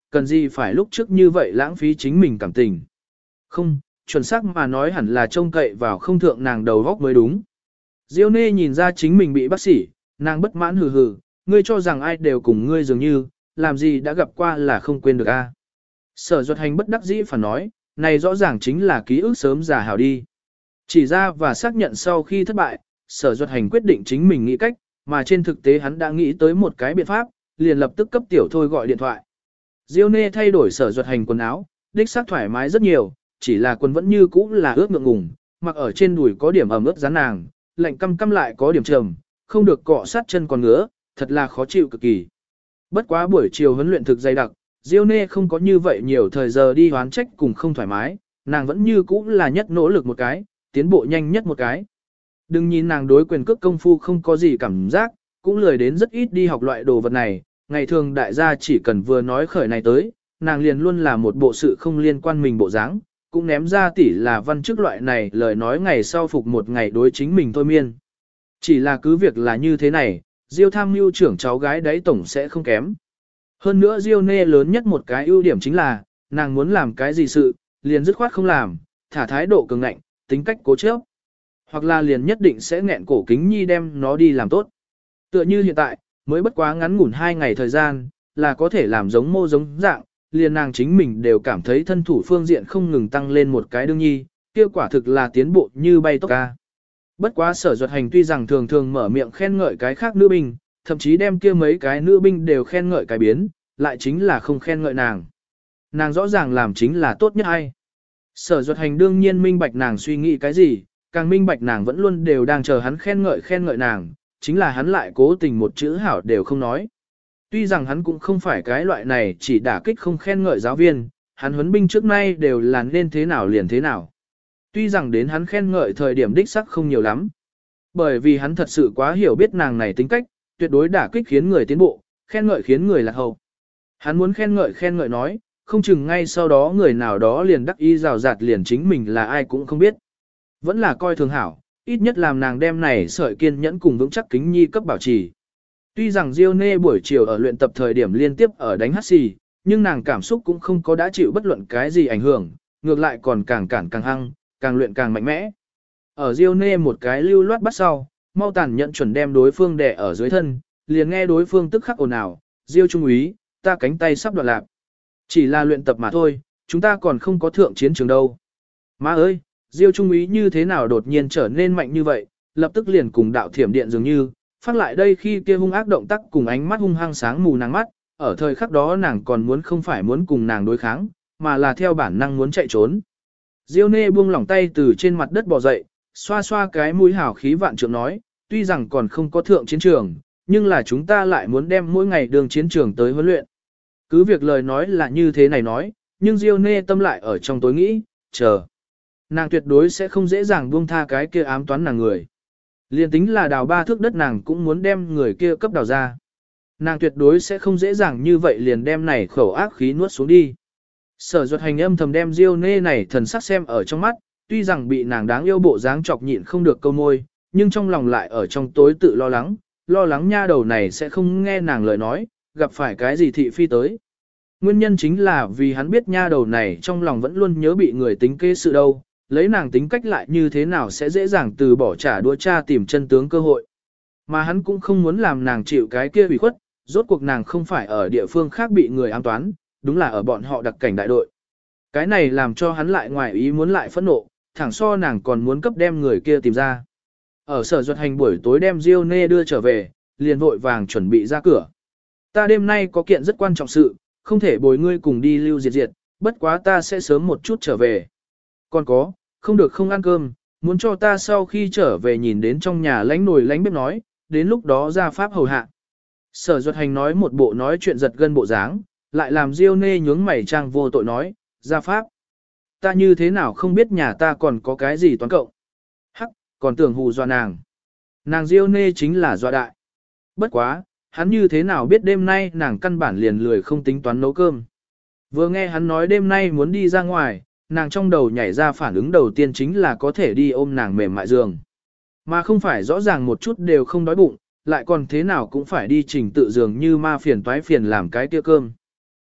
cần gì phải lúc trước như vậy lãng phí chính mình cảm tình. Không, chuẩn xác mà nói hẳn là trông cậy vào không thượng nàng đầu góc mới đúng. Diêu Nê nhìn ra chính mình bị bác sĩ, nàng bất mãn hừ hừ, ngươi cho rằng ai đều cùng ngươi dường như, làm gì đã gặp qua là không quên được a. Sở Duật Hành bất đắc dĩ phản nói, này rõ ràng chính là ký ức sớm già hảo đi. Chỉ ra và xác nhận sau khi thất bại, Sở Duật Hành quyết định chính mình nghĩ cách, mà trên thực tế hắn đã nghĩ tới một cái biện pháp, liền lập tức cấp tiểu thôi gọi điện thoại. Diêu Nê thay đổi Sở Duật Hành quần áo, đích xác thoải mái rất nhiều, chỉ là quần vẫn như cũ là ướt ngượng ngùng, mặc ở trên đùi có điểm ẩm ướt rán nàng, lạnh căm căm lại có điểm trầm, không được cọ sát chân còn ngứa, thật là khó chịu cực kỳ. Bất quá buổi chiều huấn luyện thực dày đặc, Diêu Nê không có như vậy nhiều thời giờ đi hoán trách cùng không thoải mái, nàng vẫn như cũ là nhất nỗ lực một cái, tiến bộ nhanh nhất một cái. Đừng nhìn nàng đối quyền cước công phu không có gì cảm giác, cũng lười đến rất ít đi học loại đồ vật này, ngày thường đại gia chỉ cần vừa nói khởi này tới, nàng liền luôn là một bộ sự không liên quan mình bộ dáng, cũng ném ra tỉ là văn chức loại này lời nói ngày sau phục một ngày đối chính mình thôi miên. Chỉ là cứ việc là như thế này, Diêu tham mưu trưởng cháu gái đấy tổng sẽ không kém. Hơn nữa Diêu Nê lớn nhất một cái ưu điểm chính là, nàng muốn làm cái gì sự, liền dứt khoát không làm, thả thái độ cường ngạnh, tính cách cố chấp. Hoặc là liền nhất định sẽ nghẹn cổ kính nhi đem nó đi làm tốt. Tựa như hiện tại, mới bất quá ngắn ngủn 2 ngày thời gian, là có thể làm giống mô giống dạng, liền nàng chính mình đều cảm thấy thân thủ phương diện không ngừng tăng lên một cái đương nhi, kia quả thực là tiến bộ như bay tốc ca. Bất quá Sở Duật Hành tuy rằng thường thường mở miệng khen ngợi cái khác nữ binh, thậm chí đem kia mấy cái nữ binh đều khen ngợi cái biến, lại chính là không khen ngợi nàng. Nàng rõ ràng làm chính là tốt nhất ai. Sở Duật Hành đương nhiên minh bạch nàng suy nghĩ cái gì, càng minh bạch nàng vẫn luôn đều đang chờ hắn khen ngợi nàng, chính là hắn lại cố tình một chữ hảo đều không nói. Tuy rằng hắn cũng không phải cái loại này chỉ đả kích không khen ngợi giáo viên, hắn huấn binh trước nay đều là nên thế nào liền thế nào. Tuy rằng đến hắn khen ngợi thời điểm đích sắc không nhiều lắm. Bởi vì hắn thật sự quá hiểu biết nàng này tính cách, tuyệt đối đả kích khiến người tiến bộ, khen ngợi khiến người lạc hậu. Hắn muốn khen ngợi nói, không chừng ngay sau đó người nào đó liền đắc ý rào rạt liền chính mình là ai cũng không biết. Vẫn là coi thường hảo, ít nhất làm nàng đem này sợi kiên nhẫn cùng vững chắc kính nhi cấp bảo trì. Tuy rằng Diêu Nê buổi chiều ở luyện tập thời điểm liên tiếp ở đánh hắt xì, nhưng nàng cảm xúc cũng không có đã chịu bất luận cái gì ảnh hưởng, ngược lại còn càng cản càng hăng, càng luyện càng mạnh mẽ. Ở Diêu Nê một cái lưu loát bắt sau, mau tàn nhận chuẩn đem đối phương đè ở dưới thân, liền nghe đối phương tức khắc ồn ào, Diêu trung úy, ta cánh tay sắp đoạn lạc. Chỉ là luyện tập mà thôi, chúng ta còn không có thượng chiến trường đâu. Má ơi, Diêu trung úy như thế nào đột nhiên trở nên mạnh như vậy, lập tức liền cùng đạo thiểm điện dường như, phát lại đây khi kia hung ác động tác cùng ánh mắt hung hăng sáng mù nàng mắt, ở thời khắc đó nàng còn muốn không phải muốn cùng nàng đối kháng, mà là theo bản năng muốn chạy trốn. Diêu Nê buông lỏng tay từ trên mặt đất bò dậy, xoa xoa cái mũi hào khí vạn trượng nói, tuy rằng còn không có thượng chiến trường, nhưng là chúng ta lại muốn đem mỗi ngày đường chiến trường tới huấn luyện. Cứ việc lời nói là như thế này nói, nhưng Diêu Nê tâm lại ở trong tối nghĩ, chờ. Nàng tuyệt đối sẽ không dễ dàng buông tha cái kia ám toán nàng người. Liên tính là đào 3 thước đất nàng cũng muốn đem người kia cấp đào ra. Nàng tuyệt đối sẽ không dễ dàng như vậy liền đem này khẩu ác khí nuốt xuống đi. Sở Duật Hành âm thầm đem Diêu Nê này thần sắc xem ở trong mắt, tuy rằng bị nàng đáng yêu bộ dáng chọc nhịn không được câu môi, nhưng trong lòng lại ở trong tối tự lo lắng nha đầu này sẽ không nghe nàng lời nói, gặp phải cái gì thị phi tới. Nguyên nhân chính là vì hắn biết nha đầu này trong lòng vẫn luôn nhớ bị người tính kế sự đâu, lấy nàng tính cách lại như thế nào sẽ dễ dàng từ bỏ trả đũa cha tìm chân tướng cơ hội. Mà hắn cũng không muốn làm nàng chịu cái kia bị khuất, rốt cuộc nàng không phải ở địa phương khác bị người ám toán, đúng là ở bọn họ đặc cảnh đại đội. Cái này làm cho hắn lại ngoài ý muốn lại phẫn nộ, thẳng so nàng còn muốn cấp đem người kia tìm ra. Ở Sở Duật Hành buổi tối đem Diêu Nê đưa trở về, liền vội vàng chuẩn bị ra cửa. Ta đêm nay có kiện rất quan trọng sự, không thể bồi ngươi cùng đi lưu diệt, bất quá ta sẽ sớm một chút trở về. Còn có, không được không ăn cơm, muốn cho ta sau khi trở về nhìn đến trong nhà lánh nồi lánh bếp nói, đến lúc đó ra pháp hầu hạ. Sở Duật Hành nói một bộ nói chuyện giật gân bộ dáng, lại làm Diêu Nê nhướng mày trang vô tội nói, ra pháp. Ta như thế nào không biết nhà ta còn có cái gì toán cộng. Hắc, còn tưởng hù dọa nàng. Nàng Diêu Nê chính là dọa đại. Bất quá, hắn như thế nào biết đêm nay nàng căn bản liền lười không tính toán nấu cơm. Vừa nghe hắn nói đêm nay muốn đi ra ngoài, nàng trong đầu nhảy ra phản ứng đầu tiên chính là có thể đi ôm nàng mềm mại giường. Mà không phải rõ ràng một chút đều không đói bụng, lại còn thế nào cũng phải đi trình tự giường như ma phiền toái phiền làm cái kia cơm.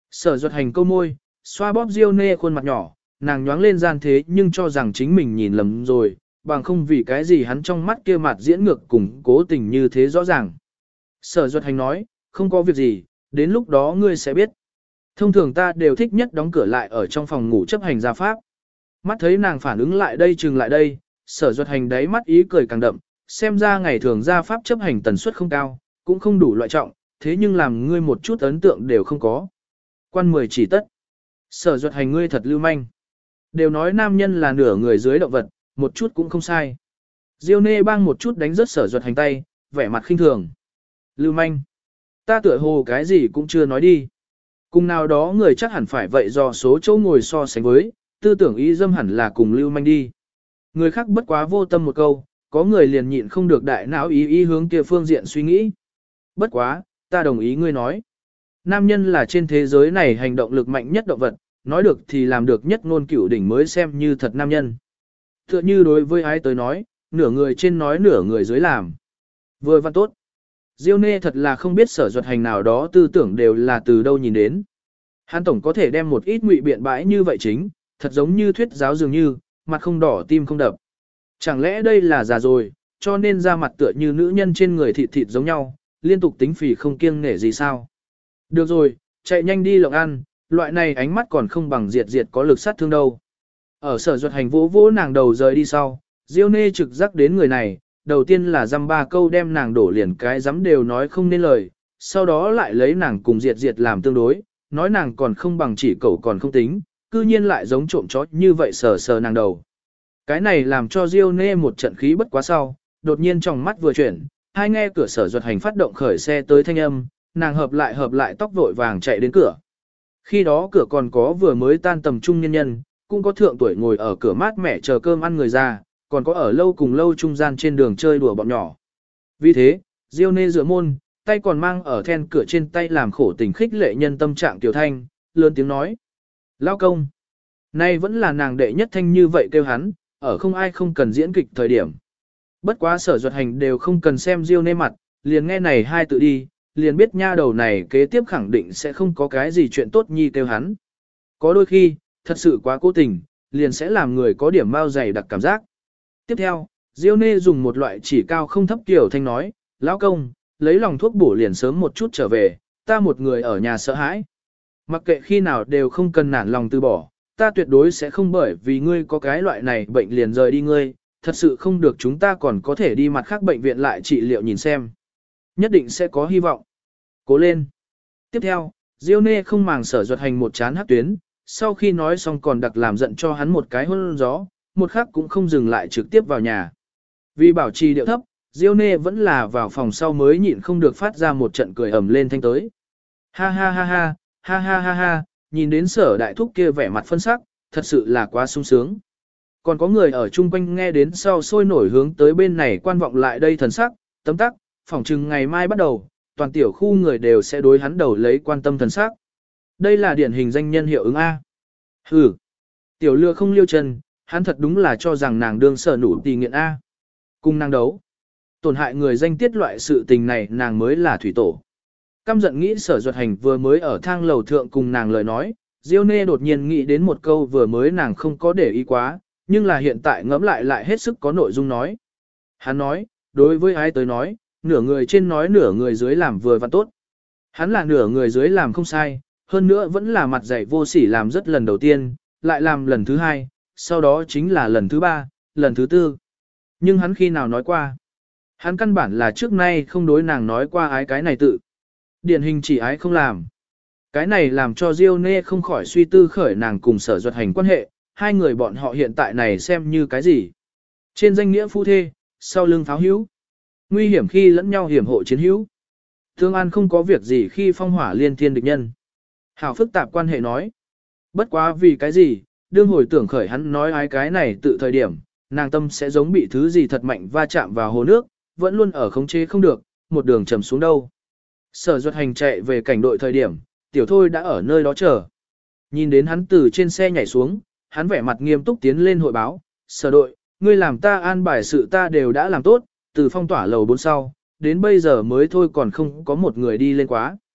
Sở Duật Hành câu môi, xoa bóp Diêu Nê khuôn mặt nhỏ, nàng nhoáng lên gian thế nhưng cho rằng chính mình nhìn lầm rồi, bằng không vì cái gì hắn trong mắt kia mặt diễn ngược cùng cố tình như thế rõ ràng. Sở Duật Hành nói, không có việc gì, đến lúc đó ngươi sẽ biết. Thông thường ta đều thích nhất đóng cửa lại ở trong phòng ngủ chấp hành gia pháp. Mắt thấy nàng phản ứng lại đây chừng lại đây, Sở Duật Hành đáy mắt ý cười càng đậm, xem ra ngày thường gia pháp chấp hành tần suất không cao, cũng không đủ loại trọng, thế nhưng làm ngươi một chút ấn tượng đều không có. Quan 10 chỉ tất. Sở Duật Hành ngươi thật lưu manh. Đều nói nam nhân là nửa người dưới động vật, một chút cũng không sai. Diêu Nê bang một chút đánh rớt Sở Duật Hành tay, vẻ mặt khinh thường. Lưu manh. Ta tựa hồ cái gì cũng chưa nói đi. Cùng nào đó người chắc hẳn phải vậy do số chỗ ngồi so sánh với, tư tưởng ý dâm hẳn là cùng lưu manh đi. Người khác bất quá vô tâm một câu, có người liền nhịn không được đại não ý hướng kia phương diện suy nghĩ. Bất quá, ta đồng ý ngươi nói. Nam nhân là trên thế giới này hành động lực mạnh nhất động vật, nói được thì làm được nhất ngôn cửu đỉnh mới xem như thật nam nhân. Tựa như đối với ai tới nói, nửa người trên nói nửa người dưới làm. Vừa văn tốt. Diêu Nê thật là không biết Sở Duật Hành nào đó tư tưởng đều là từ đâu nhìn đến. Hắn tổng có thể đem một ít ngụy biện bãi như vậy chính, thật giống như thuyết giáo dường như, mặt không đỏ tim không đập. Chẳng lẽ đây là già rồi, cho nên ra mặt tựa như nữ nhân trên người thịt thịt giống nhau, liên tục tính phì không kiêng nể gì sao. Được rồi, chạy nhanh đi lộng ăn, loại này ánh mắt còn không bằng diệt diệt có lực sát thương đâu. Ở Sở Duật Hành vỗ vỗ nàng đầu rời đi sau, Diêu Nê trực giác đến người này, đầu tiên là dăm ba câu đem nàng đổ liền cái dám đều nói không nên lời, sau đó lại lấy nàng cùng diệt diệt làm tương đối, nói nàng còn không bằng chỉ cậu còn không tính, cư nhiên lại giống trộm chó như vậy sờ sờ nàng đầu. Cái này làm cho Diêu Nê một trận khí bất quá sau, đột nhiên trong mắt vừa chuyển, hai nghe cửa Sở Duật Hành phát động khởi xe tới thanh âm, nàng hợp lại tóc vội vàng chạy đến cửa. Khi đó cửa còn có vừa mới tan tầm trung nhân nhân, cũng có thượng tuổi ngồi ở cửa mát mẻ chờ cơm ăn người già, còn có ở lâu cùng lâu trung gian trên đường chơi đùa bọn nhỏ. Vì thế, Diêu Nê dựa môn, tay còn mang ở then cửa trên tay làm khổ tình khích lệ nhân tâm trạng tiểu thanh, lớn tiếng nói. Lao công. Nay vẫn là nàng đệ nhất thanh như vậy kêu hắn, ở không ai không cần diễn kịch thời điểm. Bất quá Sở Duật Hành đều không cần xem Diêu Nê mặt, liền nghe này hai tự đi, liền biết nha đầu này kế tiếp khẳng định sẽ không có cái gì chuyện tốt nhi kêu hắn. Có đôi khi, thật sự quá cố tình, liền sẽ làm người có điểm mau dày đặc cảm giác. Tiếp theo, Diêu Nê dùng một loại chỉ cao không thấp kiểu thanh nói, lão công, lấy lòng thuốc bổ liền sớm một chút trở về, ta một người ở nhà sợ hãi. Mặc kệ khi nào đều không cần nản lòng từ bỏ, ta tuyệt đối sẽ không bởi vì ngươi có cái loại này bệnh liền rời đi ngươi, thật sự không được chúng ta còn có thể đi mặt khác bệnh viện lại trị liệu nhìn xem. Nhất định sẽ có hy vọng. Cố lên. Tiếp theo, Diêu Nê không màng Sở Duật Hành một chán hắc tuyến, sau khi nói xong còn đặc làm giận cho hắn một cái hôn gió, một khắc cũng không dừng lại trực tiếp vào nhà. Vì bảo trì điệu thấp, Diêu Nê vẫn là vào phòng sau mới nhịn không được phát ra một trận cười ầm lên thanh tới. Ha ha ha ha, ha ha ha ha, nhìn đến Sở đại thúc kia vẻ mặt phân sắc, thật sự là quá sung sướng. Còn có người ở chung quanh nghe đến sau sôi nổi hướng tới bên này quan vọng lại đây thần sắc, tấm tắc, phỏng chừng ngày mai bắt đầu, toàn tiểu khu người đều sẽ đối hắn đầu lấy quan tâm thần sắc. Đây là điển hình danh nhân hiệu ứng A. Hừ, tiểu lừa không liêu chân, hắn thật đúng là cho rằng nàng đương sở nụ tì nghiện A. Cùng nàng đấu. Tổn hại người danh tiết loại sự tình này nàng mới là thủy tổ. Căm giận nghĩ Sở Duật Hành vừa mới ở thang lầu thượng cùng nàng lời nói, Diêu Nê đột nhiên nghĩ đến một câu vừa mới nàng không có để ý quá, nhưng là hiện tại ngẫm lại hết sức có nội dung nói. Hắn nói, đối với ai tới nói, nửa người trên nói nửa người dưới làm vừa và tốt. Hắn là nửa người dưới làm không sai, hơn nữa vẫn là mặt dày vô sỉ làm rất lần đầu tiên, lại làm lần thứ hai, sau đó chính là lần thứ ba, lần thứ tư. Nhưng hắn khi nào nói qua? Hắn căn bản là trước nay không đối nàng nói qua ái cái này tự. Điển hình chỉ ái không làm. Cái này làm cho Diêu Nê không khỏi suy tư khởi nàng cùng Sở Duật Hành quan hệ, hai người bọn họ hiện tại này xem như cái gì? Trên danh nghĩa phu thê, sau lưng pháo hữu. Nguy hiểm khi lẫn nhau hiểm hộ chiến hữu. Thương An không có việc gì khi phong hỏa liên thiên địch nhân. Hảo phức tạp quan hệ nói. Bất quá vì cái gì, đương hồi tưởng khởi hắn nói ái cái này tự thời điểm, nàng tâm sẽ giống bị thứ gì thật mạnh va chạm vào hồ nước, vẫn luôn ở khống chế không được, một đường trầm xuống đâu. Sở Duật Hành chạy về cảnh đội thời điểm, tiểu thôi đã ở nơi đó chờ. Nhìn đến hắn từ trên xe nhảy xuống, hắn vẻ mặt nghiêm túc tiến lên hội báo, Sở đội, ngươi làm ta an bài sự ta đều đã làm tốt, từ phong tỏa lầu 4 sau, đến bây giờ mới thôi còn không có một người đi lên quá.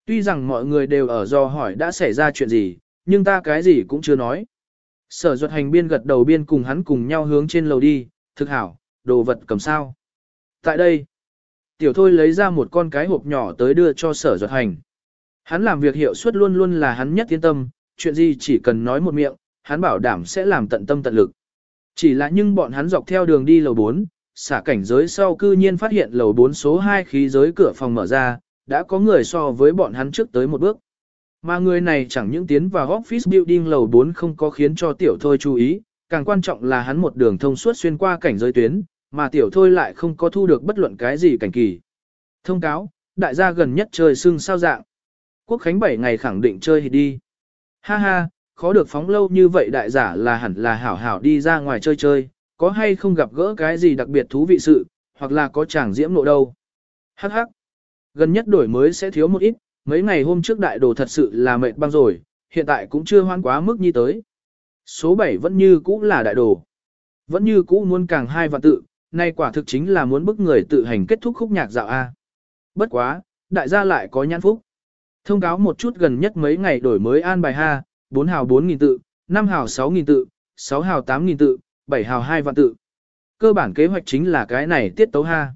Tuy rằng mọi người đều ở do hỏi đã xảy ra chuyện gì, nhưng ta cái gì cũng chưa nói. Sở Duật Hành biên gật đầu biên cùng hắn cùng nhau hướng trên lầu đi, thực hảo, đồ vật cầm sao. Tại đây, Tiểu Thôi lấy ra một con cái hộp nhỏ tới đưa cho Sở Duật Hành. Hắn làm việc hiệu suất luôn luôn là hắn nhất yên tâm, chuyện gì chỉ cần nói một miệng, hắn bảo đảm sẽ làm tận tâm tận lực. Chỉ là nhưng bọn hắn dọc theo đường đi lầu 4, xả cảnh giới sau cư nhiên phát hiện lầu 4 số 2 khí giới cửa phòng mở ra, đã có người so với bọn hắn trước tới một bước. Mà người này chẳng những tiến vào office building lầu 4 không có khiến cho Tiểu Thôi chú ý, càng quan trọng là hắn một đường thông suốt xuyên qua cảnh giới tuyến, mà Tiểu Thôi lại không có thu được bất luận cái gì cảnh kỳ. Thông cáo, đại gia gần nhất chơi sưng sao dạng. Quốc khánh 7 ngày khẳng định chơi thì đi. Ha ha, khó được phóng lâu như vậy đại giả là hẳn là hảo hảo đi ra ngoài chơi chơi, có hay không gặp gỡ cái gì đặc biệt thú vị sự, hoặc là có chàng diễm nộ đâu. Hắc hắc, gần nhất đổi mới sẽ thiếu một ít, mấy ngày hôm trước đại đồ thật sự là mệt băng rồi, hiện tại cũng chưa hoan quá mức như tới. Số 7 vẫn như cũ là đại đồ. Vẫn như cũ muốn càng 2 vạn tự, nay quả thực chính là muốn bức người tự hành kết thúc khúc nhạc dạo A. Bất quá, đại gia lại có nhãn phúc. Thông cáo một chút gần nhất mấy ngày đổi mới an bài ha, 4 hào 4.000 tự, 5 hào 6.000 tự, 6 hào 8.000 tự, 7 hào 2 vạn tự. Cơ bản kế hoạch chính là cái này tiết tấu ha.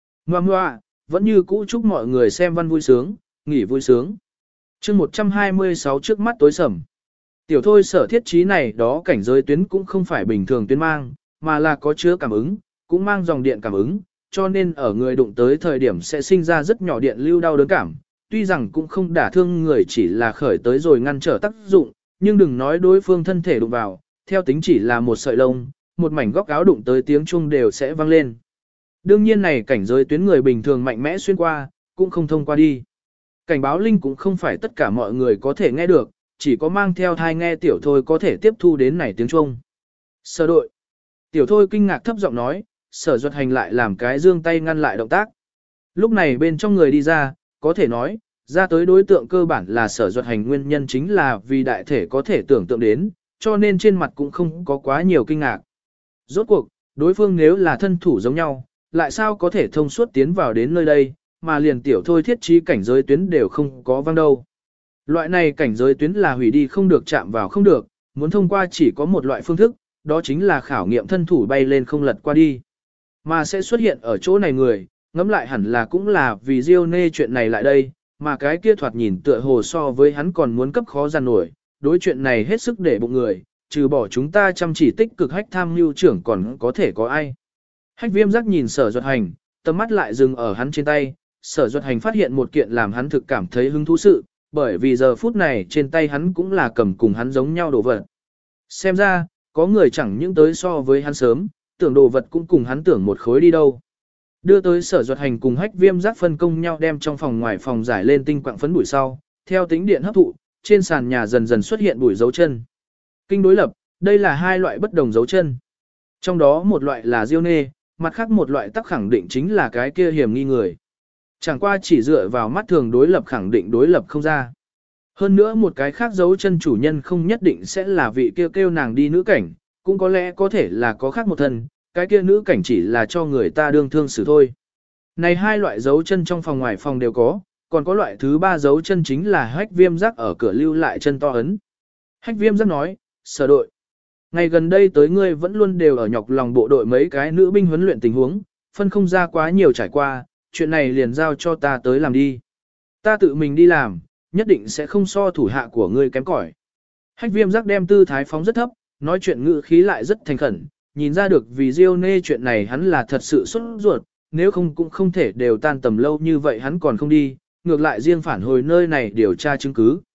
Ngoà, vẫn như cũ chúc mọi người xem văn vui sướng, nghỉ vui sướng. chương 126 trước mắt tối sầm. Tiểu Thôi sở thiết trí này đó cảnh giới tuyến cũng không phải bình thường tuyến mang, mà là có chứa cảm ứng, cũng mang dòng điện cảm ứng, cho nên ở người đụng tới thời điểm sẽ sinh ra rất nhỏ điện lưu đau đớn cảm. Tuy rằng cũng không đả thương người chỉ là khởi tới rồi ngăn trở tác dụng, nhưng đừng nói đối phương thân thể đụng vào, theo tính chỉ là một sợi lông, một mảnh góc áo đụng tới tiếng chuông đều sẽ vang lên. Đương nhiên này cảnh giới tuyến người bình thường mạnh mẽ xuyên qua, cũng không thông qua đi. Cảnh báo linh cũng không phải tất cả mọi người có thể nghe được, chỉ có mang theo thai nghe Tiểu Thôi có thể tiếp thu đến này tiếng chuông. Sở đội. Tiểu Thôi kinh ngạc thấp giọng nói, Sở Duật Hành lại làm cái giương tay ngăn lại động tác. Lúc này bên trong người đi ra, có thể nói, ra tới đối tượng cơ bản là Sở Duật Hành nguyên nhân chính là vì đại thể có thể tưởng tượng đến, cho nên trên mặt cũng không có quá nhiều kinh ngạc. Rốt cuộc, đối phương nếu là thân thủ giống nhau, lại sao có thể thông suốt tiến vào đến nơi đây, mà liền Tiểu Thôi thiết trí cảnh giới tuyến đều không có văng đâu. Loại này cảnh giới tuyến là hủy đi không được chạm vào không được, muốn thông qua chỉ có một loại phương thức, đó chính là khảo nghiệm thân thủ bay lên không lật qua đi. Mà sẽ xuất hiện ở chỗ này người, ngẫm lại hẳn là cũng là vì Diêu Nê chuyện này lại đây, mà cái kia thoạt nhìn tựa hồ so với hắn còn muốn cấp khó giàn nổi, đối chuyện này hết sức để bụng người, trừ bỏ chúng ta chăm chỉ tích cực hách tham mưu trưởng còn có thể có ai. Hách Viêm Giác nhìn Sở Duật Hành, tầm mắt lại dừng ở hắn trên tay, Sở Duật Hành phát hiện một kiện làm hắn thực cảm thấy hứng thú sự, bởi vì giờ phút này trên tay hắn cũng là cầm cùng hắn giống nhau đồ vật. Xem ra, có người chẳng những tới so với hắn sớm, tưởng đồ vật cũng cùng hắn tưởng một khối đi đâu. Đưa tới Sở Duật Hành cùng Hách Viêm Giác phân công nhau đem trong phòng ngoài phòng giải lên tinh quạng phấn bụi sau, theo tính điện hấp thụ, trên sàn nhà dần dần xuất hiện bụi dấu chân. Kinh đối lập, đây là hai loại bất đồng dấu chân. Trong đó một loại là Diêu Nê, mặt khác một loại tắc khẳng định chính là cái kia hiểm nghi người. Chẳng qua chỉ dựa vào mắt thường đối lập khẳng định đối lập không ra. Hơn nữa một cái khác dấu chân chủ nhân không nhất định sẽ là vị kia kêu nàng đi nữ cảnh, cũng có lẽ có thể là có khác một thân, cái kia nữ cảnh chỉ là cho người ta đương thương xử thôi. Này hai loại dấu chân trong phòng ngoài phòng đều có, còn có loại thứ ba dấu chân chính là Hách Viêm Giác ở cửa lưu lại chân to ấn. Hách Viêm Giác nói, Sở đội. Ngày gần đây tới ngươi vẫn luôn đều ở nhọc lòng bộ đội mấy cái nữ binh huấn luyện tình huống, phân không ra quá nhiều trải qua, chuyện này liền giao cho ta tới làm đi. Ta tự mình đi làm, nhất định sẽ không so thủ hạ của ngươi kém cỏi. Hách Viêm Giác đem tư thái phóng rất thấp, nói chuyện ngữ khí lại rất thành khẩn, nhìn ra được vì Diêu Nê chuyện này hắn là thật sự sốt ruột, nếu không cũng không thể đều tan tầm lâu như vậy hắn còn không đi, ngược lại riêng phản hồi nơi này điều tra chứng cứ.